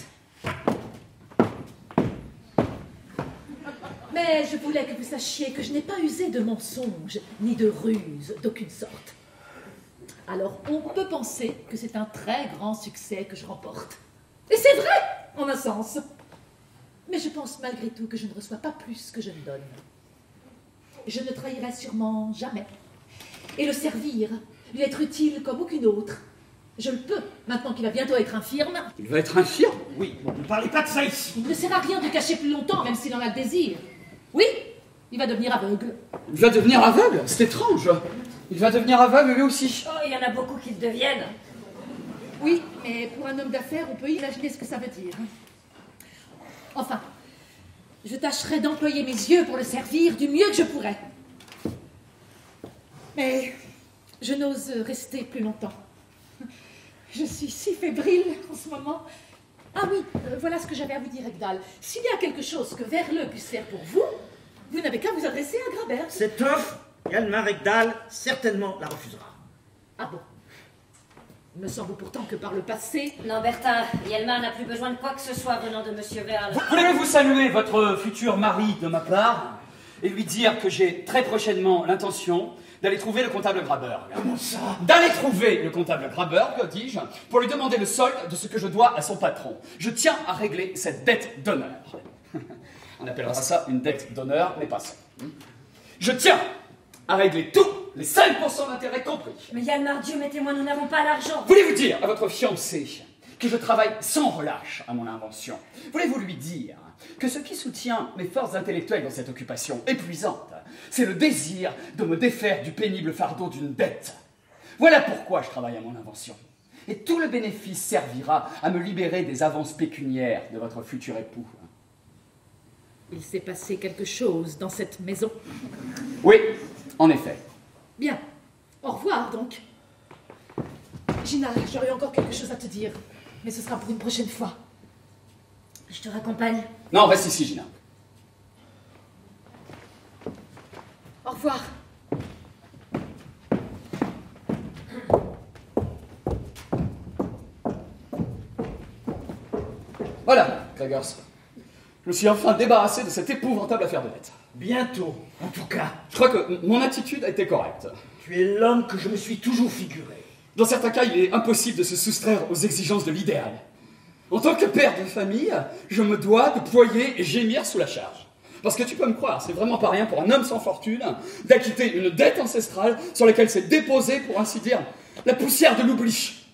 Mais je voulais que vous sachiez que je n'ai pas usé de mensonges, ni de ruses, d'aucune sorte. Alors, on peut penser que c'est un très grand succès que je remporte. Et c'est vrai, en un sens. Mais je pense malgré tout que je ne reçois pas plus que je ne donne. Je ne trahirai sûrement jamais. Et le servir, lui être utile comme aucune autre, je le peux, maintenant qu'il va bientôt être infirme. Il va être infirme? Oui, bon, ne parlez pas de ça ici. Il ne sert à rien de cacher plus longtemps, même s'il en a le désir. Oui, il va devenir aveugle. Il va devenir aveugle? C'est étrange. Il va devenir aveugle lui aussi. Oh, il y en a beaucoup qui le deviennent. Oui, mais pour un homme d'affaires, on peut imaginer ce que ça veut dire. Enfin, je tâcherai d'employer mes yeux pour le servir du mieux que je pourrai. Mais je n'ose rester plus longtemps. Je suis si fébrile en ce moment. Ah oui, euh, voilà ce que j'avais à vous dire, Ekdal. S'il y a quelque chose que Verleux puisse faire pour vous, vous n'avez qu'à vous adresser à Graberg. Cette offre, Yanmar Ekdal certainement la refusera. Ah bon? Il me semble pourtant que par le passé... Non, Bertha, Yanmar n'a plus besoin de quoi que ce soit venant de Monsieur Verle. Voulez-vous saluer votre futur mari de ma part et lui dire que j'ai très prochainement l'intention d'aller trouver le comptable Graberg. Comment ça? D'aller trouver le comptable Graberg, dis-je, pour lui demander le solde de ce que je dois à son patron. Je tiens à régler cette dette d'honneur. On appellera ça une dette d'honneur, mais pas ça. Je tiens à régler tout, les cinq pour cent d'intérêt compris. Mais Yanmar, Dieu, mettez-moi, nous n'avons pas l'argent. Voulez-vous dire à votre fiancé que je travaille sans relâche à mon invention. Voulez-vous lui dire que ce qui soutient mes forces intellectuelles dans cette occupation épuisante, c'est le désir de me défaire du pénible fardeau d'une dette. Voilà pourquoi je travaille à mon invention. Et tout le bénéfice servira à me libérer des avances pécuniaires de votre futur époux. Il s'est passé quelque chose dans cette maison. Oui, en effet. Bien. Au revoir, donc. Gina, j'aurais encore quelque chose à te dire, mais ce sera pour une prochaine fois. Je te raccompagne. Non, reste ici, Gina. Au revoir. Voilà, Gregors. Je me suis enfin débarrassé de cette épouvantable affaire de dette. Bientôt, en tout cas. Je crois que mon attitude a été correcte. Tu es l'homme que je me suis toujours figuré. Dans certains cas, il est impossible de se soustraire aux exigences de l'idéal. En tant que père de famille, je me dois de ployer et gémir sous la charge. Parce que tu peux me croire, c'est vraiment pas rien pour un homme sans fortune d'acquitter une dette ancestrale sur laquelle s'est déposée, pour ainsi dire, la poussière de l'oubli.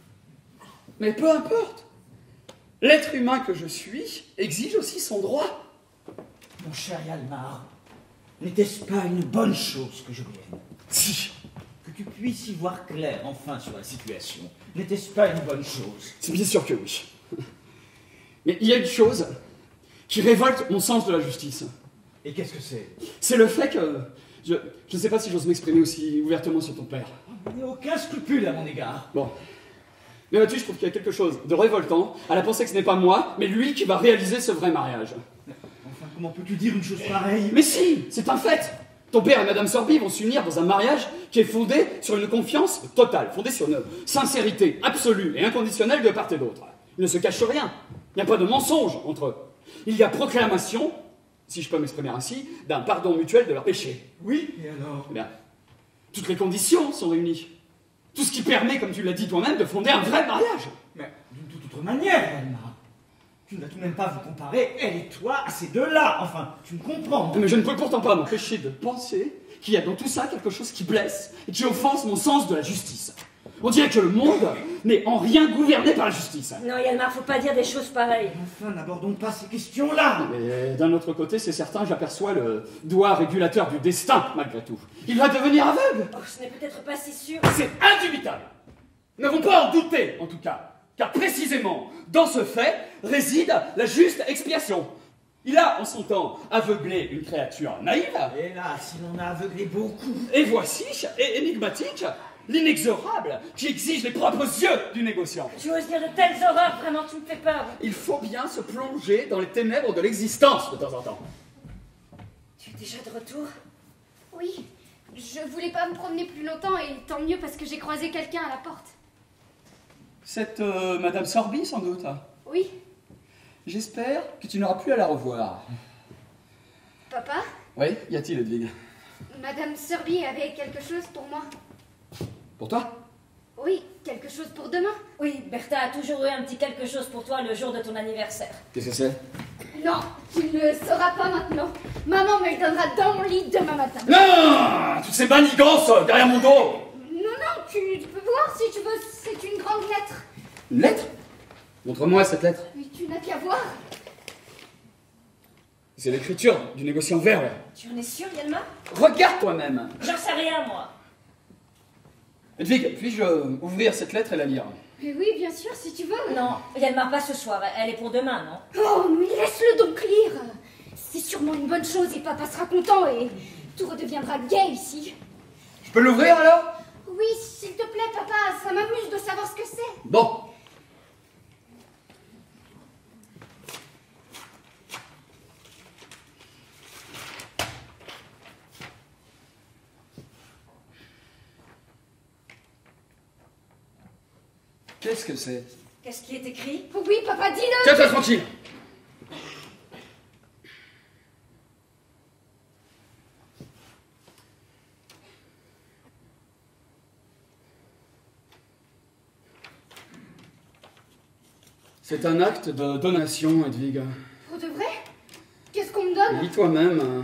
Mais peu importe. L'être humain que je suis exige aussi son droit. Mon cher Yalmar, n'était-ce pas une bonne chose que je vienne? Si. Que tu puisses y voir clair enfin sur la situation, n'était-ce pas une bonne chose? C'est bien sûr que oui. Mais il y a une chose qui révolte mon sens de la justice. Et qu'est-ce que c'est? C'est le fait que... Je ne sais pas si j'ose m'exprimer aussi ouvertement sur ton père. Il n'y a aucun scrupule à mon égard. Bon. Mais vois-tu, je trouve qu'il y a quelque chose de révoltant à la pensée que ce n'est pas moi, mais lui qui va réaliser ce vrai mariage. Enfin, comment peux-tu dire une chose pareille? Mais si, c'est un fait. Ton père et Madame Sorby vont s'unir dans un mariage qui est fondé sur une confiance totale, fondé sur une sincérité absolue et inconditionnelle de part et d'autre. Ils ne se cachent rien. Il n'y a pas de mensonge entre eux. Il y a proclamation, si je peux m'exprimer ainsi, d'un pardon mutuel de leurs péchés. Oui, et alors? Eh bien, toutes les conditions sont réunies. Tout ce qui permet, comme tu l'as dit toi-même, de fonder un vrai mariage. Mais d'une toute autre manière, Yalmar. Tu ne vas tout de même pas vous comparer, elle et toi, à ces deux-là. Enfin, tu me comprends. Mais je ne peux pourtant pas m'empêcher de penser qu'il y a dans tout ça quelque chose qui blesse et qui offense mon sens de la justice. On dirait que le monde n'est en rien gouverné par la justice. Non, Yalmar, faut pas dire des choses pareilles. Enfin, n'abordons pas ces questions-là. Mais d'un autre côté, c'est certain, j'aperçois le doigt régulateur du destin, malgré tout. Il va devenir aveugle. Oh, ce n'est peut-être pas si sûr. C'est indubitable. Nous n'avons pas à en douter, en tout cas. Car précisément, dans ce fait, réside la juste expiation. Il a, en son temps, aveuglé une créature naïve. Hélas, il en a aveuglé beaucoup. Et voici, et énigmatique, l'inexorable qui exige les propres yeux du négociant. Tu oses dire de telles horreurs, vraiment, tu me fais peur. Il faut bien se plonger dans les ténèbres de l'existence de temps en temps. Tu es déjà de retour? Oui, je voulais pas me promener plus longtemps et tant mieux parce que j'ai croisé quelqu'un à la porte. Cette euh, Madame Sorby, sans doute. Oui. J'espère que tu n'auras plus à la revoir. Papa? Oui, y a-t-il, Edwige? Madame Sorby avait quelque chose pour moi. Pour toi? Oui, quelque chose pour demain. Oui, Bertha a toujours eu un petit quelque chose pour toi le jour de ton anniversaire. Qu'est-ce que c'est? Non, tu ne le sauras pas maintenant. Maman me le donnera dans mon lit demain matin. Non! Toutes ces manigances derrière mon dos! Non, non, tu, tu peux voir si tu veux, c'est une grande lettre. Une lettre? Montre-moi cette lettre. Mais tu n'as qu'à voir. C'est l'écriture du négociant vert. Tu en es sûr, Yalmar? Regarde toi-même. J'en sais rien, moi. Edwige, puis-je ouvrir cette lettre et la lire? Mais oui, bien sûr, si tu veux. Non, Yalmar, pas ce soir. Elle est pour demain, non? Oh, mais laisse-le donc lire. C'est sûrement une bonne chose et papa sera content et tout redeviendra gai ici. Je peux l'ouvrir alors? Oui, s'il te plaît, papa, ça m'amuse de savoir ce que c'est. Bon. Qu'est-ce que c'est? Qu'est-ce qui est écrit? Oui, papa, dis-le. Tiens-toi tranquille. C'est un acte de donation, Edwige. Pour de vrai? Qu'est-ce qu'on me donne? Lis toi-même.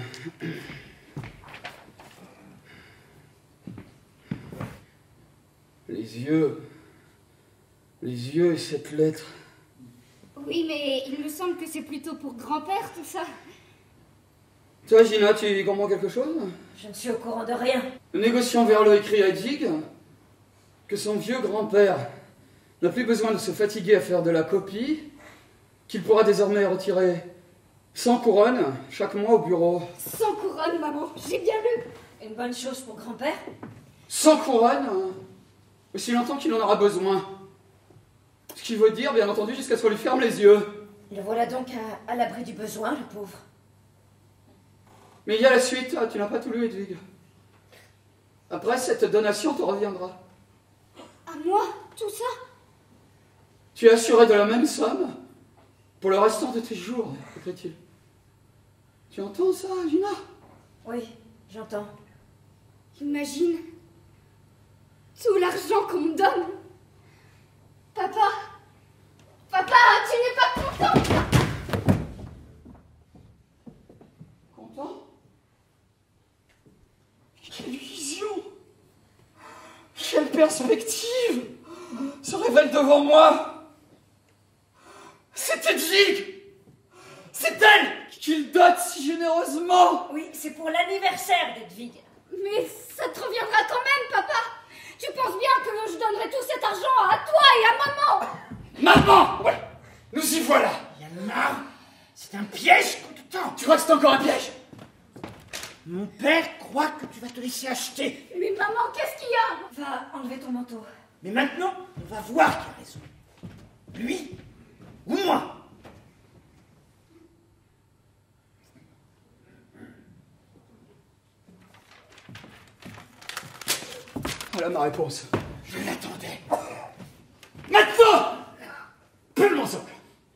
Les yeux... Les yeux et cette lettre. Oui, mais il me semble que c'est plutôt pour grand-père, tout ça. Toi, Gina, tu y comprends quelque chose? Je ne suis au courant de rien. Le négociant Verlot écrit à Edwig que son vieux grand-père n'a plus besoin de se fatiguer à faire de la copie, qu'il pourra désormais retirer cent couronnes chaque mois au bureau. Sans couronne, maman, j'ai bien lu. Une bonne chose pour grand-père. cent couronnes, aussi longtemps qu'il en aura besoin. Ce qui veut dire, bien entendu, jusqu'à ce qu'on lui ferme les yeux. Le voilà donc à, à l'abri du besoin, le pauvre. Mais il y a la suite, ah, tu n'as pas tout lu, Edwig. Après, cette donation te reviendra. À moi, tout ça? Tu es assuré de la même somme pour le restant de tes jours, écrit-il. Tu entends ça, Gina? Oui, j'entends. Imagine tout l'argent qu'on me donne. Papa, papa, tu n'es pas content? Content? Quelle vision! Quelle perspective se révèle devant moi! C'est Edwig! C'est elle qu'il dote si généreusement! Oui, c'est pour l'anniversaire d'Edwig. Mais ça te reviendra quand même, papa! Tu penses bien que je donnerai tout cet argent à toi et à maman! Maman! Ouais! Nous y voilà! Yanmar, c'est un piège qu'on te tend. Tu crois que c'est encore un piège? Mon père croit que tu vas te laisser acheter. Mais maman, qu'est-ce qu'il y a? Va enlever ton manteau. Mais maintenant, on va voir qui a raison. Lui ou moi? Voilà ma réponse. Je l'attendais. Maintenant! Plus mon socle.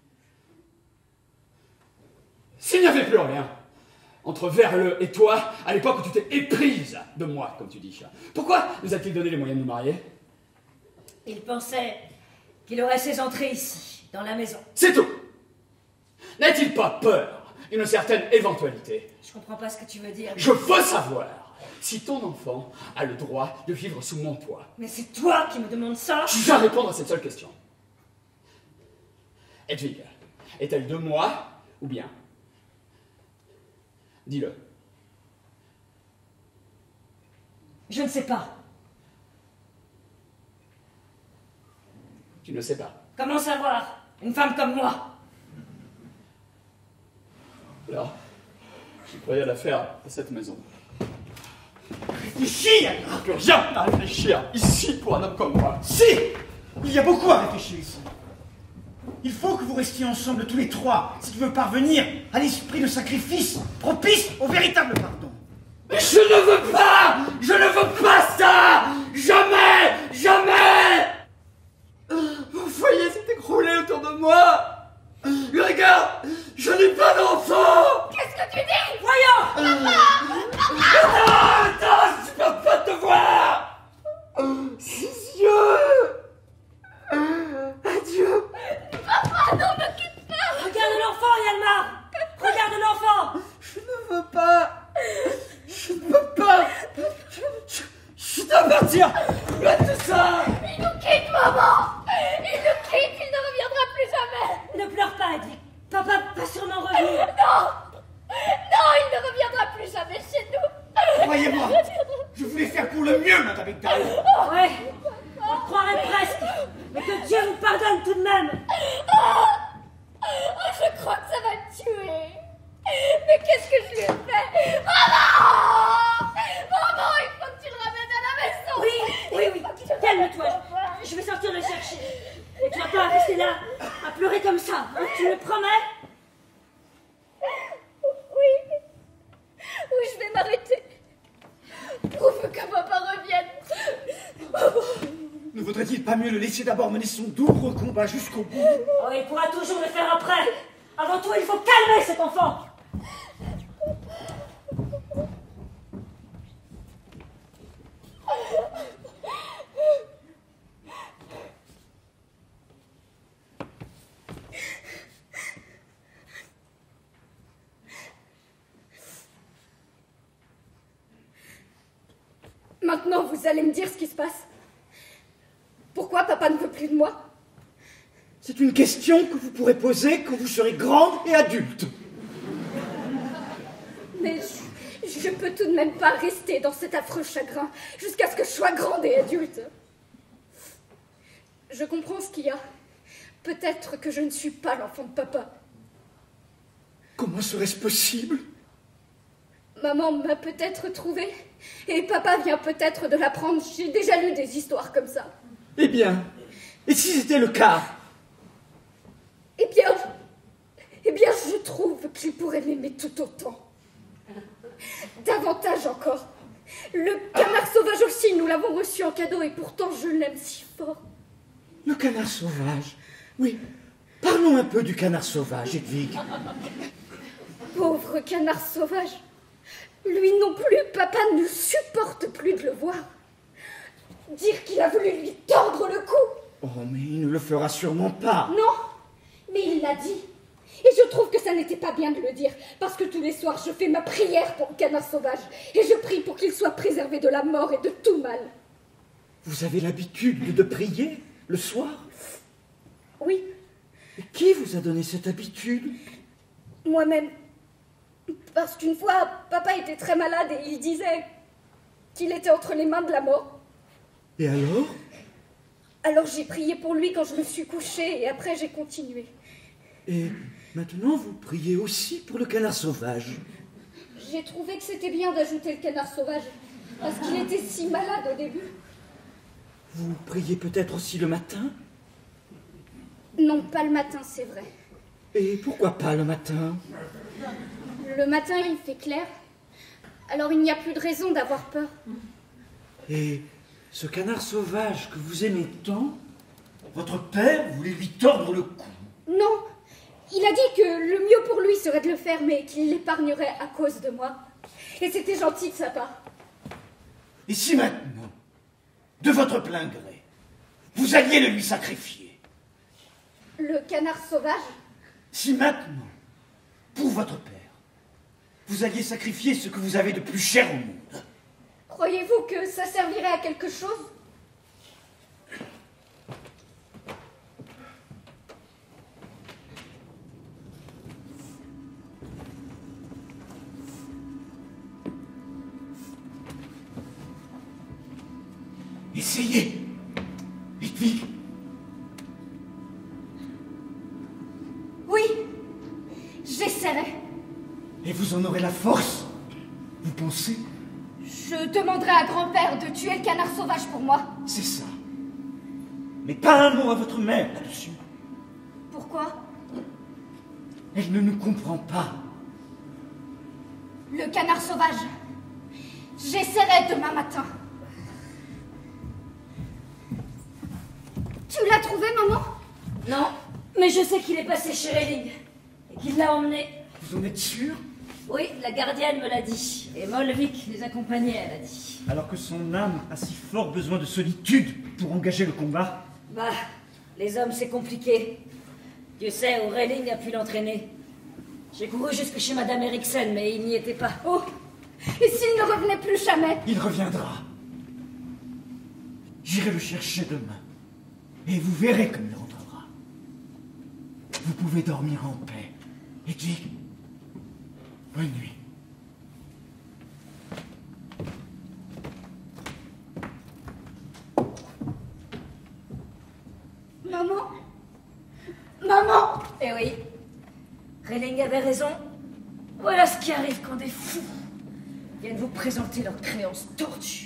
S'il n'y avait plus rien entre Verleux et toi, à l'époque où tu t'es éprise de moi, comme tu dis, pourquoi nous a-t-il donné les moyens de nous marier? Il pensait qu'il aurait ses entrées ici, dans la maison. C'est tout! N'a-t-il pas peur d'une certaine éventualité? Je comprends pas ce que tu veux dire. Je veux savoir si ton enfant a le droit de vivre sous mon toit. Mais c'est toi qui me demandes ça? Je vais répondre à cette seule question. Edwig, est-elle de moi ou bien? Dis-le. Je ne sais pas. Tu ne sais pas. Comment savoir? Une femme comme moi. Alors, je croyais l'affaire à cette maison. Réfléchis, Yanmar. Plus rien à réfléchir ici pour un homme comme moi. Si! Il y a beaucoup à réfléchir ici. Il faut que vous restiez ensemble tous les trois si tu veux parvenir à l'esprit de sacrifice propice au véritable pardon. Mais je ne veux pas! Je ne veux pas ça! Jamais! Jamais! Mon foyer s'est écroulé autour de moi! Mais regarde! Je n'ai pas d'enfant! Qu'est-ce que tu dis? Voyons! Papa! Attends! Attends! Je peux pas te voir! Ses yeux! Adieu! Papa, non, ne quitte pas! Regarde l'enfant, Yanmar! Regarde l'enfant! Je ne veux pas! Je ne peux pas! Je, je dois partir! Loin de tout ça! Il nous quitte, maman! Il nous quitte, il ne reviendra plus jamais! Ne pleure pas, Edwig. Papa va sûrement revenir. Non! Non, il ne reviendra plus jamais chez nous! Croyez-moi, je voulais faire pour le mieux, Madame Egdal. Ouais, on le croirait presque. Mais que Dieu vous pardonne tout de même. Oh, je crois que ça va me tuer. Mais qu'est-ce que je lui ai fait? Maman! Maman, il faut que tu le ramènes à la maison! Oui, oui, oui, calme-toi. Je vais sortir le chercher. Et tu vas pas rester là à pleurer comme ça, hein, tu me promets? Oui. Oui, je vais m'arrêter. Pourvu que papa revienne. Ne vaudrait-il pas mieux le laisser d'abord mener son douloureux combat jusqu'au bout? Oh, il pourra toujours le faire après. Avant tout, il faut calmer cet enfant. Maintenant, vous allez me dire ce qui se passe. Pourquoi papa ne veut plus de moi? C'est une question que vous pourrez poser quand vous serez grande et adulte. Mais je, je peux tout de même pas rester dans cet affreux chagrin jusqu'à ce que je sois grande et adulte. Je comprends ce qu'il y a. Peut-être que je ne suis pas l'enfant de papa. Comment serait-ce possible? Maman m'a peut-être trouvée, et papa vient peut-être de l'apprendre. J'ai déjà lu des histoires comme ça. Eh bien, et si c'était le cas? Eh bien, eh bien, je trouve qu'il pourrait m'aimer tout autant. Davantage encore. Le canard sauvage aussi, nous l'avons reçu en cadeau, et pourtant je l'aime si fort. Le canard sauvage? Oui. Parlons un peu du canard sauvage, Hedwig. Pauvre canard sauvage. Lui non plus, papa ne supporte plus de le voir. Dire qu'il a voulu lui tordre le cou. Oh, mais il ne le fera sûrement pas. Non, mais il l'a dit. Et je trouve que ça n'était pas bien de le dire, parce que tous les soirs, je fais ma prière pour le canard sauvage, et je prie pour qu'il soit préservé de la mort et de tout mal. Vous avez l'habitude de prier le soir? Oui. Et qui vous a donné cette habitude? Moi-même. Parce qu'une fois, papa était très malade et il disait qu'il était entre les mains de la mort. Et alors? Alors j'ai prié pour lui quand je me suis couchée et après j'ai continué. Et maintenant vous priez aussi pour le canard sauvage? J'ai trouvé que c'était bien d'ajouter le canard sauvage parce qu'il était si malade au début. Vous priez peut-être aussi le matin? Non, pas le matin, c'est vrai. Et pourquoi pas le matin? Le matin, il fait clair. Alors il n'y a plus de raison d'avoir peur. Et ce canard sauvage que vous aimez tant, votre père voulait lui tordre le cou? Non, il a dit que le mieux pour lui serait de le faire, mais qu'il l'épargnerait à cause de moi. Et c'était gentil de sa part. Et si maintenant, de votre plein gré, vous alliez le lui sacrifier? Le canard sauvage? Si maintenant, pour votre père, vous alliez sacrifier ce que vous avez de plus cher au monde, croyez-vous que ça servirait à quelque chose? Essayez, Hedwig. Oui, j'essaierai. Et vous en aurez la force, vous pensez? Je demanderai à grand-père de tuer le canard sauvage pour moi. C'est ça. Mais pas un mot à votre mère là-dessus. Pourquoi? Elle ne nous comprend pas. Le canard sauvage. J'essaierai demain matin. Tu l'as trouvé, maman? Non, mais je sais qu'il est passé chez Relling et qu'il l'a emmené. Vous en êtes sûr? Oui, la gardienne me l'a dit. Et Molvik les accompagnait, elle a dit. Alors que son âme a si fort besoin de solitude pour engager le combat? Bah, les hommes, c'est compliqué. Dieu sait où Relling a pu l'entraîner. J'ai couru jusque chez Madame Eriksen, mais il n'y était pas. Oh, et s'il ne revenait plus jamais? Il reviendra. J'irai le chercher demain. Et vous verrez comme il rentrera. Vous pouvez dormir en paix. Hedwig, bonne nuit. Maman? Maman? Eh oui, Relling avait raison. Voilà ce qui arrive quand des fous viennent vous présenter leurs créances tordues.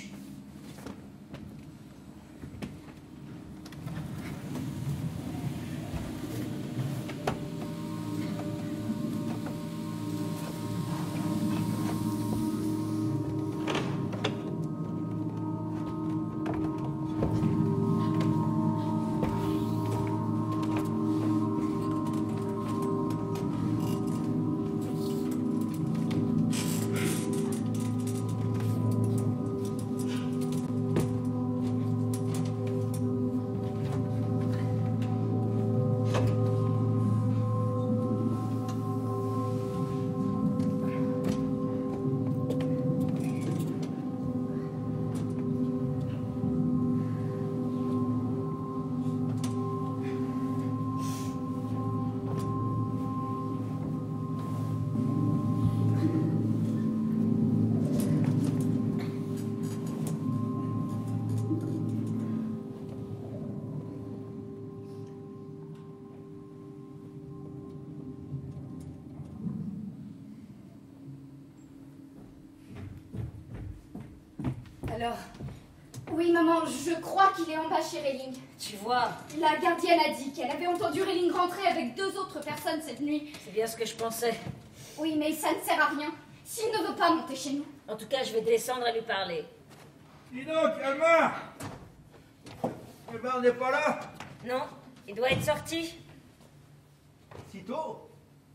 Alors, Oui, maman, je crois qu'il est en bas chez Relling. tu vois, La gardienne a dit qu'elle avait entendu Relling rentrer avec deux autres personnes cette nuit. c'est bien ce que je pensais. Oui, mais ça ne sert à rien. S'il ne veut pas monter chez nous. En tout cas, je vais descendre et lui parler. Dis donc, Yalmar. Yalmar n'est pas là. Non, il doit être sorti. Si tôt.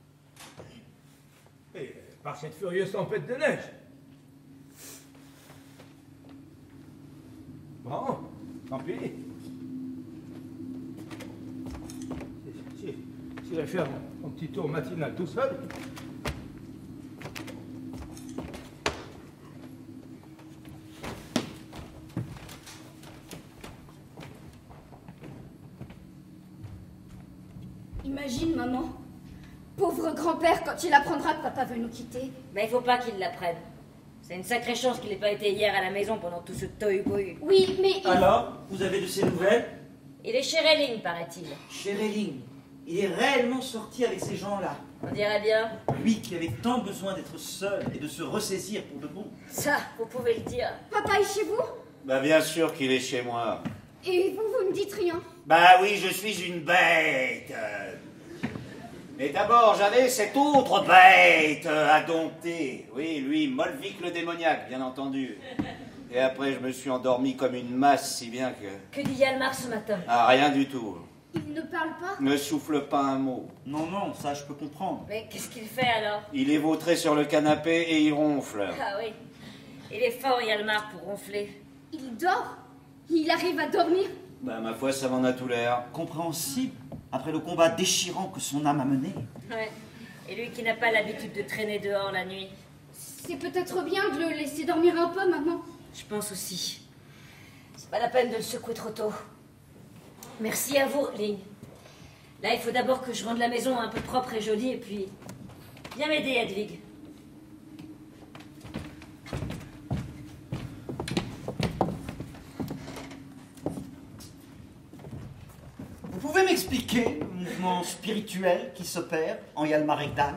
Et par cette furieuse tempête de neige. Bon, tant pis. Si, si, si je vais faire mon, mon petit tour matinal tout seul. Imagine, maman. Pauvre grand-père quand il apprendra que papa veut nous quitter. Mais il faut pas qu'il l'apprenne. C'est une sacrée chance qu'il n'ait pas été hier à la maison pendant tout ce tohu-bohu. Oui, mais... il- Alors, vous avez de ces nouvelles? Il est chez Relling, paraît-il. Chez Relling, il est réellement sorti avec ces gens-là. On dirait bien. Lui qui avait tant besoin d'être seul et de se ressaisir pour de bon. Ça, vous pouvez le dire. Papa est chez vous? Bah bien sûr qu'il est chez moi. Et vous, vous ne dites rien? Bah oui, je suis une bête. Mais d'abord, j'avais cette autre bête à dompter. Oui, lui, Molvik le démoniaque, bien entendu. Et après, je me suis endormi comme une masse, si bien que... Que dit Yalmar ce matin? Ah, rien du tout. Il ne parle pas? Ne souffle pas un mot. Non, non, ça je peux comprendre. Mais qu'est-ce qu'il fait alors? Il est vautré sur le canapé et il ronfle. Ah oui, il est fort Yalmar pour ronfler. Il dort? Il arrive à dormir? Bah, ma foi, ça m'en a tout l'air. Compréhensible, après le combat déchirant que son âme a mené. Ouais. Et lui qui n'a pas l'habitude de traîner dehors la nuit. C'est peut-être bien de le laisser dormir un peu, maman. Je pense aussi. C'est pas la peine de le secouer trop tôt. Merci à vous, Relling. Là, il faut d'abord que je rende la maison un peu propre et jolie, et puis... Viens m'aider, Hedwig. Vous pouvez m'expliquer le mouvement spirituel qui s'opère en Yalmar Ekdal?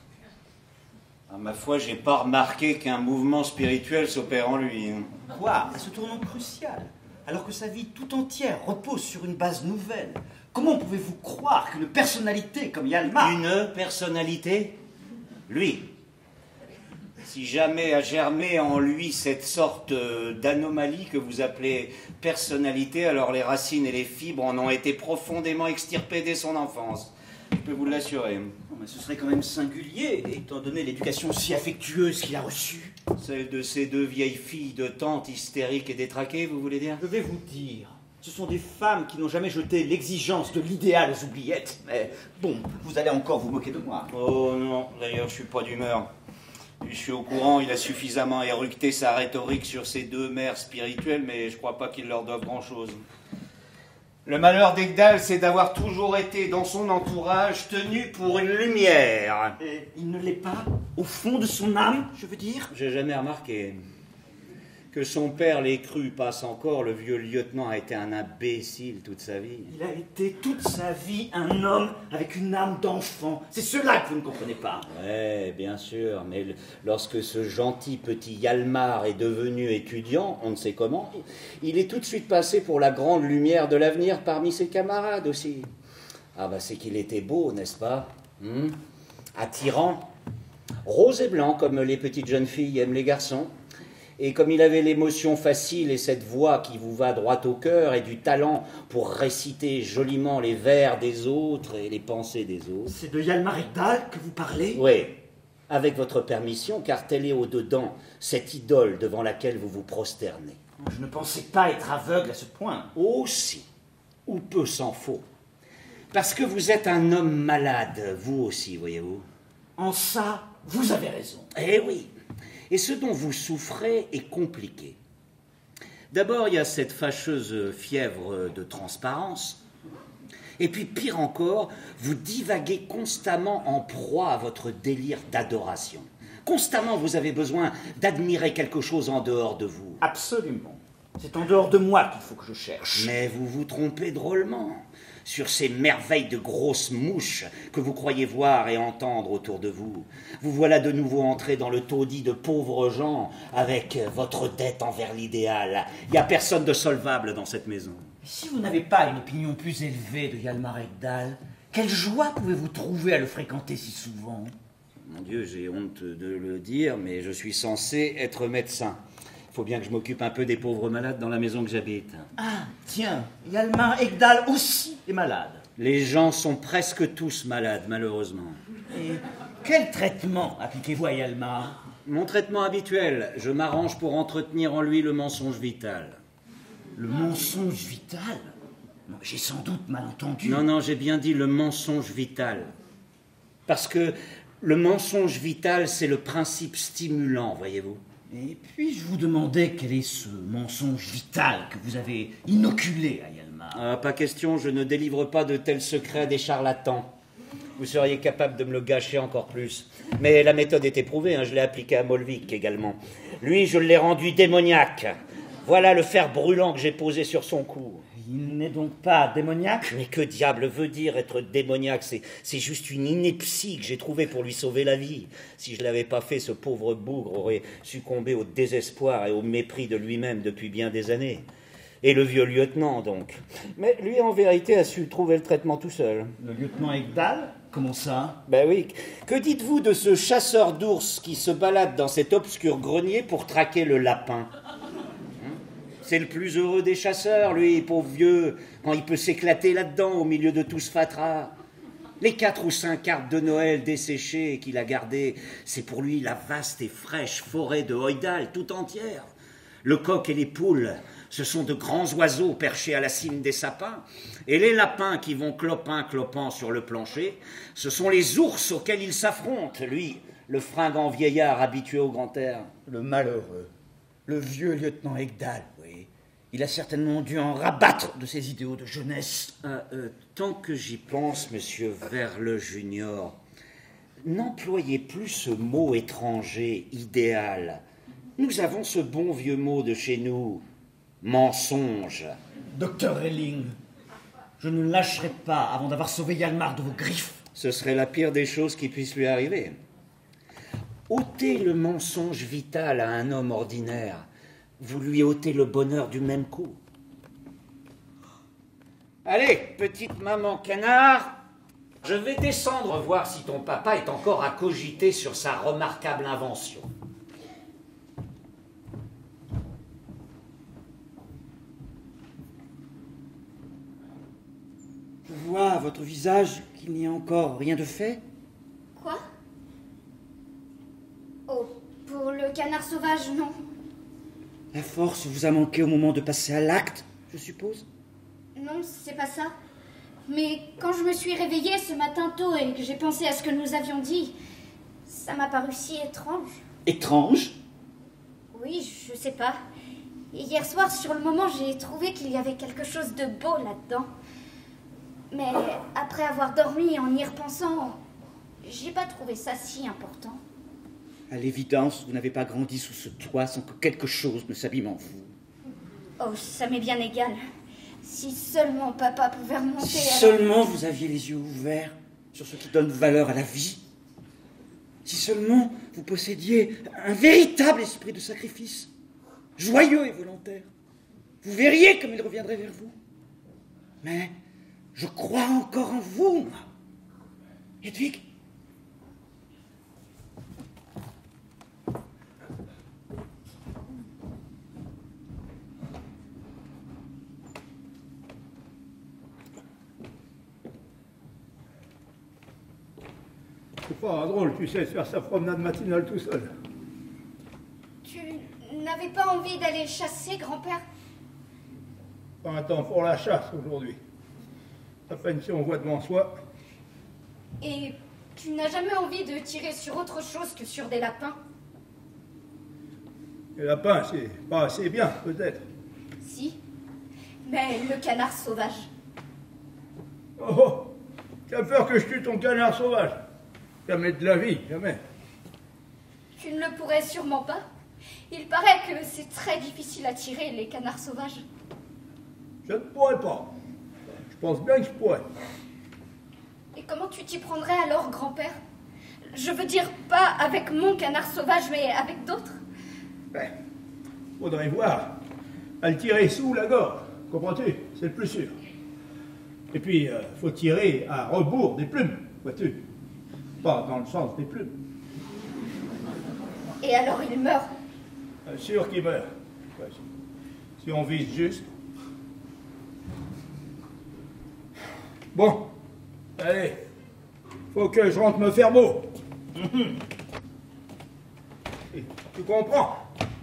À ma foi, j'ai pas remarqué qu'un mouvement spirituel s'opère en lui. Quoi? À ce tournant crucial, alors que sa vie tout entière repose sur une base nouvelle, comment pouvez-vous croire qu'une personnalité comme Yalmar... Une personnalité? Lui. Si jamais a germé en lui cette sorte euh, d'anomalie que vous appelez personnalité, alors les racines et les fibres en ont été profondément extirpées dès son enfance. Je peux vous l'assurer. Non, mais ce serait quand même singulier, étant donné l'éducation si affectueuse qu'il a reçue. Celle de ces deux vieilles filles de tante hystériques et détraquées, vous voulez dire? Je vais vous dire, ce sont des femmes qui n'ont jamais jeté l'exigence de l'idéal aux oubliettes. Mais bon, vous allez encore vous moquer de moi. Oh non, d'ailleurs je suis pas d'humeur. Je suis au courant, il a suffisamment éructé sa rhétorique sur ces deux mères spirituelles, mais je crois pas qu'il leur doive grand-chose. Le malheur d'Egdal, c'est d'avoir toujours été dans son entourage tenu pour une lumière. Et il ne l'est pas, au fond de son âme, je veux dire. J'ai jamais remarqué. Que son père l'ait cru passe encore, le vieux lieutenant a été un imbécile toute sa vie. Il a été toute sa vie un homme avec une âme d'enfant. C'est cela que vous ne comprenez pas. Ouais, bien sûr, mais le- lorsque ce gentil petit Yalmar est devenu étudiant, on ne sait comment, il est tout de suite passé pour la grande lumière de l'avenir parmi ses camarades aussi. Ah bah c'est qu'il était beau, n'est-ce pas? Hmm? Attirant, rose et blanc comme les petites jeunes filles aiment les garçons. Et comme il avait l'émotion facile et cette voix qui vous va droit au cœur et du talent pour réciter joliment les vers des autres et les pensées des autres. C'est de Yalmar Ekdal que vous parlez? Oui, avec votre permission, car telle est au-dedans cette idole devant laquelle vous vous prosternez. Je ne pensais pas être aveugle à ce point. Aussi, ou peu s'en faut. Parce que vous êtes un homme malade, vous aussi, voyez-vous. En ça, vous avez raison. Eh oui. Et ce dont vous souffrez est compliqué. D'abord, il y a cette fâcheuse fièvre de transparence. Et puis, pire encore, vous divaguez constamment en proie à votre délire d'adoration. Constamment, vous avez besoin d'admirer quelque chose en dehors de vous. Absolument. C'est en dehors de moi qu'il faut que je cherche. Mais vous vous trompez drôlement. sur ces merveilles de grosses mouches que vous croyez voir et entendre autour de vous. Vous voilà de nouveau entré dans le taudis de pauvres gens avec votre dette envers l'idéal. Il n'y a personne de solvable dans cette maison. Si vous n'avez pas une opinion plus élevée de Hjalmar Ekdal, quelle joie pouvez-vous trouver à le fréquenter si souvent? Mon Dieu, j'ai honte de le dire, mais je suis censé être médecin. Il faut bien que je m'occupe un peu des pauvres malades dans la maison que j'habite. Ah, tiens, Hjalmar Ekdal aussi est malade. Les gens sont presque tous malades, malheureusement. Et quel traitement appliquez-vous à Hjalmar? Mon traitement habituel, je m'arrange pour entretenir en lui le mensonge vital. Le mensonge vital? J'ai sans doute mal entendu. Non, non, j'ai bien dit le mensonge vital. Parce que le mensonge vital, c'est le principe stimulant, voyez-vous. Et puis-je vous demander quel est ce mensonge vital que vous avez inoculé à Hjalmar? Ah, pas question, je ne délivre pas de tels secrets à des charlatans. Vous seriez capable de me le gâcher encore plus. Mais la méthode est éprouvée, hein, je l'ai appliquée à Molvik également. Lui, je l'ai rendu démoniaque. Voilà le fer brûlant que j'ai posé sur son cou. Il n'est donc pas démoniaque? Mais que diable veut dire être démoniaque? C'est, c'est juste une ineptie que j'ai trouvée pour lui sauver la vie. Si je ne l'avais pas fait, ce pauvre bougre aurait succombé au désespoir et au mépris de lui-même depuis bien des années. Et le vieux lieutenant, donc. Mais lui, en vérité, a su trouver le traitement tout seul. Le lieutenant Ekdal? Comment ça? Ben oui. Que dites-vous de ce chasseur d'ours qui se balade dans cet obscur grenier pour traquer le lapin? C'est le plus heureux des chasseurs, lui, pauvre vieux, quand il peut s'éclater là-dedans, au milieu de tout ce fatras. Les quatre ou cinq cartes de Noël desséchées qu'il a gardées, c'est pour lui la vaste et fraîche forêt de Heudal tout entière. Le coq et les poules, ce sont de grands oiseaux perchés à la cime des sapins, et les lapins qui vont clopin-clopant sur le plancher, ce sont les ours auxquels il s'affronte, lui, le fringant vieillard habitué au grand air. Le malheureux, le vieux lieutenant Ekdal, oui. Il a certainement dû en rabattre de ses idéaux de jeunesse. Euh, euh, tant que j'y pense, monsieur Verle Junior, n'employez plus ce mot étranger, idéal. Nous avons ce bon vieux mot de chez nous, mensonge. Docteur Relling, je ne lâcherai pas avant d'avoir sauvé Hjalmar de vos griffes. Ce serait la pire des choses qui puissent lui arriver. Ôtez le mensonge vital à un homme ordinaire, vous lui ôtez le bonheur du même coup. Allez, petite maman canard, je vais descendre voir si ton papa est encore à cogiter sur sa remarquable invention. Je vois à votre visage qu'il n'y a encore rien de fait. Quoi? Oh, pour le canard sauvage, non. La force vous a manqué au moment de passer à l'acte, je suppose? Non, c'est pas ça. Mais quand je me suis réveillée ce matin tôt et que j'ai pensé à ce que nous avions dit, ça m'a paru si étrange. Étrange? Oui, je sais pas. Et hier soir, sur le moment, j'ai trouvé qu'il y avait quelque chose de beau là-dedans. Mais après avoir dormi en y repensant, j'ai pas trouvé ça si important. À l'évidence, vous n'avez pas grandi sous ce toit sans que quelque chose ne s'abîme en vous. Oh, ça m'est bien égal. Si seulement papa pouvait remonter... Si à la... seulement vous aviez les yeux ouverts sur ce qui donne valeur à la vie. Si seulement vous possédiez un véritable esprit de sacrifice, joyeux et volontaire. Vous verriez comme il reviendrait vers vous. Mais je crois encore en vous, moi. Hedwig? C'est pas drôle, tu sais, de faire sa promenade matinale tout seul. Tu n'avais pas envie d'aller chasser, grand-père? Pas un temps pour la chasse aujourd'hui. À peine si on voit devant soi. Et tu n'as jamais envie de tirer sur autre chose que sur des lapins? Les lapins, c'est pas assez bien, peut-être. Si, mais le canard sauvage. Oh, oh, tu as peur que je tue ton canard sauvage? Jamais de la vie, jamais. Tu ne le pourrais sûrement pas. Il paraît que c'est très difficile à tirer, les canards sauvages. Je ne pourrais pas. Je pense bien que je pourrais. Et comment tu t'y prendrais alors, grand-père? Je veux dire, pas avec mon canard sauvage, mais avec d'autres. Ben, faudrait voir. À le tirer sous la gorge, comprends-tu? C'est le plus sûr. Et puis, euh, faut tirer à rebours des plumes, vois-tu? Pas dans le sens des plumes. Et alors il meurt? Bien sûr qu'il meurt. Ouais, si on vise juste. Bon, allez, faut que je rentre me faire beau. Et tu comprends?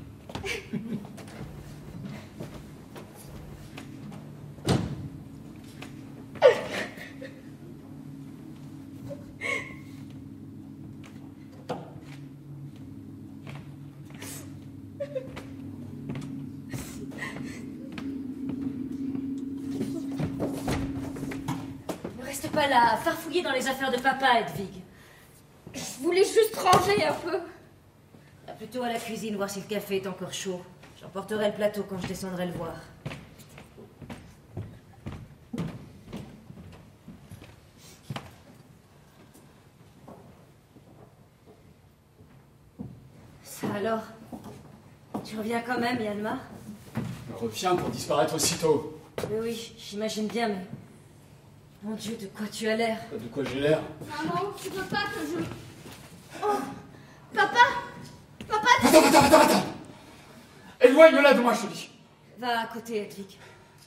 Pas là, farfouiller dans les affaires de papa, Hedwig. Je voulais juste ranger un peu. Va plutôt à la cuisine voir si le café est encore chaud. J'emporterai le plateau quand je descendrai le voir. Ça alors? Tu reviens quand même, Hjalmar? Je reviens pour disparaître aussitôt. Oui, oui, j'imagine bien, mais... Mon Dieu, de quoi tu as l'air? De quoi j'ai l'air? Maman, tu veux pas que je... Oh, papa, papa... Attends, attends, attends, attends. Éloigne-la de moi, je te dis. Va à côté, Hedwig.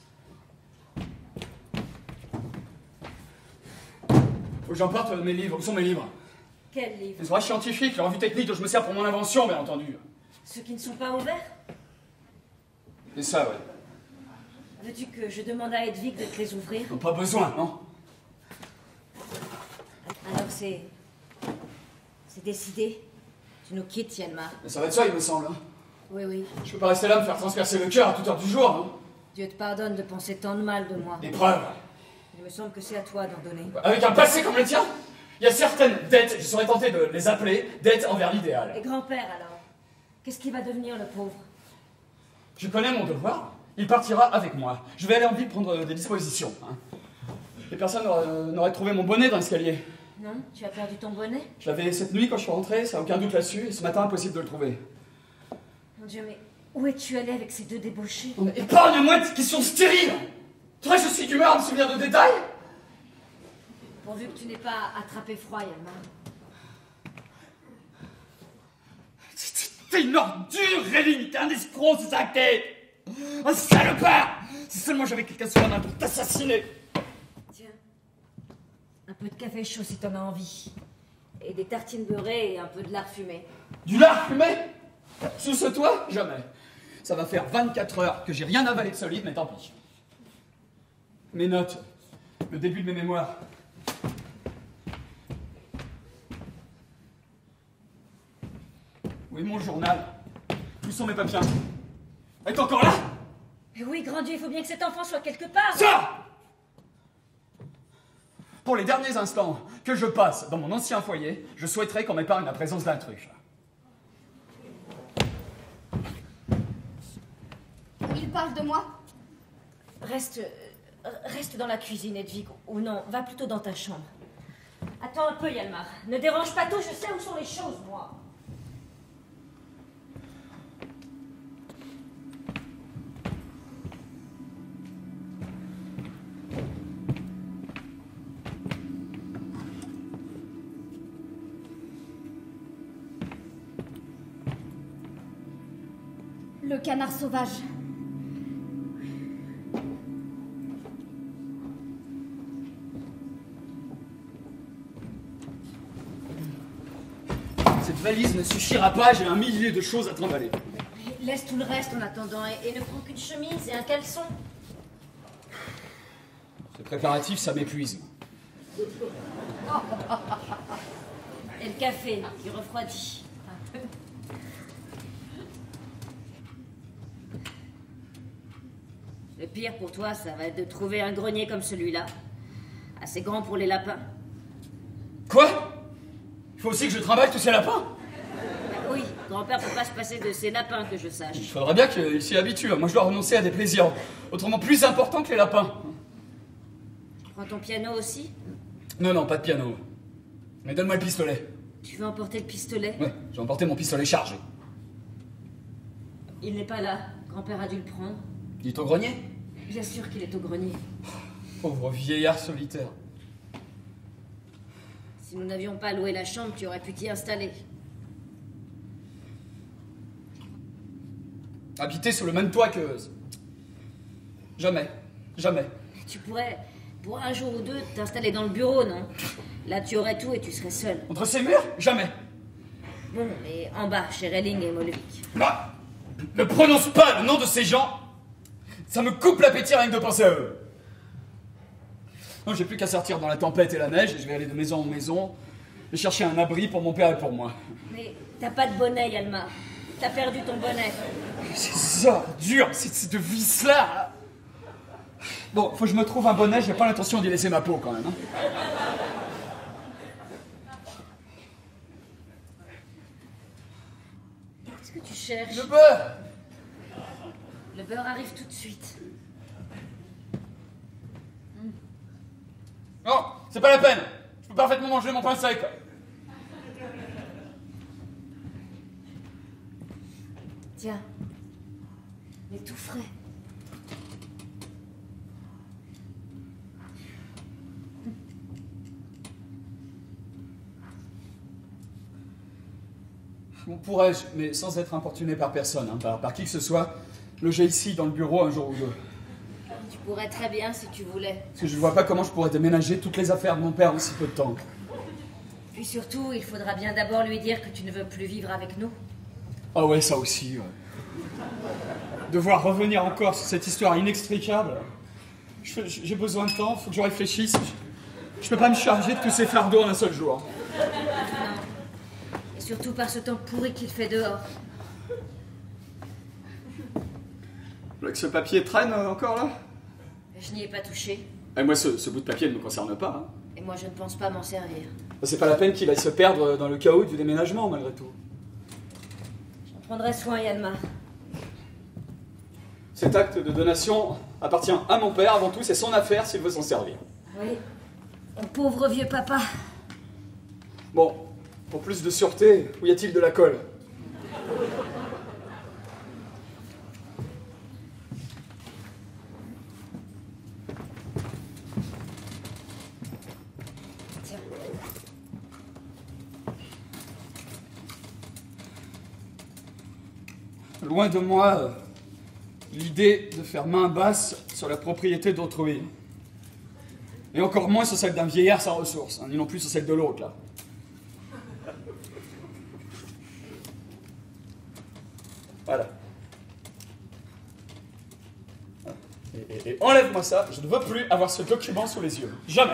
Faut que j'emporte mes livres. Où sont mes livres? Quels livres? Les ouvrages scientifiques, les revues techniques dont je me sers pour mon invention, bien entendu. Ceux qui ne sont pas ouverts? C'est ça, ouais. Veux-tu que je demande à Hedwig de te les ouvrir? Non, pas besoin, non? Alors c'est... c'est décidé. Tu nous quittes, Hjalmar. Mais ça va être ça, il me semble. Hein. Oui, oui. Je peux pas rester là me faire transpercer le cœur à toute heure du jour. Hein. Dieu te pardonne de penser tant de mal de moi. Des preuves. Il me semble que c'est à toi d'en donner. Avec un passé comme le tien, il y a certaines dettes, je serais tenté de les appeler dettes envers l'idéal. Et grand-père, alors? Qu'est-ce qui va devenir, le pauvre? Je connais mon devoir. Il partira avec moi. Je vais aller en ville prendre des dispositions. Hein. Et personne n'aurait trouvé mon bonnet dans l'escalier. Non? Tu as perdu ton bonnet? Je l'avais cette nuit quand je suis rentré, ça n'a aucun doute là-dessus, et ce matin, impossible de le trouver. Mon Dieu, mais où es-tu allé avec ces deux débauchés? Épargne-moi de questions stériles! Tu vois, je suis d'humeur à me souvenir de détails? Pourvu que tu n'aies pas attrapé froid, Hjalmar. T'es une ordure, Réline! T'es un escroc, c'est ça que t'es! Un salopard! Si seulement j'avais quelqu'un sur la main pour t'assassiner! Tiens, un peu de café chaud si t'en as envie. Et des tartines beurrées et un peu de lard fumé. Du lard fumé? Sous ce toit? Jamais. Ça va faire vingt-quatre heures que j'ai rien avalé de solide, mais tant pis. Mes notes, le début de mes mémoires. Où est mon journal? Où sont mes papiers? Elle est encore là? Mais oui, grand Dieu, il faut bien que cet enfant soit quelque part. Ça! Pour les derniers instants que je passe dans mon ancien foyer, je souhaiterais qu'on m'épargne la présence d'intrus. Il parle de moi? Reste... euh, reste dans la cuisine, Hedwig. Ou non, va plutôt dans ta chambre. Attends un peu, Hjalmar. Ne dérange pas tout, je sais où sont les choses, moi. Le canard sauvage. Cette valise ne suffira pas, j'ai un millier de choses à trimballer. Laisse tout le reste en attendant et, et ne prends qu'une chemise et un caleçon. Ce préparatif, ça m'épuise. Et le café qui refroidit. Le pire pour toi, ça va être de trouver un grenier comme celui-là. Assez grand pour les lapins. Quoi? Il faut aussi que je trimballe tous ces lapins? Oui, grand-père peut pas se passer de ces lapins que je sache. Il faudra bien qu'il s'y habitue. Moi, je dois renoncer à des plaisirs autrement plus importants que les lapins. prends ton piano aussi? Non, non, pas de piano. Mais donne-moi le pistolet. Tu veux emporter le pistolet? Ouais, j'ai emporté mon pistolet chargé. Il n'est pas là. Grand-père a dû le prendre. Il est au grenier? Bien sûr qu'il est au grenier. Pauvre vieillard solitaire. Si nous n'avions pas loué la chambre, tu aurais pu t'y installer. Habiter sous le même toit que... Jamais. Jamais. Tu pourrais, pour un jour ou deux, t'installer dans le bureau, non? Là, tu aurais tout et tu serais seul. Entre ces murs? Jamais. Bon, mais en bas, chez Relling et Molvik. Bah, ne prononce pas le nom de ces gens. Ça me coupe l'appétit rien que de penser à eux. Non, j'ai plus qu'à sortir dans la tempête et la neige et je vais aller de maison en maison et chercher un abri pour mon père et pour moi. Mais t'as pas de bonnet, Yalma. T'as perdu ton bonnet. C'est ça, dur, c'est cette vis-là. Bon, faut que je me trouve un bonnet, j'ai pas l'intention d'y laisser ma peau quand même. Hein. Qu'est-ce que tu cherches? Le beurre. Le beurre arrive tout de suite. Non, c'est pas la peine. Je peux parfaitement manger mon pain sec. Tiens, mais tout frais. Bon, pourrais-je, mais sans être importuné par personne, hein, par, par qui que ce soit, loger ici dans le bureau un jour ou deux. Tu pourrais très bien si tu voulais. Parce que je ne vois pas comment je pourrais déménager toutes les affaires de mon père en si peu de temps. Puis surtout, il faudra bien d'abord lui dire que tu ne veux plus vivre avec nous. Ah ouais, ça aussi, ouais. Devoir revenir encore sur cette histoire inextricable. Je- J'ai besoin de temps, faut que je réfléchisse. Je, je peux pas me charger de tous ces fardeaux en un seul jour. Non. Et surtout par ce temps pourri qu'il fait dehors. Là que ce papier traîne euh, encore là. Je n'y ai pas touché. Et moi, ce, ce bout de papier ne me concerne pas. Hein. Et moi, je ne pense pas m'en servir. C'est pas la peine qu'il aille se perdre dans le chaos du déménagement, malgré tout. J'en prendrai soin, Yalma. Cet acte de donation appartient à mon père avant tout, c'est son affaire s'il veut s'en servir. Oui. Mon pauvre vieux papa. Bon, pour plus de sûreté, où y a-t-il de la colle? Tiens. Loin de moi euh, l'idée de faire main basse sur la propriété d'autrui. Et encore moins sur celle d'un vieillard sans ressources, hein, ni non plus sur celle de l'autre, là. Voilà. Et, et- et enlève-moi ça, je ne veux plus avoir ce document sous les yeux. Jamais.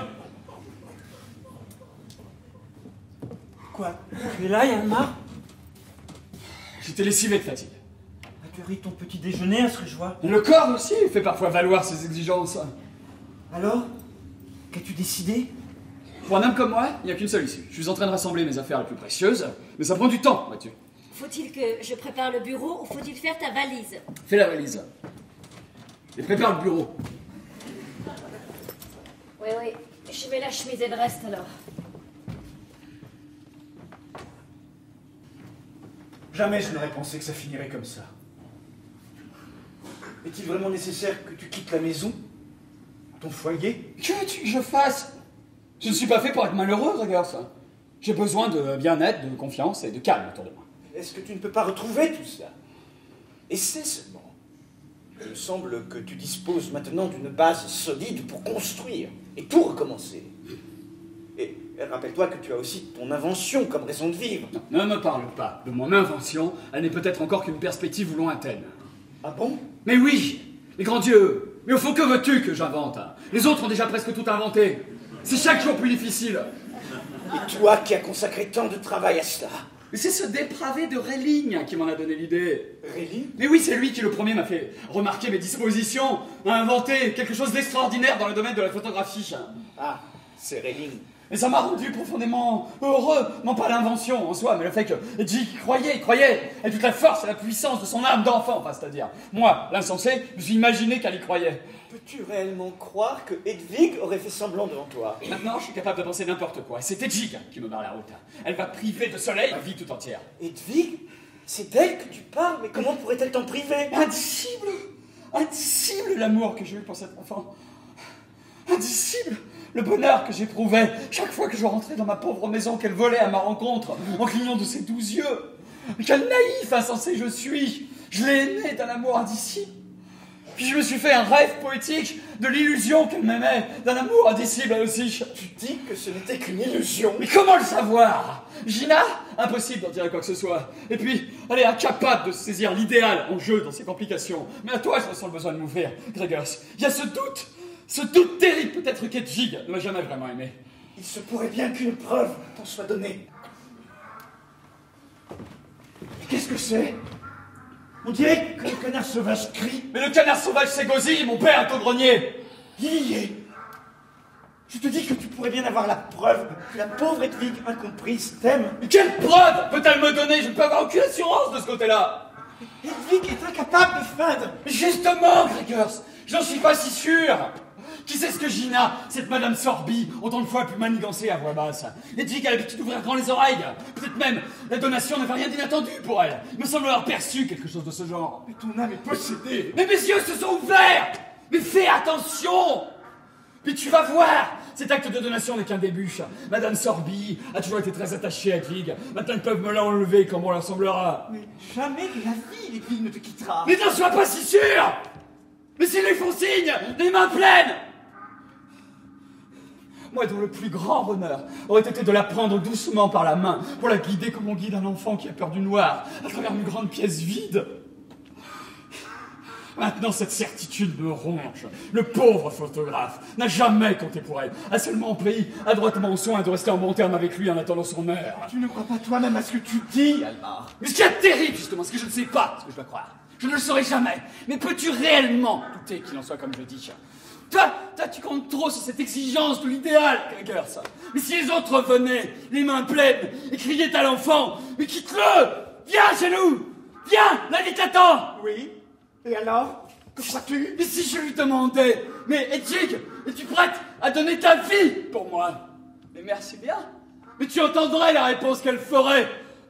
Quoi? Tu es là, Yalma? J'étais lessivé de fatigue. As-tu ri ton petit déjeuner à ce que je vois? Et le corps aussi fait parfois valoir ses exigences. Alors? Qu'as-tu décidé? Pour un homme comme moi, il n'y a qu'une seule issue. Je suis en train de rassembler mes affaires les plus précieuses, mais ça prend du temps, vois-tu. Faut-il que je prépare le bureau ou faut-il faire ta valise? Fais la valise. Et prépare le bureau. Oui, oui. Je mets la chemise et le reste alors. Jamais je n'aurais pensé que ça finirait comme ça. Est-il vraiment nécessaire que tu quittes la maison? Ton foyer? Que veux-tu que je fasse? Je ne suis pas fait pour être malheureux, regarde ça. J'ai besoin de bien-être, de confiance et de calme autour de moi. Est-ce que tu ne peux pas retrouver tout ça? Essaie seulement. Il me semble que tu disposes maintenant d'une base solide pour construire et tout recommencer. Et rappelle-toi que tu as aussi ton invention comme raison de vivre. Non, ne me parle pas de mon invention. Elle n'est peut-être encore qu'une perspective lointaine. Ah bon? Mais oui, mais grand Dieu, mais au fond, que veux-tu que j'invente? Les autres ont déjà presque tout inventé. C'est chaque jour plus difficile. Et toi qui as consacré tant de travail à cela? Mais c'est ce dépravé de Relling qui m'en a donné l'idée. Relling? Mais oui, c'est lui qui le premier m'a fait remarquer mes dispositions, a inventé quelque chose d'extraordinaire dans le domaine de la photographie. Ah, c'est Relling. Et ça m'a rendu profondément heureux, non pas l'invention en soi, mais le fait que Edwige croyait, croyait, et toute la force et la puissance de son âme d'enfant, enfin, c'est-à-dire, moi, l'insensé, je me suis imaginé qu'elle y croyait. Peux-tu réellement croire que Hedwig aurait fait semblant devant toi? Maintenant, je suis capable de penser n'importe quoi, et c'est Edwige qui me barre la route. Elle va priver de soleil ma vie tout entière. Hedwig? C'est d'elle que tu parles, mais comment pourrait-elle t'en priver? Indicible! Indicible l'amour que j'ai eu pour cet enfant. Indicible le bonheur que j'éprouvais chaque fois que je rentrais dans ma pauvre maison, qu'elle volait à ma rencontre en clignant de ses doux yeux. Quel naïf insensé je suis! Je l'ai aimée d'un amour indicible. Puis je me suis fait un rêve poétique de l'illusion qu'elle m'aimait, d'un amour indicible elle aussi. Tu dis que ce n'était qu'une illusion. Mais comment le savoir? Gina? Impossible d'en dire quoi que ce soit. Et puis, elle est incapable de saisir l'idéal en jeu dans ses complications. Mais à toi, je ressens le besoin de m'ouvrir, Gregers. Il y a ce doute, ce doute terrible peut-être qu'Edwige ne m'a jamais vraiment aimé. Il se pourrait bien qu'une preuve t'en soit donnée. Qu'est-ce que c'est? On dirait que le canard sauvage crie. Mais le canard sauvage s'égosille, mon père est au grenier. Il y est. Je te dis que tu pourrais bien avoir la preuve que la pauvre Hedwig incomprise t'aime. Mais quelle preuve peut-elle me donner? Je ne peux avoir aucune assurance de ce côté-là. Hedwig est incapable de feindre. Mais justement, Gregers, j'en suis pas si sûr. Qui sait ce que Gina, cette Madame Sorby, autant de fois pu manigancer à voix basse? Hedwig a l'habitude d'ouvrir grand les oreilles. Peut-être même la donation n'avait rien d'inattendu pour elle. Il me semble avoir perçu quelque chose de ce genre. Mais ton âme est possédée. Mais mes yeux se sont ouverts. Mais fais attention. Puis tu vas voir. Cet acte de donation n'est qu'un début. Madame Sorby a toujours été très attachée à Hedwig. Maintenant, ils peuvent me l'enlever comme on leur semblera. Mais jamais de la vie, Hedwig ne te quittera. Mais n'en sois pas si sûr. Mais s'ils lui font signe, les mains pleines. Moi, dont le plus grand bonheur aurait été de la prendre doucement par la main pour la guider comme on guide un enfant qui a peur du noir à travers une grande pièce vide. Maintenant, cette certitude me ronge. Le pauvre photographe n'a jamais compté pour elle, a seulement pris adroitement soin de rester en bon terme avec lui en attendant son heure. Tu ne crois pas toi-même à ce que tu dis, Almar? Mais ce qui est terrible, justement, c'est que je ne sais pas ce que je dois croire. Je ne le saurai jamais. Mais peux-tu réellement douter qu'il en soit comme je dis? Toi, toi, tu comptes trop sur cette exigence de l'idéal, Gregers. Mais si les autres venaient, les mains pleines, et criaient à l'enfant, mais quitte-le! Viens chez nous! Viens, la vie t'attend! Oui. Et alors? Que crois-tu? Mais si je lui demandais, mais Hedwig, es-tu prête à donner ta vie pour moi? Mais merci bien. Mais tu entendrais la réponse qu'elle ferait.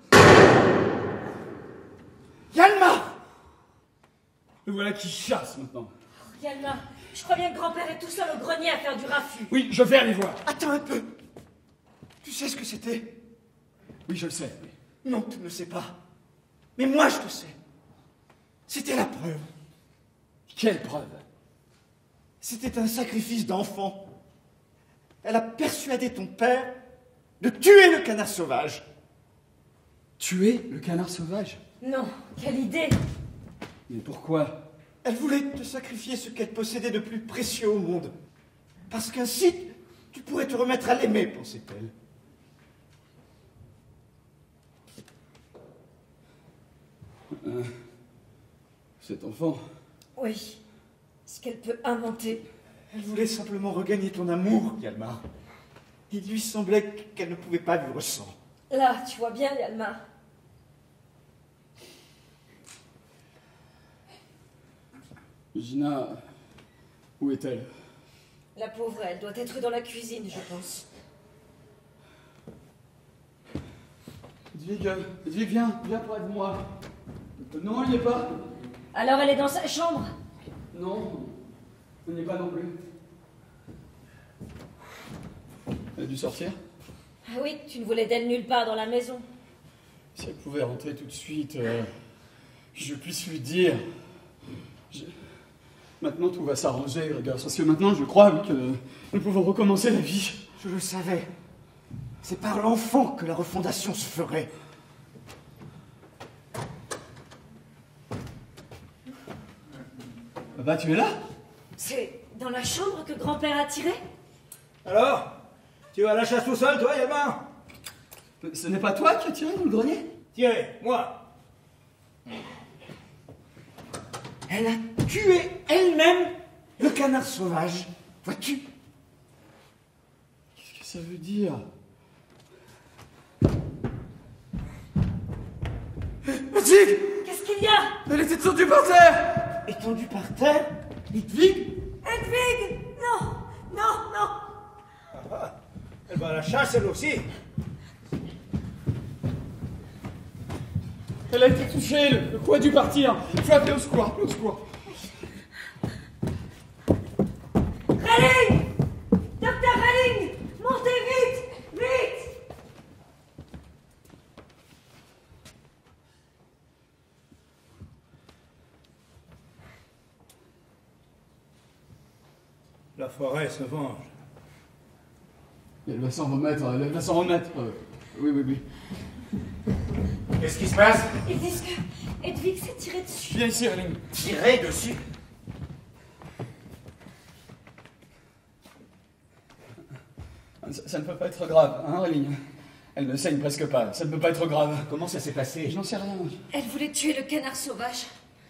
Yalma! Le voilà qui chasse maintenant. Yalma, je crois bien que grand-père est tout seul au grenier à faire du raffut. Oui, je vais aller voir. Attends un peu. Tu sais ce que c'était? Oui, je le sais. Oui. Non, tu ne le sais pas. Mais moi, je le sais. C'était la preuve. Quelle preuve? C'était un sacrifice d'enfant. Elle a persuadé ton père de tuer le canard sauvage. Tuer le canard sauvage? Non, quelle idée! Mais pourquoi? Elle voulait te sacrifier ce qu'elle possédait de plus précieux au monde. Parce qu'ainsi, tu pourrais te remettre à l'aimer, pensait-elle. Euh, cet enfant... Oui, ce qu'elle peut inventer. Elle voulait simplement regagner ton amour, Yalma. Il lui semblait qu'elle ne pouvait pas vivre sans. Là, tu vois bien, Yalma. Gina, où est-elle? La pauvre, elle doit être dans la cuisine, je pense. Hedwig, Hedwig, viens, viens près de moi. Non, il n'y est pas. Alors elle est dans sa chambre? Non, il n'y est pas non plus. Elle a dû sortir? Ah oui, tu ne voulais d'elle nulle part dans la maison. Si elle pouvait rentrer tout de suite, euh, que je puisse lui dire... Je... Maintenant, tout va s'arranger, regarde, parce que maintenant, je crois oui, que nous pouvons recommencer la vie. Je le savais. C'est par l'enfant que la refondation se ferait. Papa, tu es là? C'est dans la chambre que grand-père a tiré? Alors? Tu vas à la chasse tout seul, toi, Yalma? Ce n'est pas toi qui as tiré dans le grenier? Tiré, moi. Elle a tué elle-même le canard sauvage. Vois-tu? Qu'est-ce que Ça veut dire... Hedwig! Qu'est-ce qu'il y a? Elle est étendue par terre! Étendue par terre? Hedwig? Hedwig! Non! Non, non! Ah, elle va à la chasse, elle aussi. Elle a été touchée, le, le coup a dû partir. Il faut appeler au secours, appeler au secours. Relling! Docteur Relling! Montez vite! Vite! La forêt se venge. Elle va s'en remettre, elle va s'en remettre. Euh, oui, oui, oui. Qu'est-ce qui se passe? Ils disent que Hedwig s'est tirée dessus. Viens ici, Relling. Tiré dessus. Ça, ça ne peut pas être grave, hein, Relling? Elle ne saigne presque pas, ça ne peut pas être grave. Comment ça s'est passé? J'en sais rien. Elle voulait tuer le canard sauvage.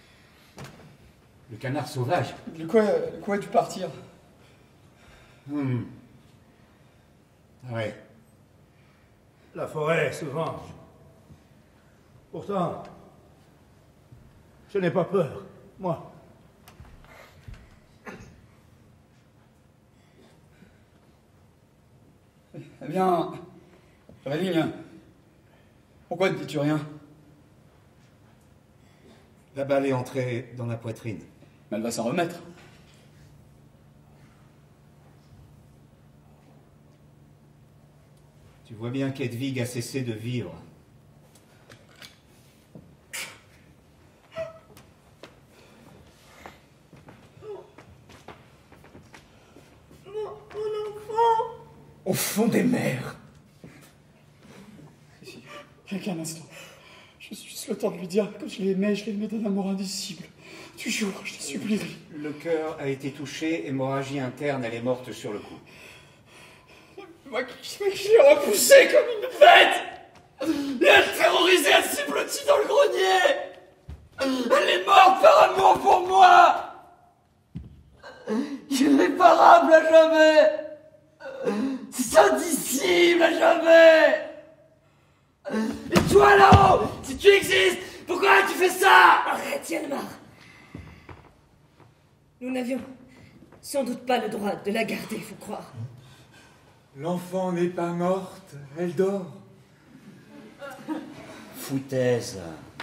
Le canard sauvage? Le quoi, le quoi a dû partir? Hmm. Ouais. La forêt se venge. Pourtant, je n'ai pas peur, moi. Eh bien, Relling, pourquoi ne dis-tu rien? La balle est entrée dans la poitrine. Mais elle va s'en remettre. Tu vois bien qu'Hedwig a cessé de vivre. Au fond des mers. Rien qu'un instant. Je suis juste le temps de lui dire que je l'aimais, je l'aimais d'un amour indicible. Tu jures, je te supplierai. Le cœur a été touché, hémorragie interne, elle est morte sur le coup. Moi qui, moi qui l'ai repoussée comme une bête! Et elle terrorisée, elle s'est blottie dans le grenier! Elle est morte par amour pour moi! Irréparable à jamais! C'est indicible à jamais! Et toi là-haut, si tu existes, pourquoi tu fais ça? Arrête, Yanmar! Nous n'avions sans doute pas le droit de la garder, faut croire. L'enfant n'est pas morte, elle dort. Foutaise.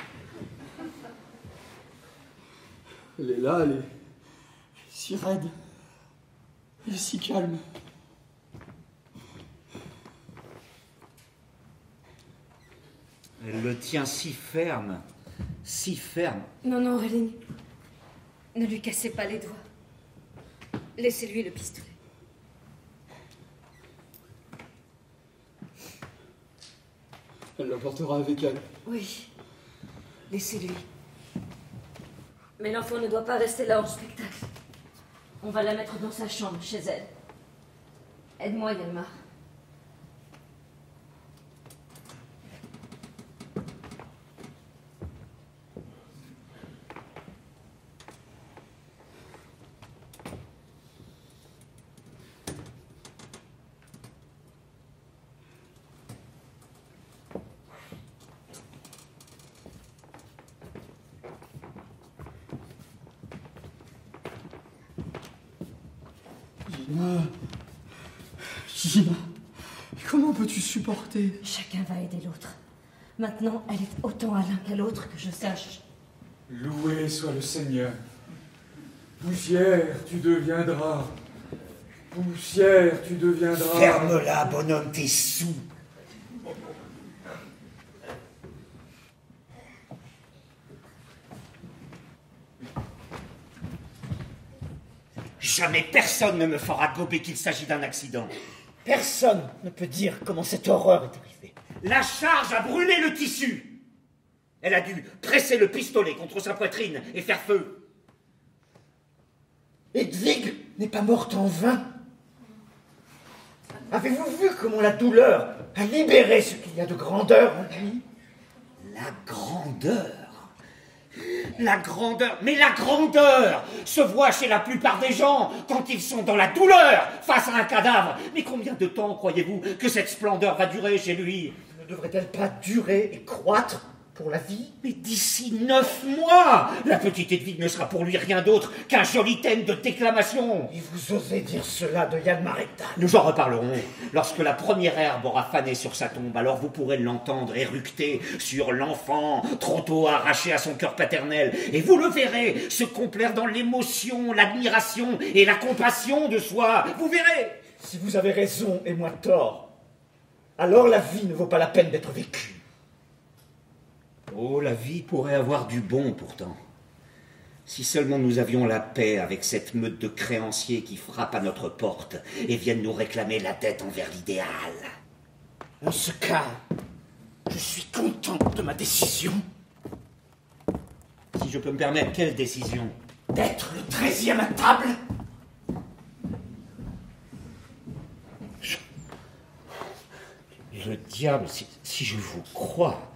Elle est là, elle est, elle est si raide. Elle est si calme. Elle le tient si ferme, si ferme. Non, non, Relling. Ne lui cassez pas les doigts. Laissez-lui le pistolet. Elle l'emportera avec elle. Oui. Laissez-lui. Mais l'enfant ne doit pas rester là en spectacle. On va la mettre dans sa chambre, chez elle. Aide-moi, Yanmar. Gina. Gina. Comment peux-tu supporter? Chacun va aider l'autre. Maintenant, elle est autant à l'un qu'à l'autre que je sache. Loué soit le Seigneur. Poussière, tu deviendras. Poussière, tu deviendras. Ferme-la, bonhomme, t'es sous. Jamais personne ne me fera gober qu'il s'agit d'un accident. Personne ne peut dire comment cette horreur est arrivée. La charge a brûlé le tissu. Elle a dû presser le pistolet contre sa poitrine et faire feu. Hedwig n'est pas morte en vain. Avez-vous vu comment la douleur a libéré ce qu'il y a de grandeur en lui? La grandeur. La grandeur, mais la grandeur se voit chez la plupart des gens quand ils sont dans la douleur face à un cadavre. Mais combien de temps croyez-vous que cette splendeur va durer chez lui? Ne devrait-elle pas durer et croître pour la vie? Mais d'ici neuf mois, la petite Hedwig ne sera pour lui rien d'autre qu'un joli thème de déclamation. Et vous osez dire cela de Yann Maretta? Nous en reparlerons. Lorsque la première herbe aura fané sur sa tombe, alors vous pourrez l'entendre éructer sur l'enfant trop tôt arraché à son cœur paternel. Et vous le verrez se complaire dans l'émotion, l'admiration et la compassion de soi. Vous verrez. Si vous avez raison et moi tort, alors la vie ne vaut pas la peine d'être vécue. Oh, la vie pourrait avoir du bon pourtant. Si seulement nous avions la paix avec cette meute de créanciers qui frappent à notre porte et viennent nous réclamer la dette envers l'idéal. En ce cas, je suis content de ma décision. Si je peux me permettre, quelle décision? D'être le treizième à table. Le diable, si, si je vous crois...